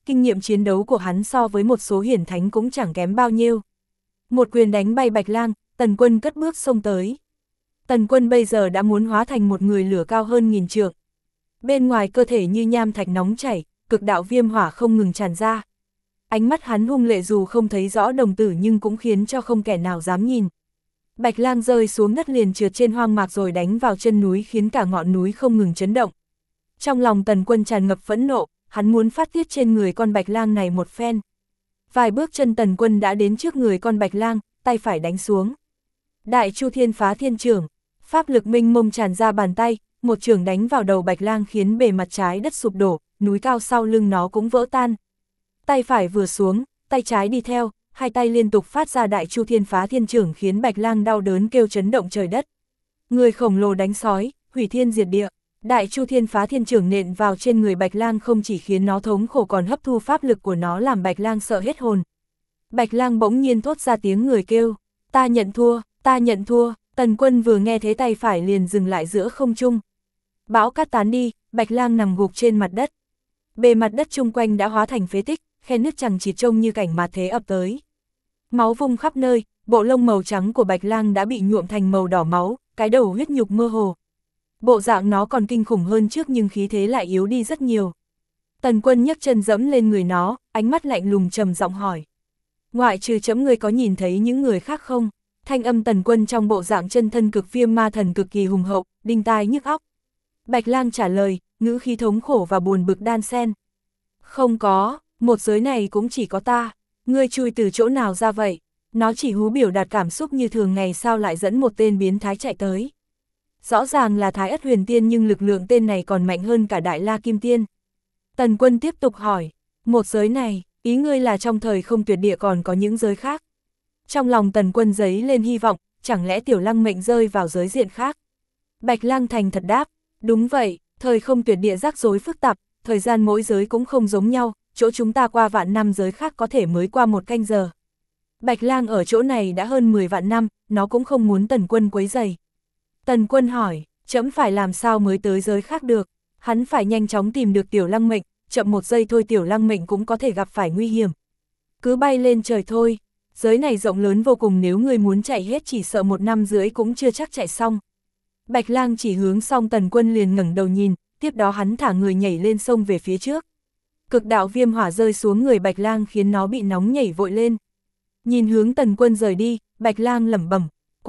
kinh nghiệm chiến đấu của hắn so với một số hiển thánh cũng chẳng kém bao nhiêu. Một quyền đánh bay Bạch Lang, Tần Quân cất bước xông tới. Tần Quân bây giờ đã muốn hóa thành một người lửa cao hơn 1000 trượng. Bên ngoài cơ thể như nham thạch nóng chảy, cực đạo viêm hỏa không ngừng tràn ra. Ánh mắt hắn hung lệ dù không thấy rõ đồng tử nhưng cũng khiến cho không kẻ nào dám nhìn. Bạch Lang rơi xuống đất liền trượt trên hoang mạc rồi đánh vào chân núi khiến cả ngọn núi không ngừng chấn động. Trong lòng Tần Quân tràn ngập phẫn nộ, hắn muốn phát tiết trên người con Bạch Lang này một phen. Vài bước chân Tần Quân đã đến trước người con Bạch Lang, tay phải đánh xuống. Đại Chu Thiên Phá Thiên Chưởng, pháp lực mênh mông tràn ra bàn tay, một chưởng đánh vào đầu Bạch Lang khiến bề mặt trái đất sụp đổ, núi cao sau lưng nó cũng vỡ tan. Tay phải vừa xuống, tay trái đi theo, hai tay liên tục phát ra Đại Chu Thiên Phá Thiên Chưởng khiến Bạch Lang đau đớn kêu chấn động trời đất. Người khổng lồ đánh sói, hủy thiên diệt địa. Đại Chu Thiên Phá Thiên Chưởng nện vào trên người Bạch Lang không chỉ khiến nó thống khổ còn hấp thu pháp lực của nó làm Bạch Lang sợ hết hồn. Bạch Lang bỗng nhiên thốt ra tiếng người kêu, ta nhận thua, ta nhận thua. Tần Quân vừa nghe thế tay phải liền dừng lại giữa không trung. Bão cát tán đi, Bạch Lang nằm gục trên mặt đất. Bề mặt đất chung quanh đã hóa thành phế tích, khe nứt chằng chịt trông như cảnh mạt thế ập tới. Máu vung khắp nơi, bộ lông màu trắng của Bạch Lang đã bị nhuộm thành màu đỏ máu, cái đầu huyết nhục mơ hồ. Bộ dạng nó còn kinh khủng hơn trước nhưng khí thế lại yếu đi rất nhiều. Tần Quân nhấc chân dẫm lên người nó, ánh mắt lạnh lùng trầm giọng hỏi. Ngoại trừ chấm ngươi có nhìn thấy những người khác không? Thanh âm Tần Quân trong bộ dạng chân thân cực viêm ma thần cực kỳ hùng hậu, đinh tai nhức óc. Bạch Lang trả lời, ngữ khí thống khổ và buồn bực đan xen. Không có, một giới này cũng chỉ có ta, ngươi chui từ chỗ nào ra vậy? Nó chỉ hú biểu đạt cảm xúc như thường ngày sao lại dẫn một tên biến thái chạy tới. Rõ ràng là Thái Ất Huyền Tiên nhưng lực lượng tên này còn mạnh hơn cả Đại La Kim Tiên. Tần Quân tiếp tục hỏi, một giới này, ý ngươi là trong thời không tuyệt địa còn có những giới khác. Trong lòng Tần Quân dấy lên hy vọng, chẳng lẽ Tiểu Lăng mệnh rơi vào giới diện khác. Bạch Lang thành thật đáp, đúng vậy, thời không tuyệt địa rắc rối phức tạp, thời gian mỗi giới cũng không giống nhau, chỗ chúng ta qua vạn năm giới khác có thể mới qua một canh giờ. Bạch Lang ở chỗ này đã hơn 10 vạn năm, nó cũng không muốn Tần Quân quấy rầy. Tần Quân hỏi, trẫm phải làm sao mới tới giới khác được, hắn phải nhanh chóng tìm được Tiểu Lăng mệnh, chậm một giây thôi Tiểu Lăng mệnh cũng có thể gặp phải nguy hiểm. Cứ bay lên trời thôi, giới này rộng lớn vô cùng nếu người muốn chạy hết chỉ sợ 1 năm rưỡi cũng chưa chắc chạy xong. Bạch Lang chỉ hướng xong Tần Quân liền ngẩng đầu nhìn, tiếp đó hắn thả người nhảy lên sông về phía trước. Cực đạo viêm hỏa rơi xuống người Bạch Lang khiến nó bị nóng nhảy vội lên. Nhìn hướng Tần Quân rời đi, Bạch Lang lẩm bẩm,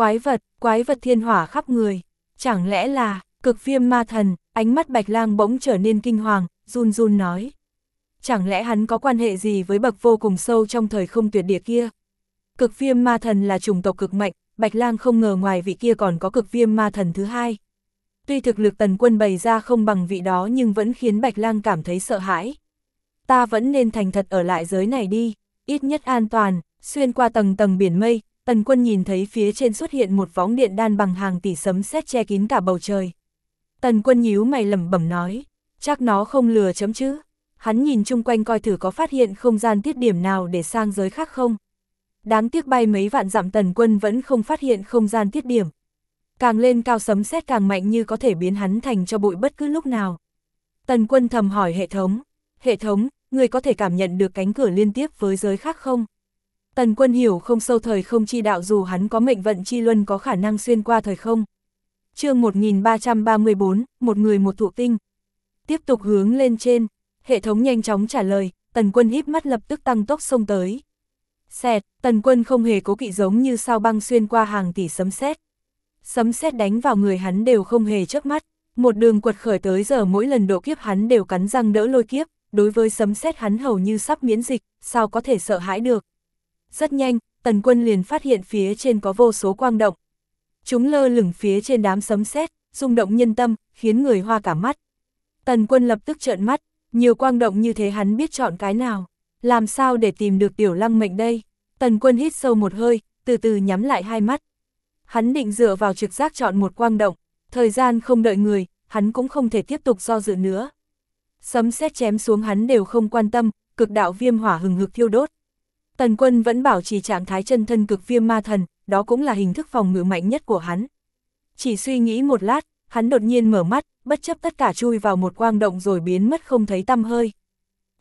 quái vật thiên hỏa khắp người, chẳng lẽ là cực viêm ma thần? Ánh mắt Bạch Lang bỗng trở nên kinh hoàng, run run nói. Chẳng lẽ hắn có quan hệ gì với bậc vô cùng sâu trong thời không tuyệt địa kia? Cực viêm ma thần là chủng tộc cực mạnh, Bạch Lang không ngờ ngoài vị kia còn có cực viêm ma thần thứ hai. Tuy thực lực Tần Quân bày ra không bằng vị đó nhưng vẫn khiến Bạch Lang cảm thấy sợ hãi. Ta vẫn nên thành thật ở lại giới này đi, ít nhất an toàn. Xuyên qua tầng tầng biển mây, Tần Quân nhìn thấy phía trên xuất hiện một võng điện đan bằng hàng tỷ sấm sét che kín cả bầu trời. Tần Quân nhíu mày lẩm bẩm nói, chắc nó không lừa chấm chứ. Hắn nhìn chung quanh coi thử có phát hiện không gian tiết điểm nào để sang giới khác không. Đáng tiếc bay mấy vạn dặm Tần Quân vẫn không phát hiện không gian tiết điểm. Càng lên cao sấm sét càng mạnh như có thể biến hắn thành cho bụi bất cứ lúc nào. Tần Quân thầm hỏi hệ thống, người có thể cảm nhận được cánh cửa liên tiếp với giới khác không? Tần Quân hiểu không sâu thời không chi đạo dù hắn có mệnh vận chi luân có khả năng xuyên qua thời không. Chương 1334, một người một thụ tinh. Tiếp tục hướng lên trên, hệ thống nhanh chóng trả lời, Tần Quân híp mắt lập tức tăng tốc xông tới. Xẹt, Tần Quân không hề cố kỵ giống như sao băng xuyên qua hàng tỷ sấm sét. Sấm sét đánh vào người hắn đều không hề chớp mắt, một đường quật khởi tới giờ mỗi lần độ kiếp hắn đều cắn răng đỡ lôi kiếp, đối với sấm sét hắn hầu như sắp miễn dịch, sao có thể sợ hãi được. Rất nhanh, Tần Quân liền phát hiện phía trên có vô số quang động. Chúng lơ lửng phía trên đám sấm sét, rung động nhân tâm, khiến người hoa cả mắt. Tần Quân lập tức trợn mắt, nhiều quang động như thế hắn biết chọn cái nào. Làm sao để tìm được Tiểu Lăng mệnh đây? Tần Quân hít sâu một hơi, từ từ nhắm lại hai mắt. Hắn định dựa vào trực giác chọn một quang động, thời gian không đợi người, hắn cũng không thể tiếp tục do dự nữa. Sấm sét chém xuống hắn đều không quan tâm, cực đạo viêm hỏa hừng hực thiêu đốt. Tần Quân vẫn bảo trì trạng thái chân thân cực viêm ma thần, đó cũng là hình thức phòng ngự mạnh nhất của hắn. Chỉ suy nghĩ một lát, hắn đột nhiên mở mắt, bất chấp tất cả chui vào một quang động rồi biến mất không thấy tăm hơi.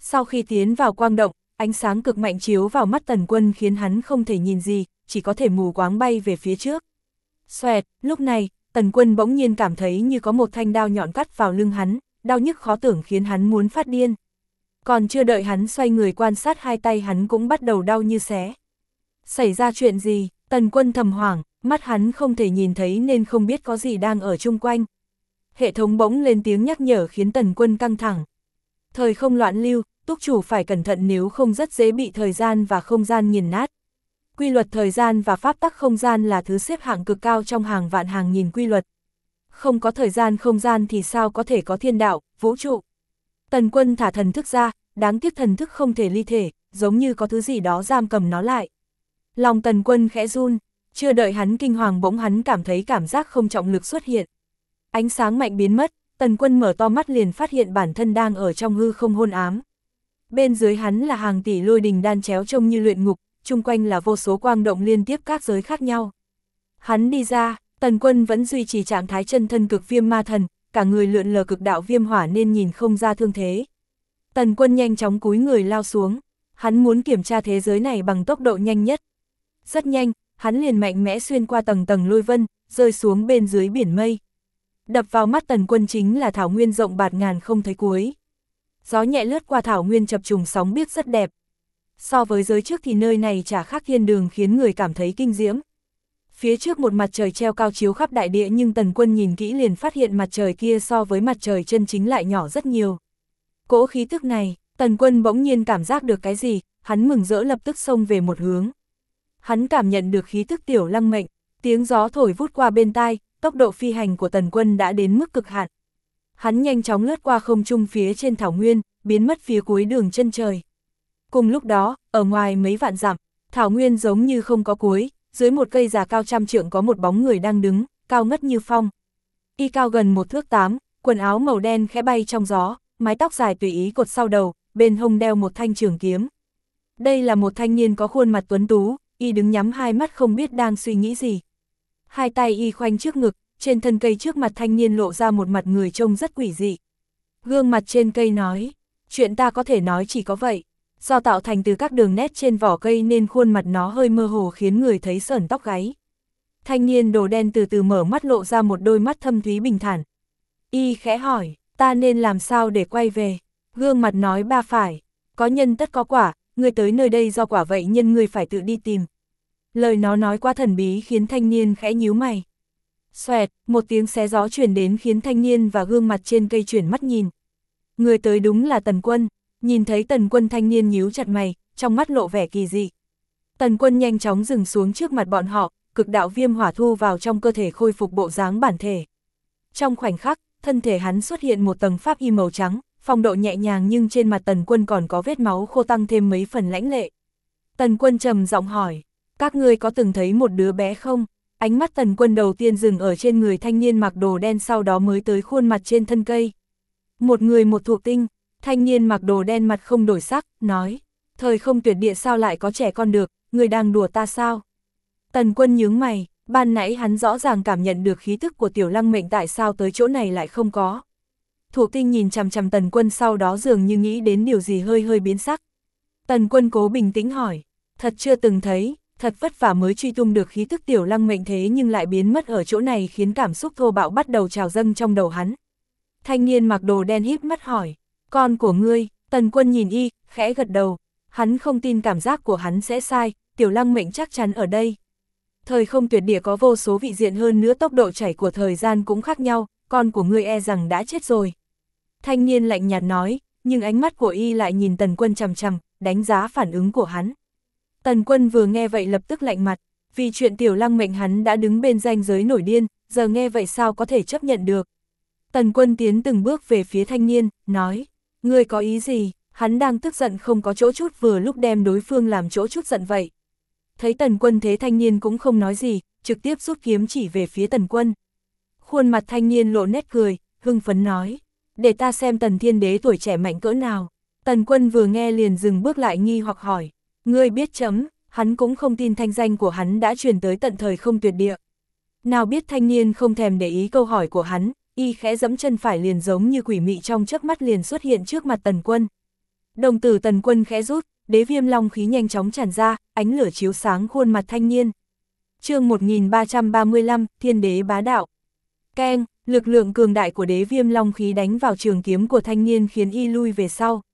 Sau khi tiến vào quang động, ánh sáng cực mạnh chiếu vào mắt Tần Quân khiến hắn không thể nhìn gì, chỉ có thể mù quáng bay về phía trước. Xoẹt, lúc này, Tần Quân bỗng nhiên cảm thấy như có một thanh đao nhọn cắt vào lưng hắn, đau nhức khó tưởng khiến hắn muốn phát điên. Còn chưa đợi hắn xoay người quan sát, hai tay hắn cũng bắt đầu đau như xé. Xảy ra chuyện gì? Tần Quân thầm hoảng, mắt hắn không thể nhìn thấy nên không biết có gì đang ở chung quanh. Hệ thống bỗng lên tiếng nhắc nhở khiến Tần Quân căng thẳng. Thời không loạn lưu, túc chủ phải cẩn thận nếu không rất dễ bị thời gian và không gian nghiền nát. Quy luật thời gian và pháp tắc không gian là thứ xếp hạng cực cao trong hàng vạn hàng nghìn quy luật. Không có thời gian không gian thì sao có thể có thiên đạo, vũ trụ. Tần Quân thả thần thức ra, đáng tiếc thần thức không thể ly thể, giống như có thứ gì đó giam cầm nó lại. Lòng Tần Quân khẽ run, chưa đợi hắn kinh hoàng bỗng hắn cảm thấy cảm giác không trọng lực xuất hiện. Ánh sáng mạnh biến mất, Tần Quân mở to mắt liền phát hiện bản thân đang ở trong hư không hôn ám. Bên dưới hắn là hàng tỷ lôi đình đan chéo trông như luyện ngục, chung quanh là vô số quang động liên tiếp các giới khác nhau. Hắn đi ra, Tần Quân vẫn duy trì trạng thái chân thân cực viêm ma thần, cả người lượn lờ cực đạo viêm hỏa nên nhìn không ra thương thế. Tần Quân nhanh chóng cúi người lao xuống, hắn muốn kiểm tra thế giới này bằng tốc độ nhanh nhất. Rất nhanh, hắn liền mạnh mẽ xuyên qua tầng tầng lôi vân, rơi xuống bên dưới biển mây. Đập vào mắt Tần Quân chính là thảo nguyên rộng bạt ngàn không thấy cuối. Gió nhẹ lướt qua thảo nguyên chập trùng sóng biếc rất đẹp. So với giới trước thì nơi này chả khác thiên đường khiến người cảm thấy kinh diễm. Phía trước một mặt trời treo cao chiếu khắp đại địa nhưng Tần Quân nhìn kỹ liền phát hiện mặt trời kia so với mặt trời chân chính lại nhỏ rất nhiều. Cỗ khí tức này, Tần Quân bỗng nhiên cảm giác được cái gì, hắn mừng rỡ lập tức xông về một hướng. Hắn cảm nhận được khí tức Tiểu Lăng Mệnh, tiếng gió thổi vút qua bên tai, tốc độ phi hành của Tần Quân đã đến mức cực hạn. Hắn nhanh chóng lướt qua không trung phía trên thảo nguyên, biến mất phía cuối đường chân trời. Cùng lúc đó, ở ngoài mấy vạn dặm, thảo nguyên giống như không có cuối, dưới một cây già cao trăm trượng có một bóng người đang đứng, cao ngất như phong. Y cao gần 1 thước 8, quần áo màu đen khẽ bay trong gió, mái tóc dài tùy ý cột sau đầu, bên hông đeo một thanh trường kiếm. Đây là một thanh niên có khuôn mặt tuấn tú, y đứng nhắm hai mắt không biết đang suy nghĩ gì. Hai tay y khoanh trước ngực, trên thân cây trước mặt thanh niên lộ ra một mặt người trông rất quỷ dị. Gương mặt trên cây nói, chuyện ta có thể nói chỉ có vậy. Do tạo thành từ các đường nét trên vỏ cây nên khuôn mặt nó hơi mơ hồ khiến người thấy sởn tóc gáy. Thanh niên đồ đen từ từ mở mắt lộ ra một đôi mắt thâm thúy bình thản. Y khẽ hỏi, ta nên làm sao để quay về? Gương mặt nói ba phải, có nhân tất có quả, ngươi tới nơi đây do quả vậy nhân ngươi phải tự đi tìm. Lời nó nói qua thần bí khiến thanh niên khẽ nhíu mày. Xoẹt, một tiếng xé gió truyền đến khiến thanh niên và gương mặt trên cây chuyển mắt nhìn. Người tới đúng là Tần Quân. Nhìn thấy Tần Quân, thanh niên nhíu chặt mày, trong mắt lộ vẻ kỳ dị. Tần Quân nhanh chóng dừng xuống trước mặt bọn họ, cực đạo viêm hỏa thu vào trong cơ thể khôi phục bộ dáng bản thể. Trong khoảnh khắc, thân thể hắn xuất hiện một tầng pháp y màu trắng, phong độ nhẹ nhàng nhưng trên mặt Tần Quân còn có vết máu khô tăng thêm mấy phần lãnh lệ. Tần Quân trầm giọng hỏi, các ngươi có từng thấy một đứa bé không? Ánh mắt Tần Quân đầu tiên dừng ở trên người thanh niên mặc đồ đen sau đó mới tới khuôn mặt trên thân cây. Một người một thụ tinh. Thanh niên mặc đồ đen mặt không đổi sắc, nói, thời không tuyệt địa sao lại có trẻ con được, người đang đùa ta sao? Tần Quân nhướng mày, ban nãy hắn rõ ràng cảm nhận được khí tức của Tiểu Lăng Mệnh tại sao tới chỗ này lại không có. Thụ tinh nhìn chằm chằm Tần Quân sau đó dường như nghĩ đến điều gì hơi biến sắc. Tần Quân cố bình tĩnh hỏi, thật chưa từng thấy, thật vất vả mới truy tung được khí tức Tiểu Lăng Mệnh thế nhưng lại biến mất ở chỗ này khiến cảm xúc thô bạo bắt đầu trào dâng trong đầu hắn. Thanh niên mặc đồ đen híp mắt hỏi, con của ngươi? Tần Quân nhìn y, khẽ gật đầu, hắn không tin cảm giác của hắn sẽ sai, Tiểu Lăng Mệnh chắc chắn ở đây. Thời không tuyệt địa có vô số vị diện hơn nữa tốc độ chảy của thời gian cũng khác nhau, con của ngươi e rằng đã chết rồi. Thanh niên lạnh nhạt nói, nhưng ánh mắt của y lại nhìn Tần Quân chằm chằm, đánh giá phản ứng của hắn. Tần Quân vừa nghe vậy lập tức lạnh mặt, vì chuyện Tiểu Lăng Mệnh hắn đã đứng bên ranh giới nổi điên, giờ nghe vậy sao có thể chấp nhận được. Tần Quân tiến từng bước về phía thanh niên, nói, ngươi có ý gì? Hắn đang tức giận không có chỗ chút vừa lúc đem đối phương làm chỗ chút giận vậy. Thấy Tần Quân thế thanh niên cũng không nói gì, trực tiếp rút kiếm chỉ về phía Tần Quân. Khuôn mặt thanh niên lộ nét cười, hưng phấn nói, để ta xem Tần Thiên Đế tuổi trẻ mạnh cỡ nào. Tần Quân vừa nghe liền dừng bước lại nghi hoặc hỏi, ngươi biết chấm, hắn cũng không tin thanh danh của hắn đã truyền tới tận thời không tuyệt địa. Nào biết thanh niên không thèm để ý câu hỏi của hắn, y khẽ giẫm chân phải liền giống như quỷ mị trong chớp mắt liền xuất hiện trước mặt Tần Quân. Đồng tử Tần Quân khẽ rút, đế viêm long khí nhanh chóng tràn ra, ánh lửa chiếu sáng khuôn mặt thanh niên. Chương 1335, Thiên đế bá đạo. Keng, lực lượng cường đại của đế viêm long khí đánh vào trường kiếm của thanh niên khiến y lui về sau.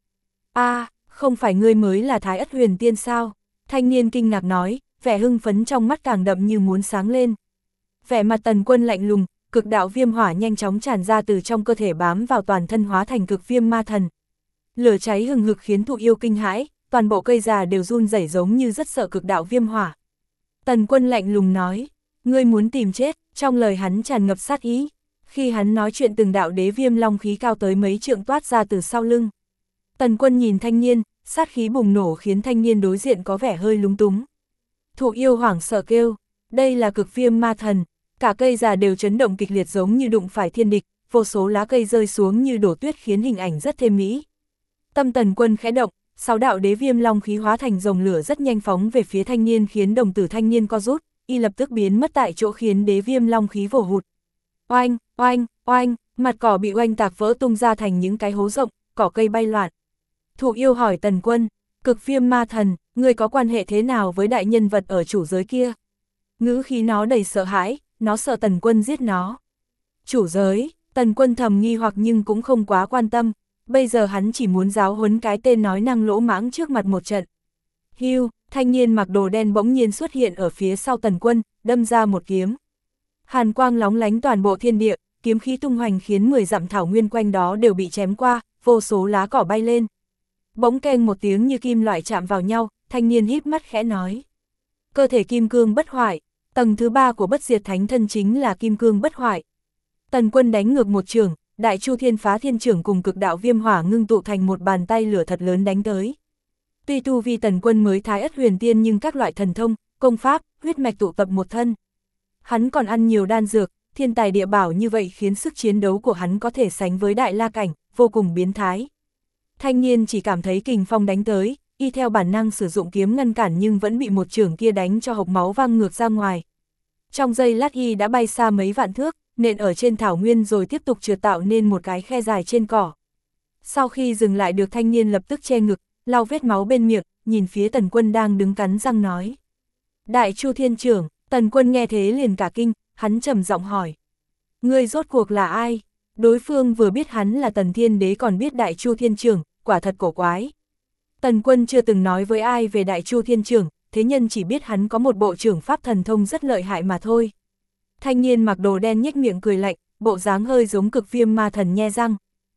Không phải ngươi mới là Thái Ất Huyền Tiên sao? Thanh niên kinh ngạc nói, vẻ hưng phấn trong mắt càng đậm như muốn sáng lên. Vẻ mặt Tần Quân lạnh lùng, cực đạo viêm hỏa nhanh chóng tràn ra từ trong cơ thể bám vào toàn thân hóa thành cực viêm ma thần. Lửa cháy hừng hực khiến thụ yêu kinh hãi, toàn bộ cây già đều run rẩy giống như rất sợ cực đạo viêm hỏa. Tần Quân lạnh lùng nói, ngươi muốn tìm chết, trong lời hắn tràn ngập sát ý. Khi hắn nói chuyện từng đạo đế viêm long khí cao tới mấy trượng toát ra từ sau lưng. Tần Quân nhìn thanh niên, sát khí bùng nổ khiến thanh niên đối diện có vẻ hơi lúng túng. Thụ yêu hoảng sợ kêu, đây là cực viêm ma thần, cả cây già đều chấn động kịch liệt giống như đụng phải thiên địch, vô số lá cây rơi xuống như đổ tuyết khiến hình ảnh rất thêm mỹ. Tâm Tần Quân khẽ động, 6 đạo đế viêm long khí hóa thành dòng lửa rất nhanh phóng về phía thanh niên khiến đồng tử thanh niên co rút, y lập tức biến mất tại chỗ khiến đế viêm long khí vồ hụt. Oanh, oanh, oanh, mặt cỏ bị oanh tạc vỡ tung ra thành những cái hố rộng, cỏ cây bay loạn. Thụ yêu hỏi Tần Quân, cực viêm ma thần, ngươi có quan hệ thế nào với đại nhân vật ở chủ giới kia? Ngữ khí nó đầy sợ hãi, nó sợ Tần Quân giết nó. Chủ giới, Tần Quân thầm nghi hoặc nhưng cũng không quá quan tâm, bây giờ hắn chỉ muốn giáo huấn cái tên nói năng lỗ mãng trước mặt một trận. Hưu, thanh niên mặc đồ đen bỗng nhiên xuất hiện ở phía sau Tần Quân, đâm ra một kiếm. Hàn quang lóng lánh toàn bộ thiên địa, kiếm khí tung hoành khiến 10 dặm thảo nguyên quanh đó đều bị chém qua, vô số lá cỏ bay lên. Bỗng keng một tiếng như kim loại chạm vào nhau, thanh niên híp mắt khẽ nói. Cơ thể kim cương bất hoại, tầng thứ 3 của bất diệt thánh thân chính là kim cương bất hoại. Tần Quân đánh ngược một trường, Đại Chu Thiên Phá Thiên Trưởng cùng cực đạo viêm hỏa ngưng tụ thành một bàn tay lửa thật lớn đánh tới. Tuy tu vi Tần Quân mới Thái Ất Huyền Tiên nhưng các loại thần thông, công pháp, huyết mạch tụ tập một thân. Hắn còn ăn nhiều đan dược, thiên tài địa bảo như vậy khiến sức chiến đấu của hắn có thể sánh với Đại La Cảnh, vô cùng biến thái. Thanh niên chỉ cảm thấy kình phong đánh tới, y theo bản năng sử dụng kiếm ngăn cản nhưng vẫn bị một chưởng kia đánh cho hộc máu văng ngược ra ngoài. Trong giây lát y đã bay xa mấy vạn thước, nện ở trên thảo nguyên rồi tiếp tục trượt tạo nên một cái khe dài trên cỏ. Sau khi dừng lại được thanh niên lập tức che ngực, lau vết máu bên miệng, nhìn phía Tần Quân đang đứng cắn răng nói. Đại Chu Thiên Trưởng, Tần Quân nghe thế liền cả kinh, hắn trầm giọng hỏi. Ngươi rốt cuộc là ai? Đối phương vừa biết hắn là Tần Thiên Đế còn biết Đại Chu Thiên Trưởng, quả thật cổ quái. Tần Quân chưa từng nói với ai về Đại Chu Thiên Trưởng, thế nhân chỉ biết hắn có một bộ trưởng pháp thần thông rất lợi hại mà thôi. Thanh niên mặc đồ đen nhếch miệng cười lạnh, bộ dáng hơi giống cực viêm ma thần nhe răng.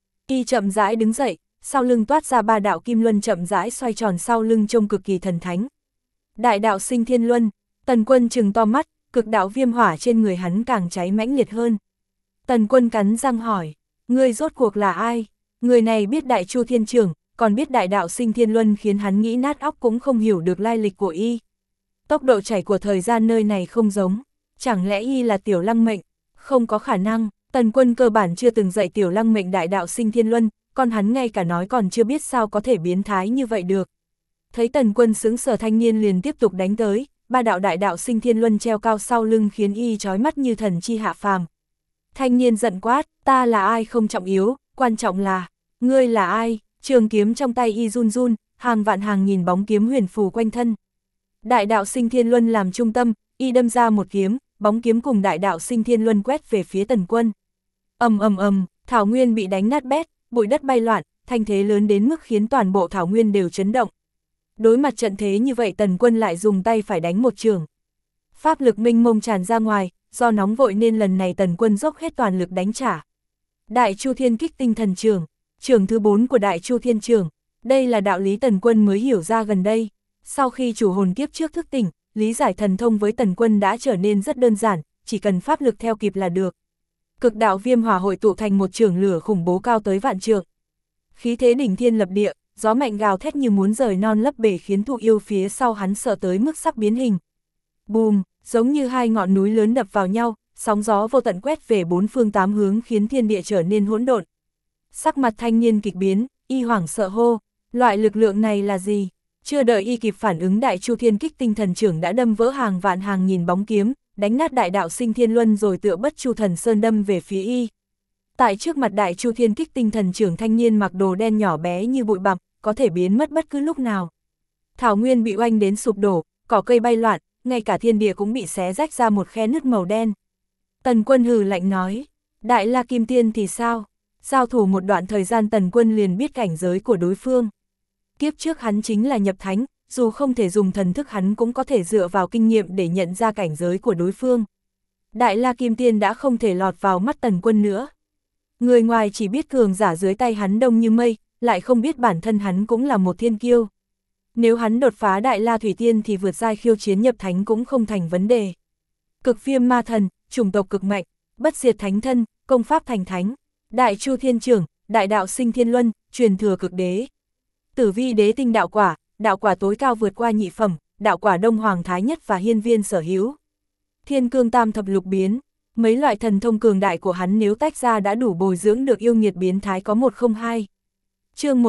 Y chậm rãi đứng dậy, sau lưng toát ra 3 đạo kim luân chậm rãi xoay tròn sau lưng trông cực kỳ thần thánh. Đại đạo sinh thiên luân, Tần Quân trừng to mắt, cực đạo viêm hỏa trên người hắn càng cháy mãnh liệt hơn. Tần Quân cắn răng hỏi, ngươi rốt cuộc là ai? Người này biết Đại Chu Thiên Trưởng, còn biết đại đạo sinh thiên luân khiến hắn nghĩ nát óc cũng không hiểu được lai lịch của y. Tốc độ chảy của thời gian nơi này không giống, chẳng lẽ y là Tiểu Lăng Mệnh? Không có khả năng, Tần Quân cơ bản chưa từng dạy Tiểu Lăng Mệnh đại đạo sinh thiên luân, còn hắn ngay cả nói còn chưa biết sao có thể biến thái như vậy được. Thấy Tần Quân sững sờ, thanh niên liền tiếp tục đánh tới, 3 đạo đại đạo sinh thiên luân treo cao sau lưng khiến y chói mắt như thần chi hạ phàm. Thanh niên giận quát, ta là ai không trọng yếu, quan trọng là, ngươi là ai? Trường kiếm trong tay y run run, hàng vạn hàng nghìn bóng kiếm huyền phù quanh thân. Đại đạo sinh thiên luân làm trung tâm, y đâm ra một kiếm, bóng kiếm cùng đại đạo sinh thiên luân quét về phía Tần Quân. Ầm ầm ầm, thảo nguyên bị đánh nát bét, bụi đất bay loạn, thanh thế lớn đến mức khiến toàn bộ thảo nguyên đều chấn động. Đối mặt trận thế như vậy, Tần Quân lại dùng tay phải đánh một chưởng. Pháp lực mênh mông tràn ra ngoài, do nóng vội nên lần này Tần Quân dốc hết toàn lực đánh trả. Đại Chu Thiên Kích Tinh Thần Chưởng, chưởng thứ 4 của Đại Chu Thiên Chưởng. Đây là đạo lý Tần Quân mới hiểu ra gần đây. Sau khi chủ hồn kiếp trước thức tỉnh, lý giải thần thông với Tần Quân đã trở nên rất đơn giản, chỉ cần pháp lực theo kịp là được. Cực đạo viêm hỏa hội tụ thành một chưởng lửa khủng bố cao tới vạn trượng. Khí thế đỉnh thiên lập địa, gió mạnh gào thét như muốn rời non lấp bể khiến thụ yêu phía sau hắn sợ tới mức sắp biến hình. Bùm, giống như 2 ngọn núi lớn đập vào nhau, sóng gió vô tận quét về 4 phương 8 hướng khiến thiên địa trở nên hỗn độn. Sắc mặt thanh niên kịch biến, y hoảng sợ hô, loại lực lượng này là gì? Chưa đợi y kịp phản ứng, Đại Chu Thiên Kích Tinh Thần Chưởng đã đâm vỡ hàng vạn hàng nghìn bóng kiếm, đánh nát đại đạo sinh thiên luân rồi tựa Bất Chu Thần Sơn đâm về phía y. Tại trước mặt Đại Chu Thiên Kích Tinh Thần Chưởng, thanh niên mặc đồ đen nhỏ bé như bụi bặm, có thể biến mất bất cứ lúc nào. Thảo nguyên bị oanh đến sụp đổ, cỏ cây bay loạn, ngay cả thiên địa cũng bị xé rách ra một khe nứt màu đen. Tần Quân hừ lạnh nói, Đại La Kim Tiên thì sao? Giao thủ một đoạn thời gian Tần Quân liền biết cảnh giới của đối phương. Kiếp trước hắn chính là nhập thánh, dù không thể dùng thần thức hắn cũng có thể dựa vào kinh nghiệm để nhận ra cảnh giới của đối phương. Đại La Kim Tiên đã không thể lọt vào mắt Tần Quân nữa. Người ngoài chỉ biết cường giả dưới tay hắn đông như mây, lại không biết bản thân hắn cũng là một thiên kiêu. Nếu hắn đột phá Đại La Thủy Tiên thì vượt giai khiêu chiến nhập thánh cũng không thành vấn đề. Cực Viêm Ma Thần, chủng tộc cực mạnh, bất diệt thánh thân, công pháp thành thánh, Đại Chu Thiên Trưởng, Đại Đạo Sinh Thiên Luân, truyền thừa cực đế. Tử Vi Đế Tinh đạo quả tối cao vượt qua nhị phẩm, đạo quả Đông Hoàng Thái Nhất và Hiên Viên sở hữu. Thiên Cương Tam Thập Lục Biến, mấy loại thần thông cường đại của hắn nếu tách ra đã đủ bồi dưỡng được yêu nghiệt biến thái có 102. Chương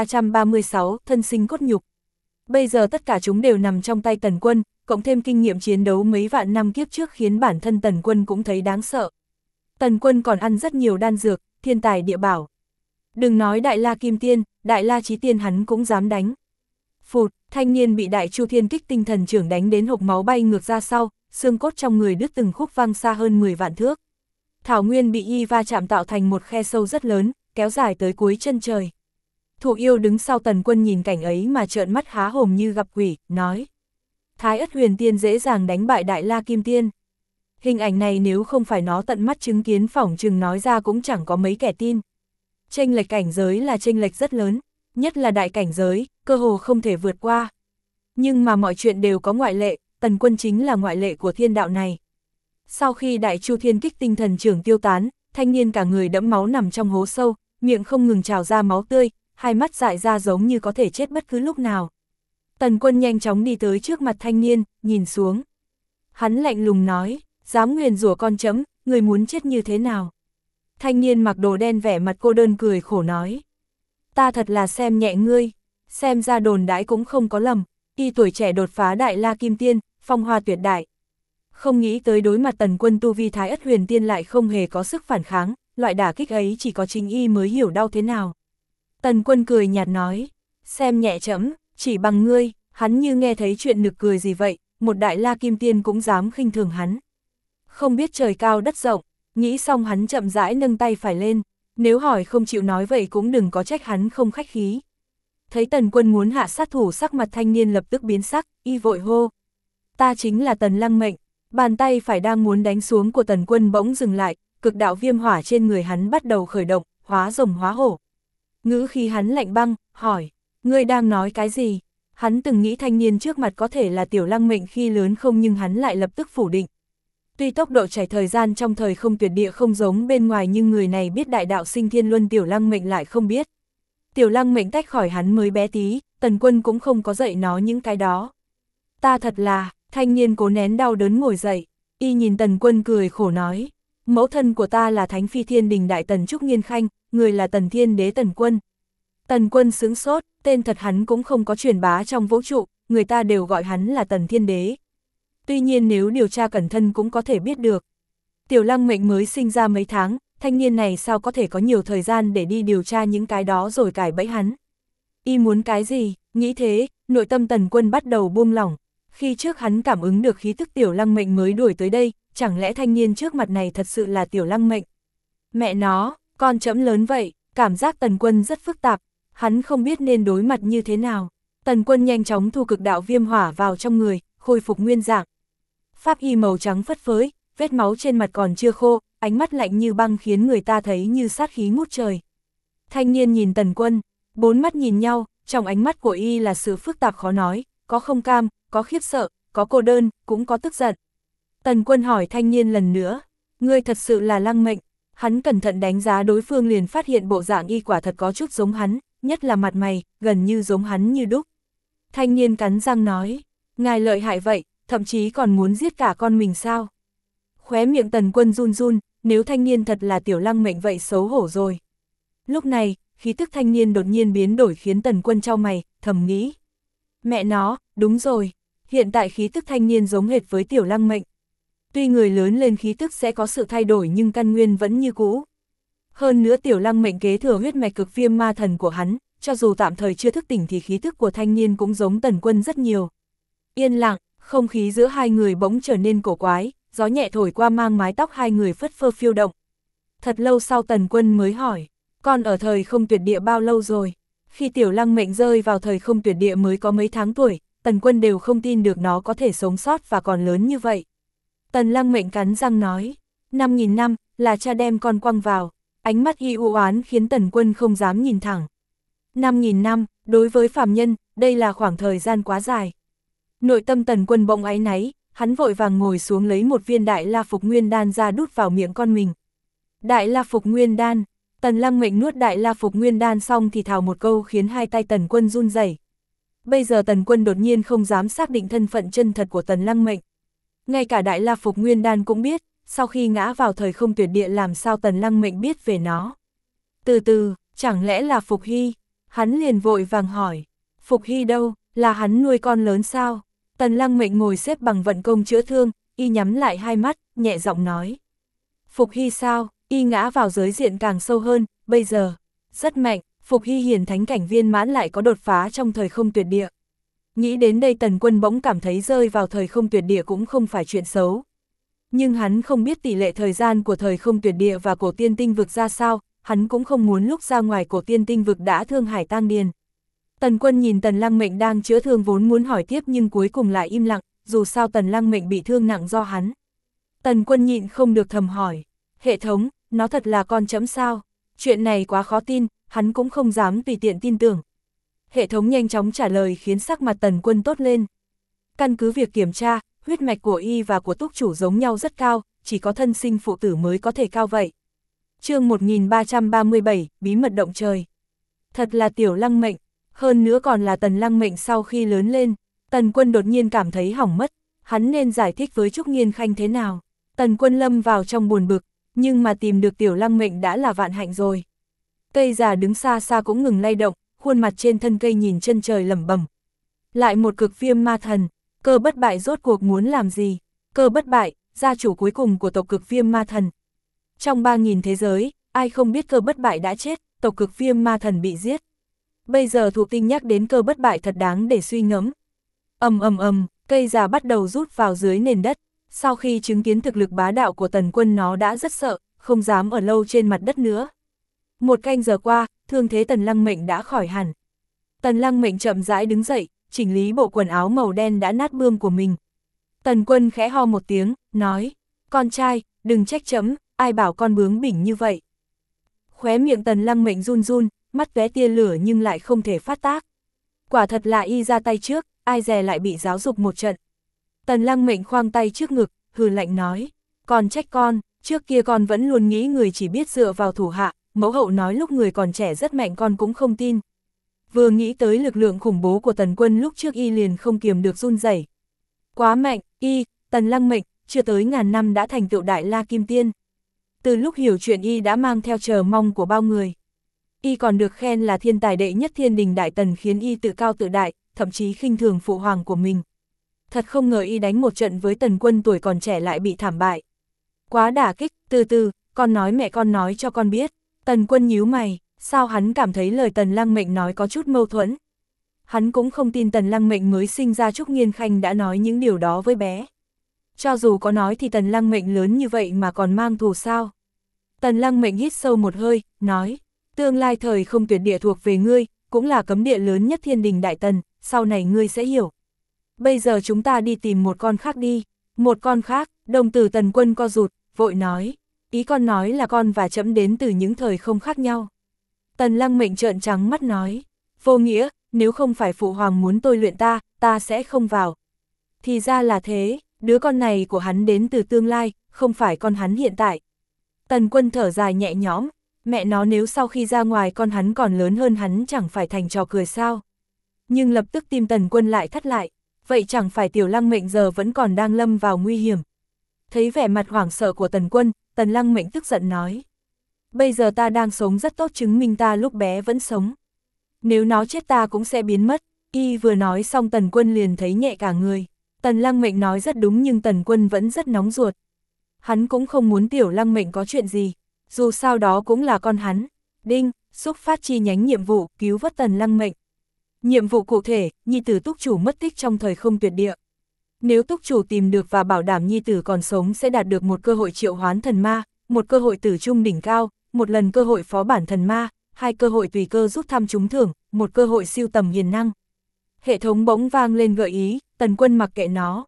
1336, thân sinh cốt nhục. Bây giờ tất cả chúng đều nằm trong tay Tần Quân, cộng thêm kinh nghiệm chiến đấu mấy vạn năm kiếp trước khiến bản thân Tần Quân cũng thấy đáng sợ. Tần Quân còn ăn rất nhiều đan dược, thiên tài địa bảo. Đừng nói Đại La Kim Tiên, Đại La Chí Tiên hắn cũng dám đánh. Phụt, thanh niên bị Đại Chu Thiên Kích Tinh Thần Trưởng đánh đến hộc máu bay ngược ra sau, xương cốt trong người đứt từng khúc văng xa hơn 10 vạn thước. Thảo nguyên bị y va chạm tạo thành một khe sâu rất lớn, kéo dài tới cuối chân trời. Thụ Yêu đứng sau Tần Quân nhìn cảnh ấy mà trợn mắt há hồn như gặp quỷ, nói. Thái Ất Huyền Tiên dễ dàng đánh bại Đại La Kim Tiên. Hình ảnh này nếu không phải nó tận mắt chứng kiến phỏng chừng nói ra cũng chẳng có mấy kẻ tin. Chênh lệch cảnh giới là chênh lệch rất lớn, nhất là đại cảnh giới, cơ hồ không thể vượt qua. Nhưng mà mọi chuyện đều có ngoại lệ, Tần Quân chính là ngoại lệ của thiên đạo này. Sau khi Đại Chu Thiên Kích Tinh Thần Trưởng tiêu tán, thanh niên cả người đẫm máu nằm trong hố sâu, miệng không ngừng trào ra máu tươi, hai mắt dại ra giống như có thể chết bất cứ lúc nào. Tần Quân nhanh chóng đi tới trước mặt thanh niên, nhìn xuống. Hắn lạnh lùng nói, dám nguyền rủa con chấm, người muốn chết như thế nào? Thanh niên mặc đồ đen vẻ mặt cô đơn cười khổ nói. Ta thật là xem nhẹ ngươi, xem ra đồn đãi cũng không có lầm, y tuổi trẻ đột phá Đại La Kim Tiên, phong hoa tuyệt đại. Không nghĩ tới đối mặt Tần Quân tu vi Thái Ất Huyền Tiên lại không hề có sức phản kháng, loại đả kích ấy chỉ có chính y mới hiểu đau thế nào. Tần Quân cười nhạt nói, xem nhẹ trẫm, chỉ bằng ngươi, hắn như nghe thấy chuyện nực cười gì vậy, một Đại La Kim Tiên cũng dám khinh thường hắn. Không biết trời cao đất rộng, nghĩ xong hắn chậm rãi nâng tay phải lên, nếu hỏi không chịu nói vậy cũng đừng có trách hắn không khách khí. Thấy Tần Quân muốn hạ sát thủ, sắc mặt thanh niên lập tức biến sắc, y vội hô. Ta chính là Tần Lăng Mệnh. Bàn tay phải đang muốn đánh xuống của Tần Quân bỗng dừng lại, cực đạo viêm hỏa trên người hắn bắt đầu khởi động, hóa rồng hóa hổ. Ngữ khí hắn lạnh băng, hỏi, ngươi đang nói cái gì? Hắn từng nghĩ thanh niên trước mặt có thể là Tiểu Lăng Mệnh khi lớn không, nhưng hắn lại lập tức phủ định. Tuy tốc độ chảy thời gian trong thời không tuyệt địa không giống bên ngoài, nhưng người này biết Đại Đạo Sinh Thiên Luân, Tiểu Lăng Mệnh lại không biết. Tiểu Lăng Mệnh tách khỏi hắn mới bé tí, Tần Quân cũng không có dạy nó những cái đó. Ta thật là, thanh niên cố nén đau đớn ngồi dậy, y nhìn Tần Quân cười khổ nói, mẫu thân của ta là Thánh Phi Thiên Đình Đại Tần Trúc Nghiên Khanh, người là Tần Thiên Đế Tần Quân. Tần Quân sững sốt, tên thật hắn cũng không có truyền bá trong vũ trụ, người ta đều gọi hắn là Tần Thiên Đế. Tuy nhiên nếu điều tra cẩn thận cũng có thể biết được. Tiểu Lăng Mệnh mới sinh ra mấy tháng, thanh niên này sao có thể có nhiều thời gian để đi điều tra những cái đó rồi cải bẫy hắn. Y muốn cái gì, nghĩ thế, nội tâm Tần Quân bắt đầu buông lỏng. Khi trước hắn cảm ứng được khí tức Tiểu Lăng Mệnh mới đuổi tới đây, chẳng lẽ thanh niên trước mặt này thật sự là Tiểu Lăng Mệnh? Mẹ nó, con chẫm lớn vậy, cảm giác Tần Quân rất phức tạp, hắn không biết nên đối mặt như thế nào. Tần Quân nhanh chóng thu cực đạo viêm hỏa vào trong người, khôi phục nguyên dạng. Pháp y màu trắng phất phới, vết máu trên mặt còn chưa khô, ánh mắt lạnh như băng khiến người ta thấy như sát khí ngút trời. Thanh niên nhìn Tần Quân, bốn mắt nhìn nhau, trong ánh mắt của y là sự phức tạp khó nói, có không cam, có khiếp sợ, có cô đơn, cũng có tức giận. Tần Quân hỏi thanh niên lần nữa, ngươi thật sự là Lăng Mệnh? Hắn cẩn thận đánh giá đối phương liền phát hiện bộ dạng y quả thật có chút giống hắn, nhất là mặt mày, gần như giống hắn như đúc. Thanh niên cắn răng nói, ngài lợi hại vậy, thậm chí còn muốn giết cả con mình sao? Khóe miệng Tần Quân run run, nếu thanh niên thật là Tiểu Lăng Mệnh vậy xấu hổ rồi. Lúc này, khí tức thanh niên đột nhiên biến đổi khiến Tần Quân chau mày, thầm nghĩ. Mẹ nó, đúng rồi, hiện tại khí tức thanh niên giống hệt với Tiểu Lăng Mệnh. Tuy người lớn lên khí tức sẽ có sự thay đổi nhưng căn nguyên vẫn như cũ. Hơn nữa Tiểu Lăng Mệnh kế thừa huyết mạch cực viêm ma thần của hắn, cho dù tạm thời chưa thức tỉnh thì khí thức của thanh niên cũng giống Tần Quân rất nhiều. Yên lặng, không khí giữa hai người bỗng trở nên cổ quái, gió nhẹ thổi qua mang mái tóc hai người phất phơ phiêu động. Thật lâu sau Tần Quân mới hỏi, con ở thời không tuyệt địa bao lâu rồi? Khi Tiểu Lăng Mệnh rơi vào thời không tuyệt địa mới có mấy tháng tuổi, Tần Quân đều không tin được nó có thể sống sót và còn lớn như vậy. Tần Lăng Mệnh cắn răng nói, 5.000 năm, là cha đem con quăng vào. Ánh mắt y u oán khiến Tần Quân không dám nhìn thẳng. 5.000 năm, đối với phàm nhân, đây là khoảng thời gian quá dài. Nội tâm Tần Quân bỗng áy náy, hắn vội vàng ngồi xuống lấy một viên Đại La Phục Nguyên Đan ra đút vào miệng con mình. Đại La Phục Nguyên Đan. Tần Lăng Mệnh nuốt Đại La Phục Nguyên Đan xong thì thào một câu khiến hai tay Tần Quân run rẩy. Bây giờ Tần Quân đột nhiên không dám xác định thân phận chân thật của Tần Lăng Mệnh. Ngay cả Đại La Phục Nguyên Đan cũng biết, sau khi ngã vào thời không tuyệt địa làm sao Tần Lăng Mệnh biết về nó. Từ từ, chẳng lẽ là Phục Hy? Hắn liền vội vàng hỏi, Phục Hy đâu, là hắn nuôi con lớn sao? Tần Lăng Mệnh ngồi xếp bằng vận công chữa thương, y nhắm lại hai mắt, nhẹ giọng nói. Phục Hy sao? Y ngã vào giới diện càng sâu hơn, bây giờ, rất mạnh, Phục Hy hiển thánh cảnh viên mãn lại có đột phá trong thời không tuyệt địa. Nghĩ đến đây Tần Quân bỗng cảm thấy rơi vào thời không tuyệt địa cũng không phải chuyện xấu. Nhưng hắn không biết tỷ lệ thời gian của thời không tuyệt địa và cổ tiên tinh vực ra sao, hắn cũng không muốn lúc ra ngoài cổ tiên tinh vực đã thương hải tang điền. Tần Quân nhìn Tần Lăng Mệnh đang chữa thương vốn muốn hỏi tiếp nhưng cuối cùng lại im lặng, dù sao Tần Lăng Mệnh bị thương nặng do hắn. Tần Quân nhịn không được thầm hỏi, hệ thống, nó thật là con chấm sao? Chuyện này quá khó tin, hắn cũng không dám tùy tiện tin tưởng. Hệ thống nhanh chóng trả lời khiến sắc mặt Tần Quân tốt lên. Căn cứ việc kiểm tra, huyết mạch của y và của túc chủ giống nhau rất cao, chỉ có thân sinh phụ tử mới có thể cao vậy. Chương 1337, bí mật động trời. Thật là Tiểu Lăng Mệnh, hơn nữa còn là Tần Lăng Mệnh sau khi lớn lên. Tần Quân đột nhiên cảm thấy hỏng mất, hắn nên giải thích với Trúc Nghiên Khanh thế nào. Tần Quân lâm vào trong buồn bực, nhưng mà tìm được Tiểu Lăng Mệnh đã là vạn hạnh rồi. Cây già đứng xa xa cũng ngừng lay động, khuôn mặt trên thân cây nhìn chân trời lẩm bẩm. Lại một cực viêm ma thần, Cơ Bất Bại rốt cuộc muốn làm gì? Cơ Bất Bại, gia chủ cuối cùng của tộc cực viêm ma thần. Trong 3.000 thế giới, ai không biết Cơ Bất Bại đã chết, tộc cực viêm ma thần bị giết. Bây giờ Thụ Tinh nhắc đến Cơ Bất Bại thật đáng để suy ngẫm. Cây già bắt đầu rút vào dưới nền đất. Sau khi chứng kiến thực lực bá đạo của Tần Quân nó đã rất sợ, không dám ở lâu trên mặt đất nữa. 1 canh giờ qua, thương thế Tần Lăng Mệnh đã khỏi hẳn. Tần Lăng Mệnh chậm rãi đứng dậy, chỉnh lý bộ quần áo màu đen đã nát bươm của mình. Tần Quân khẽ ho một tiếng, nói, con trai, đừng trách chấm, ai bảo con bướng bỉnh như vậy. Khóe miệng Tần Lăng Mệnh run run, mắt tóe tia lửa nhưng lại không thể phát tác. Quả thật là y ra tay trước, ai dè lại bị giáo dục một trận. Tần Lăng Mệnh khoang tay trước ngực, hừ lạnh nói, con trách con, trước kia con vẫn luôn nghĩ người chỉ biết dựa vào thủ hạ, mẫu hậu nói lúc người còn trẻ rất mạnh con cũng không tin. Vừa nghĩ tới lực lượng khủng bố của Tần Quân lúc trước y liền không kiềm được run rẩy. Quá mạnh, y, Tần Lăng Mệnh, chưa tới ngàn năm đã thành tựu Đại La Kim Tiên. Từ lúc hiểu chuyện y đã mang theo chờ mong của bao người. Y còn được khen là thiên tài đệ nhất Thiên Đình Đại Tần khiến y tự cao tự đại, thậm chí khinh thường phụ hoàng của mình. Thật không ngờ y đánh một trận với Tần Quân tuổi còn trẻ lại bị thảm bại. Quá đả kích, từ từ, con nói mẹ con nói cho con biết. Tần Quân nhíu mày, sao hắn cảm thấy lời Tần Lăng Mệnh nói có chút mâu thuẫn. Hắn cũng không tin Tần Lăng Mệnh mới sinh ra Trúc Nghiên Khanh đã nói những điều đó với bé. Cho dù có nói thì Tần Lăng Mệnh lớn như vậy mà còn mang thù sao. Tần Lăng Mệnh hít sâu một hơi, nói, tương lai thời không tuyệt địa thuộc về ngươi, cũng là cấm địa lớn nhất Thiên Đình Đại Tần, sau này ngươi sẽ hiểu. Bây giờ chúng ta đi tìm một con khác đi. Một con khác, đồng tử Tần Quân co rụt, vội nói, ý con nói là con và trẫm đến từ những thời không khác nhau. Tần Lăng Mệnh trợn trắng mắt nói, vô nghĩa, nếu không phải phụ hoàng muốn tôi luyện ta sẽ không vào. Thì ra là thế, đứa con này của hắn đến từ tương lai, không phải con hắn hiện tại. Tần Quân thở dài nhẹ nhõm, mẹ nó nếu sau khi ra ngoài con hắn còn lớn hơn hắn chẳng phải thành trò cười sao. Nhưng lập tức tim Tần Quân lại thắt lại, vậy chẳng phải Tiểu Lăng Mệnh giờ vẫn còn đang lâm vào nguy hiểm. Thấy vẻ mặt hoảng sợ của Tần Quân, Tần Lăng Mệnh tức giận nói, bây giờ ta đang sống rất tốt chứng minh ta lúc bé vẫn sống. Nếu nó chết ta cũng sẽ biến mất. Y vừa nói xong Tần Quân liền thấy nhẹ cả người. Tần Lăng Mệnh nói rất đúng nhưng Tần Quân vẫn rất nóng ruột. Hắn cũng không muốn Tiểu Lăng Mệnh có chuyện gì, dù sao đó cũng là con hắn. Đinh, Xúc phát chi nhánh nhiệm vụ, cứu vớt Tần Lăng mệnh. Nhiệm vụ cụ thể, nhi tử túc chủ mất tích trong thời không tuyệt địa. Nếu túc chủ tìm được và bảo đảm nhi tử còn sống sẽ đạt được một cơ hội triệu hoán thần ma, một cơ hội tử trung đỉnh cao, một lần cơ hội phó bản thần ma, 2 cơ hội tùy cơ rút thăm trúng thưởng, 1 cơ hội siêu tầm hiền năng. Hệ thống bỗng vang lên gợi ý, Tần Quân mặc kệ nó.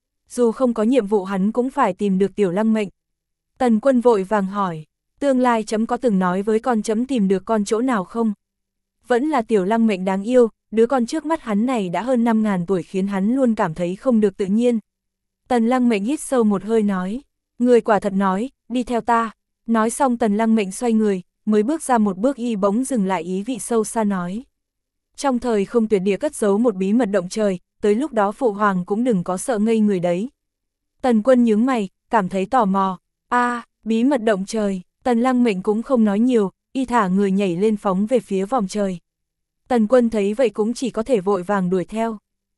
Dù không có nhiệm vụ hắn cũng phải tìm được Tiểu Lăng mệnh. Tần Quân vội vàng hỏi, tương lai chấm có từng nói với con chấm tìm được con chỗ nào không? Vẫn là Tiểu Lăng mệnh đáng yêu, đứa con trước mắt hắn này đã hơn 5.000 tuổi khiến hắn luôn cảm thấy không được tự nhiên. Tần Lăng mệnh hít sâu một hơi nói, người quả thật nói, đi theo ta. Nói xong Tần Lăng mệnh xoay người, mới bước ra một bước y bỗng dừng lại ý vị sâu xa nói. Trong thời không tuyệt địa cất giấu một bí mật động trời, tới lúc đó Phụ Hoàng cũng đừng có sợ ngây người đấy. Tần Quân nhướng mày, cảm thấy tò mò. Bí mật động trời, Tần Lăng mệnh cũng không nói nhiều, y thả người nhảy lên phóng về phía vòm trời. Tần Quân thấy vậy cũng chỉ có thể vội vàng đuổi theo.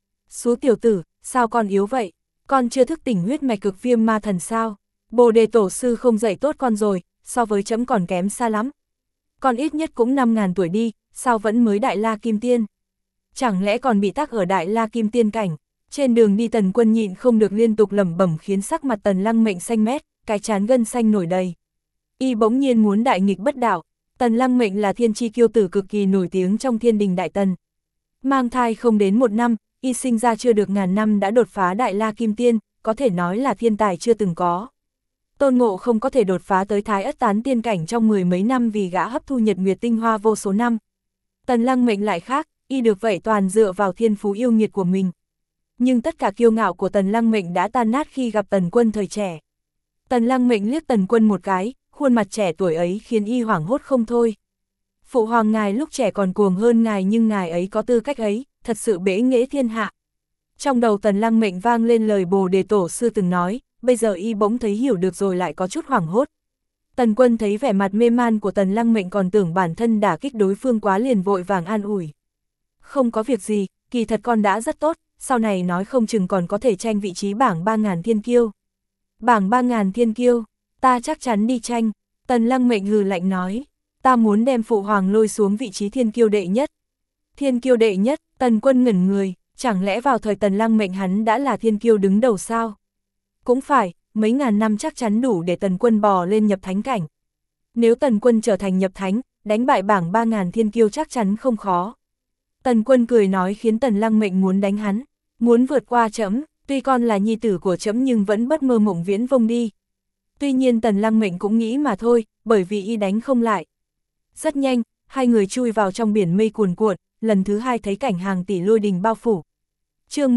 Số tiểu tử, sao con yếu vậy? Con chưa thức tỉnh huyết mạch cực viêm ma thần sao? Bồ đề tổ sư không dạy tốt con rồi, so với chấm còn kém xa lắm. Con ít nhất cũng 5.000 tuổi đi, sao vẫn mới Đại La Kim Tiên? Chẳng lẽ còn bị tắc ở Đại La Kim Tiên cảnh? Trên đường đi Tần Quân nhịn không được liên tục lẩm bẩm khiến sắc mặt Tần Lăng mệnh xanh mét, cái trán gân xanh nổi đầy. Y bỗng nhiên muốn đại nghịch bất đạo. Tần Lăng mệnh là thiên chi kiêu tử cực kỳ nổi tiếng trong thiên đình Đại Tần. Mang thai không đến 1 năm, y sinh ra chưa được ngàn năm đã đột phá Đại La Kim Tiên, có thể nói là thiên tài chưa từng có. Tôn Ngộ không có thể đột phá tới Thái Ất Tán tiên cảnh trong 10 mấy năm vì gã hấp thu nhật nguyệt tinh hoa vô số năm. Tần Lăng mệnh lại khác, y được vậy toàn dựa vào thiên phú yêu nghiệt của mình. Nhưng tất cả kiêu ngạo của Tần Lăng mệnh đã tan nát khi gặp Tần Quân thời trẻ. Tần Lăng mệnh liếc Tần Quân một cái, khuôn mặt trẻ tuổi ấy khiến y hoảng hốt không thôi. Phụ hoàng ngài lúc trẻ còn cuồng hơn ngài nhưng ngài ấy có tư cách ấy, thật sự bẽ nghễ thiên hạ. Trong đầu Tần Lăng mệnh vang lên lời Bồ đề tổ sư từng nói, bây giờ y bỗng thấy hiểu được rồi lại có chút hoảng hốt. Tần Quân thấy vẻ mặt mê man của Tần Lăng mệnh còn tưởng bản thân đả kích đối phương quá liền vội vàng an ủi. Không có việc gì, kỳ thật con đã rất tốt, sau này nói không chừng còn có thể tranh vị trí bảng 3.000 thiên kiêu. Bảng 3.000 thiên kiêu, ta chắc chắn đi tranh. Tần Lăng mệnh hừ lạnh nói, ta muốn đem Phụ hoàng lôi xuống vị trí thiên kiêu đệ nhất. Thiên kiêu đệ nhất, Tần Quân ngẩn người, chẳng lẽ vào thời Tần Lăng mệnh hắn đã là thiên kiêu đứng đầu sao? Cũng phải, mấy ngàn năm chắc chắn đủ để Tần Quân bò lên nhập thánh cảnh. Nếu Tần Quân trở thành nhập thánh, đánh bại bảng 3.000 thiên kiêu chắc chắn không khó. Tần Quân cười nói khiến Tần Lăng mệnh muốn đánh hắn, muốn vượt qua trẫm, tuy con là nhi tử của trẫm nhưng vẫn bất mơ mộng viễn vông đi. Tuy nhiên Tần Lăng mệnh cũng nghĩ mà thôi, bởi vì y đánh không lại. Rất nhanh, hai người chui vào trong biển mây cuồn cuộn, lần thứ hai thấy cảnh hàng tỷ lôi đình bao phủ. Chương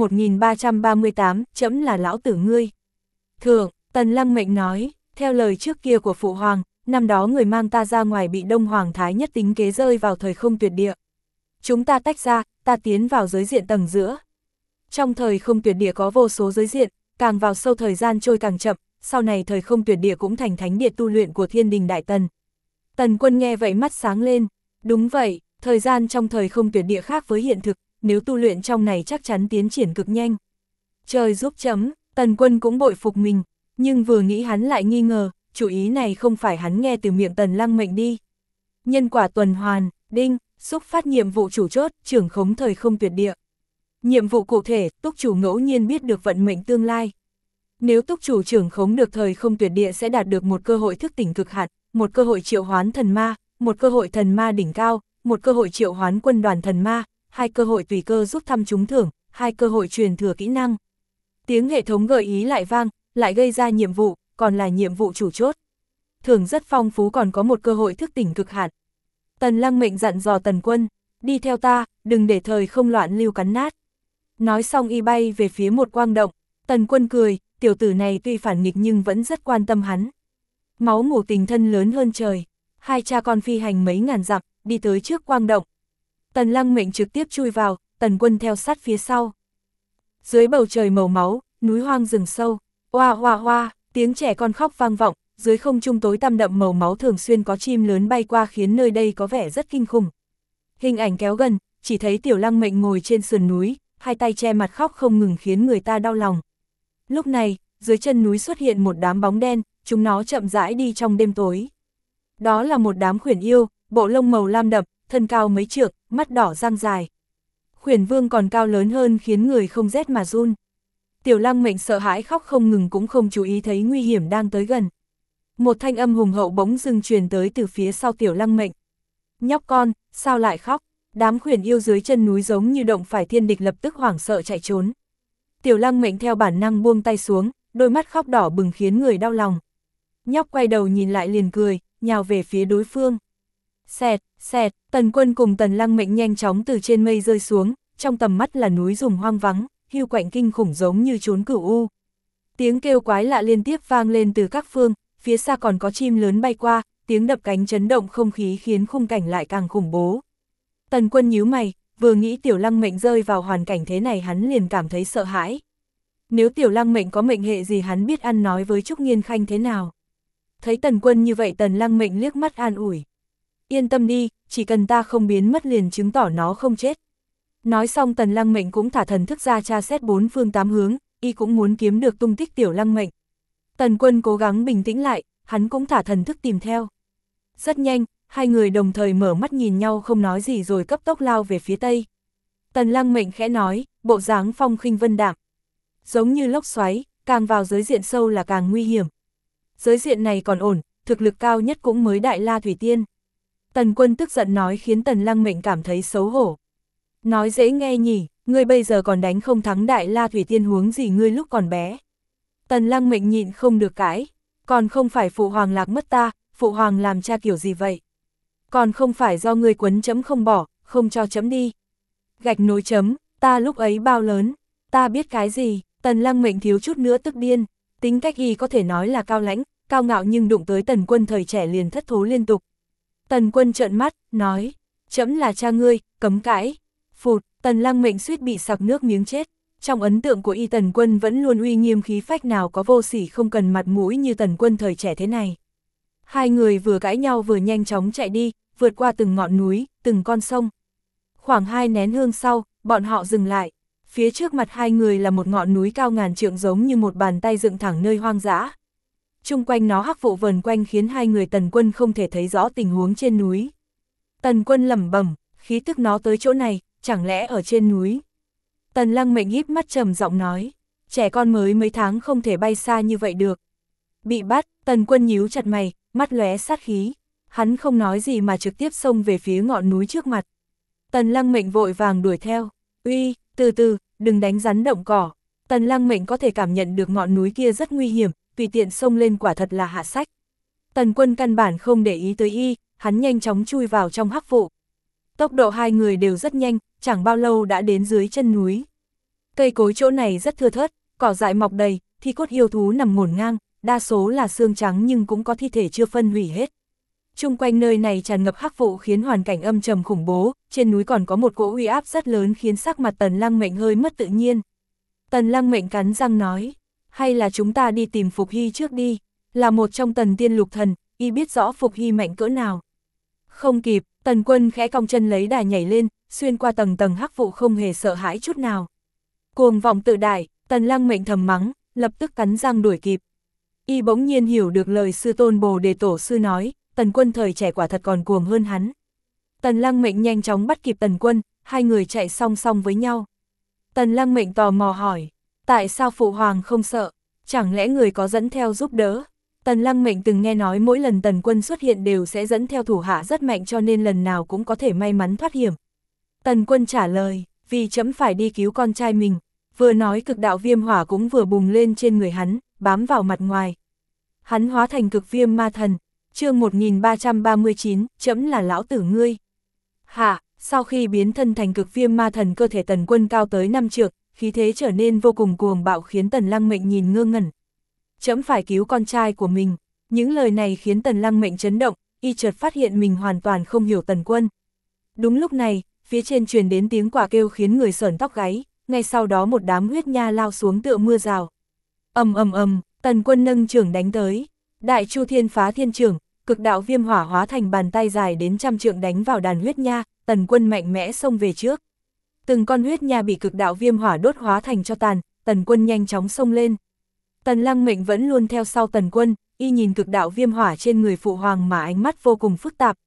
1338, trẫm là lão tử ngươi. Thượng, Tần Lăng mệnh nói, theo lời trước kia của Phụ hoàng, năm đó người mang ta ra ngoài bị Đông Hoàng Thái Nhất tính kế rơi vào thời không tuyệt địa. Chúng ta tách ra, ta tiến vào giới diện tầng giữa. Trong thời không tuyệt địa có vô số giới diện, càng vào sâu thời gian trôi càng chậm, sau này thời không tuyệt địa cũng thành thánh địa tu luyện của thiên đình Đại Tần. Tần Quân nghe vậy mắt sáng lên, đúng vậy, thời gian trong thời không tuyệt địa khác với hiện thực, nếu tu luyện trong này chắc chắn tiến triển cực nhanh. Trời giúp chấm, Tần Quân cũng bội phục mình, nhưng vừa nghĩ hắn lại nghi ngờ, chủ ý này không phải hắn nghe từ miệng Tần Lăng mệnh đi. Nhân quả tuần hoàn, đinh, xúc phát nhiệm vụ chủ chốt, trưởng khống thời không tuyệt địa. Nhiệm vụ cụ thể, túc chủ ngẫu nhiên biết được vận mệnh tương lai. Nếu túc chủ trưởng khống được thời không tuyệt địa sẽ đạt được một cơ hội thức tỉnh cực hạn, một cơ hội triệu hoán thần ma, một cơ hội thần ma đỉnh cao, một cơ hội triệu hoán quân đoàn thần ma, 2 cơ hội tùy cơ rút thăm trúng thưởng, 2 cơ hội truyền thừa kỹ năng. Tiếng hệ thống gợi ý lại vang, lại gây ra nhiệm vụ, còn là nhiệm vụ chủ chốt. Thưởng rất phong phú còn có một cơ hội thức tỉnh cực hạn. Tần Lăng mệnh dặn dò Tần Quân, đi theo ta, đừng để thời không loạn lưu cắn nát. Nói xong y bay về phía một quang động, Tần Quân cười, tiểu tử này tuy phản nghịch nhưng vẫn rất quan tâm hắn. Máu mủ tình thân lớn hơn trời, hai cha con phi hành mấy ngàn dặm, đi tới trước quang động. Tần Lăng mệnh trực tiếp chui vào, Tần Quân theo sát phía sau. Dưới bầu trời màu máu, núi hoang rừng sâu, oa oa oa, tiếng trẻ con khóc vang vọng, dưới không trung tối tăm đậm màu máu thường xuyên có chim lớn bay qua khiến nơi đây có vẻ rất kinh khủng. Hình ảnh kéo gần, chỉ thấy Tiểu Lăng mệnh ngồi trên sườn núi, hai tay che mặt khóc không ngừng khiến người ta đau lòng. Lúc này, dưới chân núi xuất hiện một đám bóng đen, chúng nó chậm rãi đi trong đêm tối. Đó là một đám khuyển yêu, bộ lông màu lam đậm, thân cao mấy trượng, mắt đỏ răng dài. Khuyển Vương còn cao lớn hơn khiến người không rét mà run. Tiểu Lăng Mệnh sợ hãi khóc không ngừng cũng không chú ý thấy nguy hiểm đang tới gần. Một thanh âm hùng hậu bỗng dưng truyền tới từ phía sau Tiểu Lăng Mệnh. Nhóc con, sao lại khóc? Đám khuyển yêu dưới chân núi giống như động phải thiên địch lập tức hoảng sợ chạy trốn. Tiểu Lăng Mệnh theo bản năng buông tay xuống, đôi mắt khóc đỏ bừng khiến người đau lòng. Nhóc quay đầu nhìn lại liền cười, nhào về phía đối phương. Xẹt, xẹt, Tần Quân cùng Tần Lăng Mệnh nhanh chóng từ trên mây rơi xuống, trong tầm mắt là núi rừng hoang vắng, hưu quạnh kinh khủng giống như trốn cửu u. Tiếng kêu quái lạ liên tiếp vang lên từ các phương, phía xa còn có chim lớn bay qua, tiếng đập cánh chấn động không khí khiến khung cảnh lại càng khủng bố. Tần Quân nhíu mày, vừa nghĩ Tiểu Lăng Mệnh rơi vào hoàn cảnh thế này hắn liền cảm thấy sợ hãi. Nếu Tiểu Lăng Mệnh có mệnh hệ gì hắn biết ăn nói với Trúc Nghiên Khanh thế nào. Thấy Tần Quân như vậy Tần Lăng Mệnh liếc mắt an ủi. Yên tâm đi, chỉ cần ta không biến mất liền chứng tỏ nó không chết. Nói xong Tần Lăng Mệnh cũng thả thần thức ra tra xét bốn phương tám hướng, y cũng muốn kiếm được tung tích Tiểu Lăng Mệnh. Tần Quân cố gắng bình tĩnh lại, hắn cũng thả thần thức tìm theo. Rất nhanh, hai người đồng thời mở mắt nhìn nhau không nói gì rồi cấp tốc lao về phía tây. Tần Lăng Mệnh khẽ nói, bộ dáng phong khinh vân đạm. Giống như lốc xoáy, càng vào giới diện sâu là càng nguy hiểm. Giới diện này còn ổn, thực lực cao nhất cũng mới Đại La Thủy Tiên. Tần Quân tức giận nói khiến Tần Lăng Mệnh cảm thấy xấu hổ. Nói dễ nghe nhỉ, ngươi bây giờ còn đánh không thắng Đại La Thủy Tiên huống gì ngươi lúc còn bé. Tần Lăng Mệnh nhịn không được cãi, còn không phải phụ hoàng lạc mất ta, phụ hoàng làm cha kiểu gì vậy? Còn không phải do ngươi quấn chấm không bỏ, không cho chấm đi. Gạch nối chấm, ta lúc ấy bao lớn, ta biết cái gì, Tần Lăng Mệnh thiếu chút nữa tức điên, tính cách y có thể nói là cao lãnh, cao ngạo nhưng đụng tới Tần Quân thời trẻ liền thất thố liên tục. Tần Quân trợn mắt, nói, chấm là cha ngươi, cấm cãi. Phụt, Tần Lăng Mệnh suýt bị sặc nước miếng chết. Trong ấn tượng của y Tần Quân vẫn luôn uy nghiêm khí phách nào có vô sỉ không cần mặt mũi như Tần Quân thời trẻ thế này. Hai người vừa cãi nhau vừa nhanh chóng chạy đi, vượt qua từng ngọn núi, từng con sông. Khoảng 2 nén hương sau, bọn họ dừng lại. Phía trước mặt hai người là một ngọn núi cao ngàn trượng giống như một bàn tay dựng thẳng nơi hoang dã. Chung quanh nó hắc vụ vờn quanh khiến hai người Tần Quân không thể thấy rõ tình huống trên núi. Tần Quân lẩm bẩm, khí tức nó tới chỗ này, chẳng lẽ ở trên núi. Tần Lăng Mệnh híp mắt trầm giọng nói, trẻ con mới mấy tháng không thể bay xa như vậy được. Bị bắt, Tần Quân nhíu chặt mày, mắt lóe sát khí. Hắn không nói gì mà trực tiếp xông về phía ngọn núi trước mặt. Tần Lăng Mệnh vội vàng đuổi theo, uy, từ từ, đừng đánh rắn động cỏ. Tần Lăng Mệnh có thể cảm nhận được ngọn núi kia rất nguy hiểm, tùy tiện xông lên quả thật là hạ sách. Tần Quân căn bản không để ý tới y, hắn nhanh chóng chui vào trong hắc vụ. Tốc độ hai người đều rất nhanh, chẳng bao lâu đã đến dưới chân núi. Cây cối chỗ này rất thưa thớt, cỏ dại mọc đầy, thi cốt yêu thú nằm ngổn ngang, đa số là xương trắng nhưng cũng có thi thể chưa phân hủy hết. Chung quanh nơi này tràn ngập hắc vụ khiến hoàn cảnh âm trầm khủng bố, trên núi còn có một cỗ uy áp rất lớn khiến sắc mặt Tần Lăng Mệnh hơi mất tự nhiên. Tần Lăng Mệnh cắn răng nói, hay là chúng ta đi tìm Phục Hy trước đi, là một trong Tần Tiên Lục Thần, y biết rõ Phục Hy mạnh cỡ nào. Không kịp, Tần Quân khẽ cong chân lấy đà nhảy lên, xuyên qua tầng tầng hắc vụ không hề sợ hãi chút nào. Cuồng vọng tự đại, Tần Lăng Mệnh thầm mắng, lập tức cắn răng đuổi kịp. Y bỗng nhiên hiểu được lời sư tôn Bồ Đề Tổ sư nói, Tần Quân thời trẻ quả thật còn cuồng hơn hắn. Tần Lăng Mệnh nhanh chóng bắt kịp Tần Quân, hai người chạy song song với nhau. Tần Lăng Mệnh tò mò hỏi, tại sao phụ hoàng không sợ, chẳng lẽ người có dẫn theo giúp đỡ? Tần Lăng Mệnh từng nghe nói mỗi lần Tần Quân xuất hiện đều sẽ dẫn theo thủ hạ rất mạnh cho nên lần nào cũng có thể may mắn thoát hiểm. Tần Quân trả lời, vì chấm phải đi cứu con trai mình. Vừa nói cực đạo viêm hỏa cũng vừa bùng lên trên người hắn, bám vào mặt ngoài. Hắn hóa thành cực viêm ma thần. Chương 1339, chấm là lão tử ngươi. Hạ, sau khi biến thân thành cực viêm ma thần cơ thể Tần Quân cao tới 5 trượng, khí thế trở nên vô cùng cuồng bạo khiến Tần Lăng Mệnh nhìn ngơ ngẩn. Chấm phải cứu con trai của mình. Những lời này khiến Tần Lăng Mệnh chấn động, y chợt phát hiện mình hoàn toàn không hiểu Tần Quân. Đúng lúc này, phía trên truyền đến tiếng quả kêu khiến người sởn tóc gáy, ngay sau đó một đám huyết nha lao xuống tựa mưa rào. Ầm ầm ầm, Tần Quân nâng trưởng đánh tới. Đại Chu Thiên Phá Thiên Trưởng, cực đạo viêm hỏa hóa thành bàn tay dài đến 100 trượng đánh vào đàn huyết nha, Tần Quân mạnh mẽ xông về trước. Từng con huyết nha bị cực đạo viêm hỏa đốt hóa thành tro tàn, Tần Quân nhanh chóng xông lên. Tần Lăng Mệnh vẫn luôn theo sau Tần Quân, y nhìn cực đạo viêm hỏa trên người phụ hoàng mà ánh mắt vô cùng phức tạp.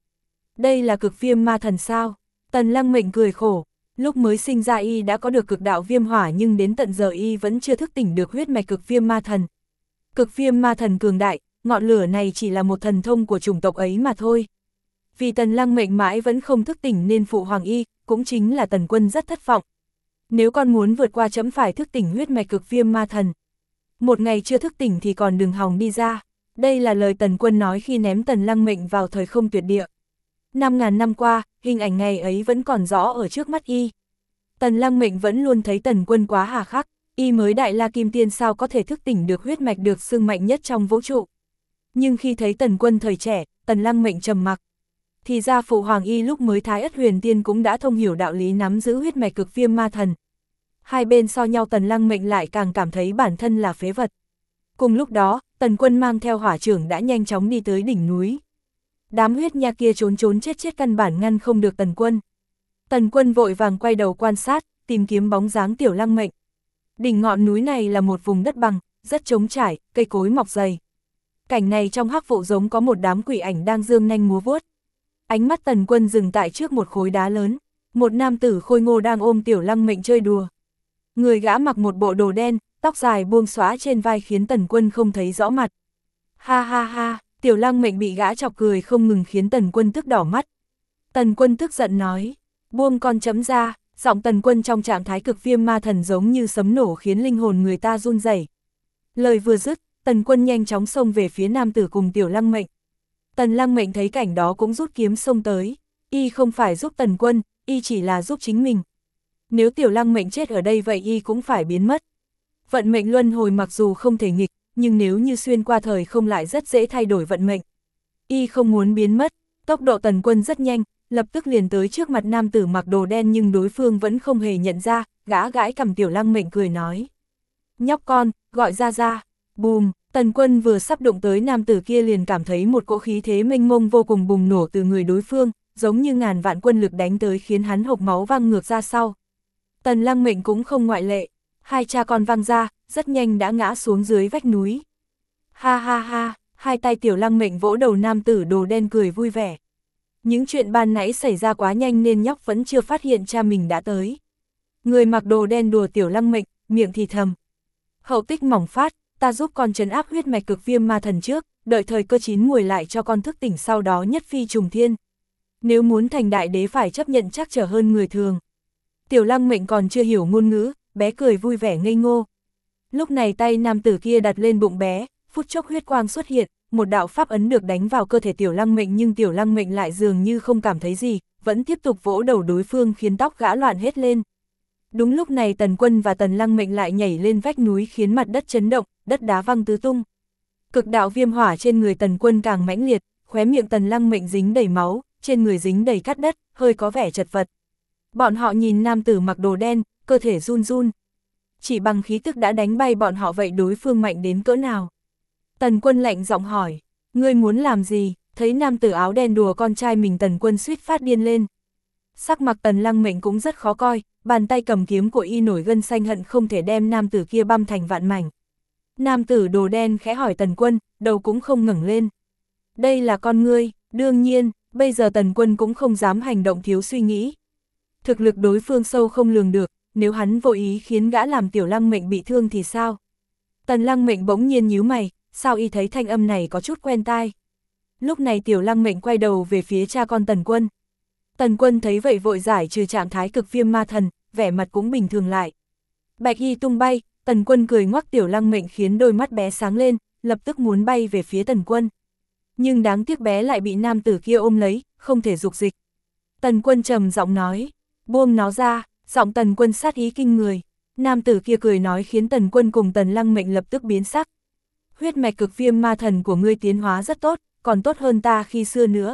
Đây là cực viêm ma thần sao? Tần Lăng Mệnh cười khổ, lúc mới sinh ra y đã có được cực đạo viêm hỏa nhưng đến tận giờ y vẫn chưa thức tỉnh được huyết mạch cực viêm ma thần. Cực viêm ma thần cường đại, ngọn lửa này chỉ là một thần thông của chủng tộc ấy mà thôi. Vì Tần Lăng Mệnh mãi vẫn không thức tỉnh nên phụ hoàng y, cũng chính là Tần Quân rất thất vọng. Nếu con muốn vượt qua chấm phải thức tỉnh huyết mạch cực viêm ma thần. Một ngày chưa thức tỉnh thì còn đừng hòng đi ra. Đây là lời Tần Quân nói khi ném Tần Lăng Mệnh vào thời không tuyệt địa. 5.000 năm qua, hình ảnh ngày ấy vẫn còn rõ ở trước mắt y. Tần Lăng Mệnh vẫn luôn thấy Tần Quân quá hà khắc, y mới Đại La Kim Tiên sao có thể thức tỉnh được huyết mạch được xưng mạnh nhất trong vũ trụ. Nhưng khi thấy Tần Quân thời trẻ, Tần Lăng Mệnh trầm mặc. Thì ra phụ hoàng y lúc mới Thái Ất Huyền Tiên cũng đã thông hiểu đạo lý nắm giữ huyết mạch cực viêm ma thần. Hai bên so nhau Tần Lăng Mệnh lại càng cảm thấy bản thân là phế vật. Cùng lúc đó, Tần Quân mang theo hỏa trưởng đã nhanh chóng đi tới đỉnh núi. Đám huyết nha kia trốn trốn chết căn bản ngăn không được Tần Quân. Tần Quân vội vàng quay đầu quan sát, tìm kiếm bóng dáng Tiểu Lăng Mệnh. Đỉnh ngọn núi này là một vùng đất bằng, rất trống trải, cây cối mọc dày. Cảnh này trong hắc vụ giống có một đám quỷ ảnh đang giương nanh múa vuốt. Ánh mắt Tần Quân dừng tại trước một khối đá lớn, một nam tử khôi ngô đang ôm Tiểu Lăng Mệnh chơi đùa. Người gã mặc một bộ đồ đen, tóc dài buông xõa trên vai khiến Tần Quân không thấy rõ mặt. Ha ha ha, Tiểu Lăng Mệnh bị gã chọc cười không ngừng khiến Tần Quân tức đỏ mắt. Tần Quân tức giận nói, buông con chấm ra, giọng Tần Quân trong trạng thái cực viêm ma thần giống như sấm nổ khiến linh hồn người ta run rẩy. Lời vừa dứt, Tần Quân nhanh chóng xông về phía nam tử cùng Tiểu Lăng Mệnh. Tần Lăng Mệnh thấy cảnh đó cũng rút kiếm xông tới, y không phải giúp Tần Quân, y chỉ là giúp chính mình. Nếu Tiểu Lăng Mệnh chết ở đây vậy y cũng phải biến mất. Vận mệnh luân hồi mặc dù không thể nghịch, nhưng nếu như xuyên qua thời không lại rất dễ thay đổi vận mệnh. Y không muốn biến mất, tốc độ Tần Quân rất nhanh, lập tức liền tới trước mặt nam tử mặc đồ đen nhưng đối phương vẫn không hề nhận ra, gã gãi cầm Tiểu Lăng Mệnh cười nói. Nhóc con, gọi ra. Bùm, Tần Quân vừa sắp đụng tới nam tử kia liền cảm thấy một cỗ khí thế mênh mông vô cùng bùng nổ từ người đối phương, giống như ngàn vạn quân lực đánh tới khiến hắn hộc máu văng ngược ra sau. Tần Lăng Mệnh cũng không ngoại lệ, hai cha con văng ra, rất nhanh đã ngã xuống dưới vách núi. Ha ha ha, hai tay Tiểu Lăng Mệnh vỗ đầu nam tử đồ đen cười vui vẻ. Những chuyện ban nãy xảy ra quá nhanh nên nhóc vẫn chưa phát hiện cha mình đã tới. Người mặc đồ đen đùa Tiểu Lăng Mệnh, miệng thì thầm. Hậu tích mỏng phát, ta giúp con trấn áp huyết mạch cực viêm ma thần trước, đợi thời cơ chín muồi lại cho con thức tỉnh sau đó nhất phi trùng thiên. Nếu muốn thành đại đế phải chấp nhận trắc trở hơn người thường. Tiểu Lăng Mệnh còn chưa hiểu ngôn ngữ, bé cười vui vẻ ngây ngô. Lúc này tay nam tử kia đặt lên bụng bé, phút chốc huyết quang xuất hiện, một đạo pháp ấn được đánh vào cơ thể Tiểu Lăng Mệnh nhưng Tiểu Lăng Mệnh lại dường như không cảm thấy gì, vẫn tiếp tục vỗ đầu đối phương khiến tóc gã loạn hết lên. Đúng lúc này Tần Quân và Tần Lăng Mệnh lại nhảy lên vách núi khiến mặt đất chấn động, đất đá văng tứ tung. Cực đạo viêm hỏa trên người Tần Quân càng mãnh liệt, khóe miệng Tần Lăng Mệnh dính đầy máu, trên người dính đầy cát đất, hơi có vẻ chật vật. Bọn họ nhìn nam tử mặc đồ đen, cơ thể run run. Chỉ bằng khí tức đã đánh bay bọn họ vậy đối phương mạnh đến cỡ nào? Tần Quân lạnh giọng hỏi, ngươi muốn làm gì? Thấy nam tử áo đen đùa con trai mình Tần Quân suýt phát điên lên. Sắc mặt Tần Lăng Mệnh cũng rất khó coi, bàn tay cầm kiếm của y nổi gân xanh hận không thể đem nam tử kia băm thành vạn mảnh. Nam tử đồ đen khẽ hỏi Tần Quân, đầu cũng không ngẩng lên. Đây là con ngươi, đương nhiên, bây giờ Tần Quân cũng không dám hành động thiếu suy nghĩ. Thực lực đối phương sâu không lường được, nếu hắn vô ý khiến gã làm Tiểu Lăng Mệnh bị thương thì sao? Tần Lăng Mệnh bỗng nhiên nhíu mày, sao y thấy thanh âm này có chút quen tai. Lúc này Tiểu Lăng Mệnh quay đầu về phía cha con Tần Quân. Tần Quân thấy vậy vội giải trừ trạng thái cực viêm ma thần, vẻ mặt cũng bình thường lại. Bạch y tung bay, Tần Quân cười ngoắc Tiểu Lăng Mệnh khiến đôi mắt bé sáng lên, lập tức muốn bay về phía Tần Quân. Nhưng đáng tiếc bé lại bị nam tử kia ôm lấy, không thể dục dịch. Tần Quân trầm giọng nói, buông nó ra, giọng Tần Quân sát ý kinh người. Nam tử kia cười nói khiến Tần Quân cùng Tần Lăng Mệnh lập tức biến sắc. Huyết mạch cực viêm ma thần của ngươi tiến hóa rất tốt, còn tốt hơn ta khi xưa nữa.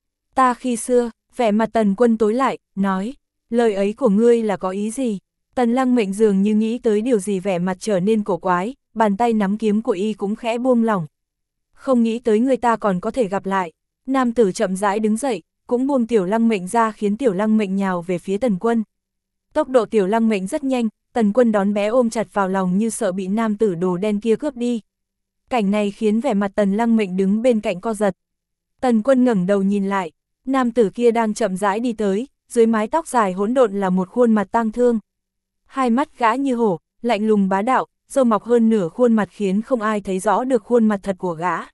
Ta khi xưa, vẻ mặt Tần Quân tối lại, nói, lời ấy của ngươi là có ý gì? Tần Lăng Mệnh dường như nghĩ tới điều gì vẻ mặt trở nên cổ quái, bàn tay nắm kiếm của y cũng khẽ buông lỏng. Không nghĩ tới người ta còn có thể gặp lại. Nam tử chậm rãi đứng dậy, cũng buông Tiểu Lăng Mệnh ra khiến Tiểu Lăng Mệnh nhào về phía Tần Quân. Tốc độ Tiểu Lăng Mệnh rất nhanh, Tần Quân đón bé ôm chặt vào lòng như sợ bị nam tử đồ đen kia cướp đi. Cảnh này khiến vẻ mặt Tần Lăng Mệnh đứng bên cạnh co giật. Tần Quân ngẩng đầu nhìn lại, Nam tử kia đang chậm rãi đi tới, dưới mái tóc dài hỗn độn là một khuôn mặt tang thương. Hai mắt gã như hổ, lạnh lùng bá đạo, râu mọc hơn nửa khuôn mặt khiến không ai thấy rõ được khuôn mặt thật của gã.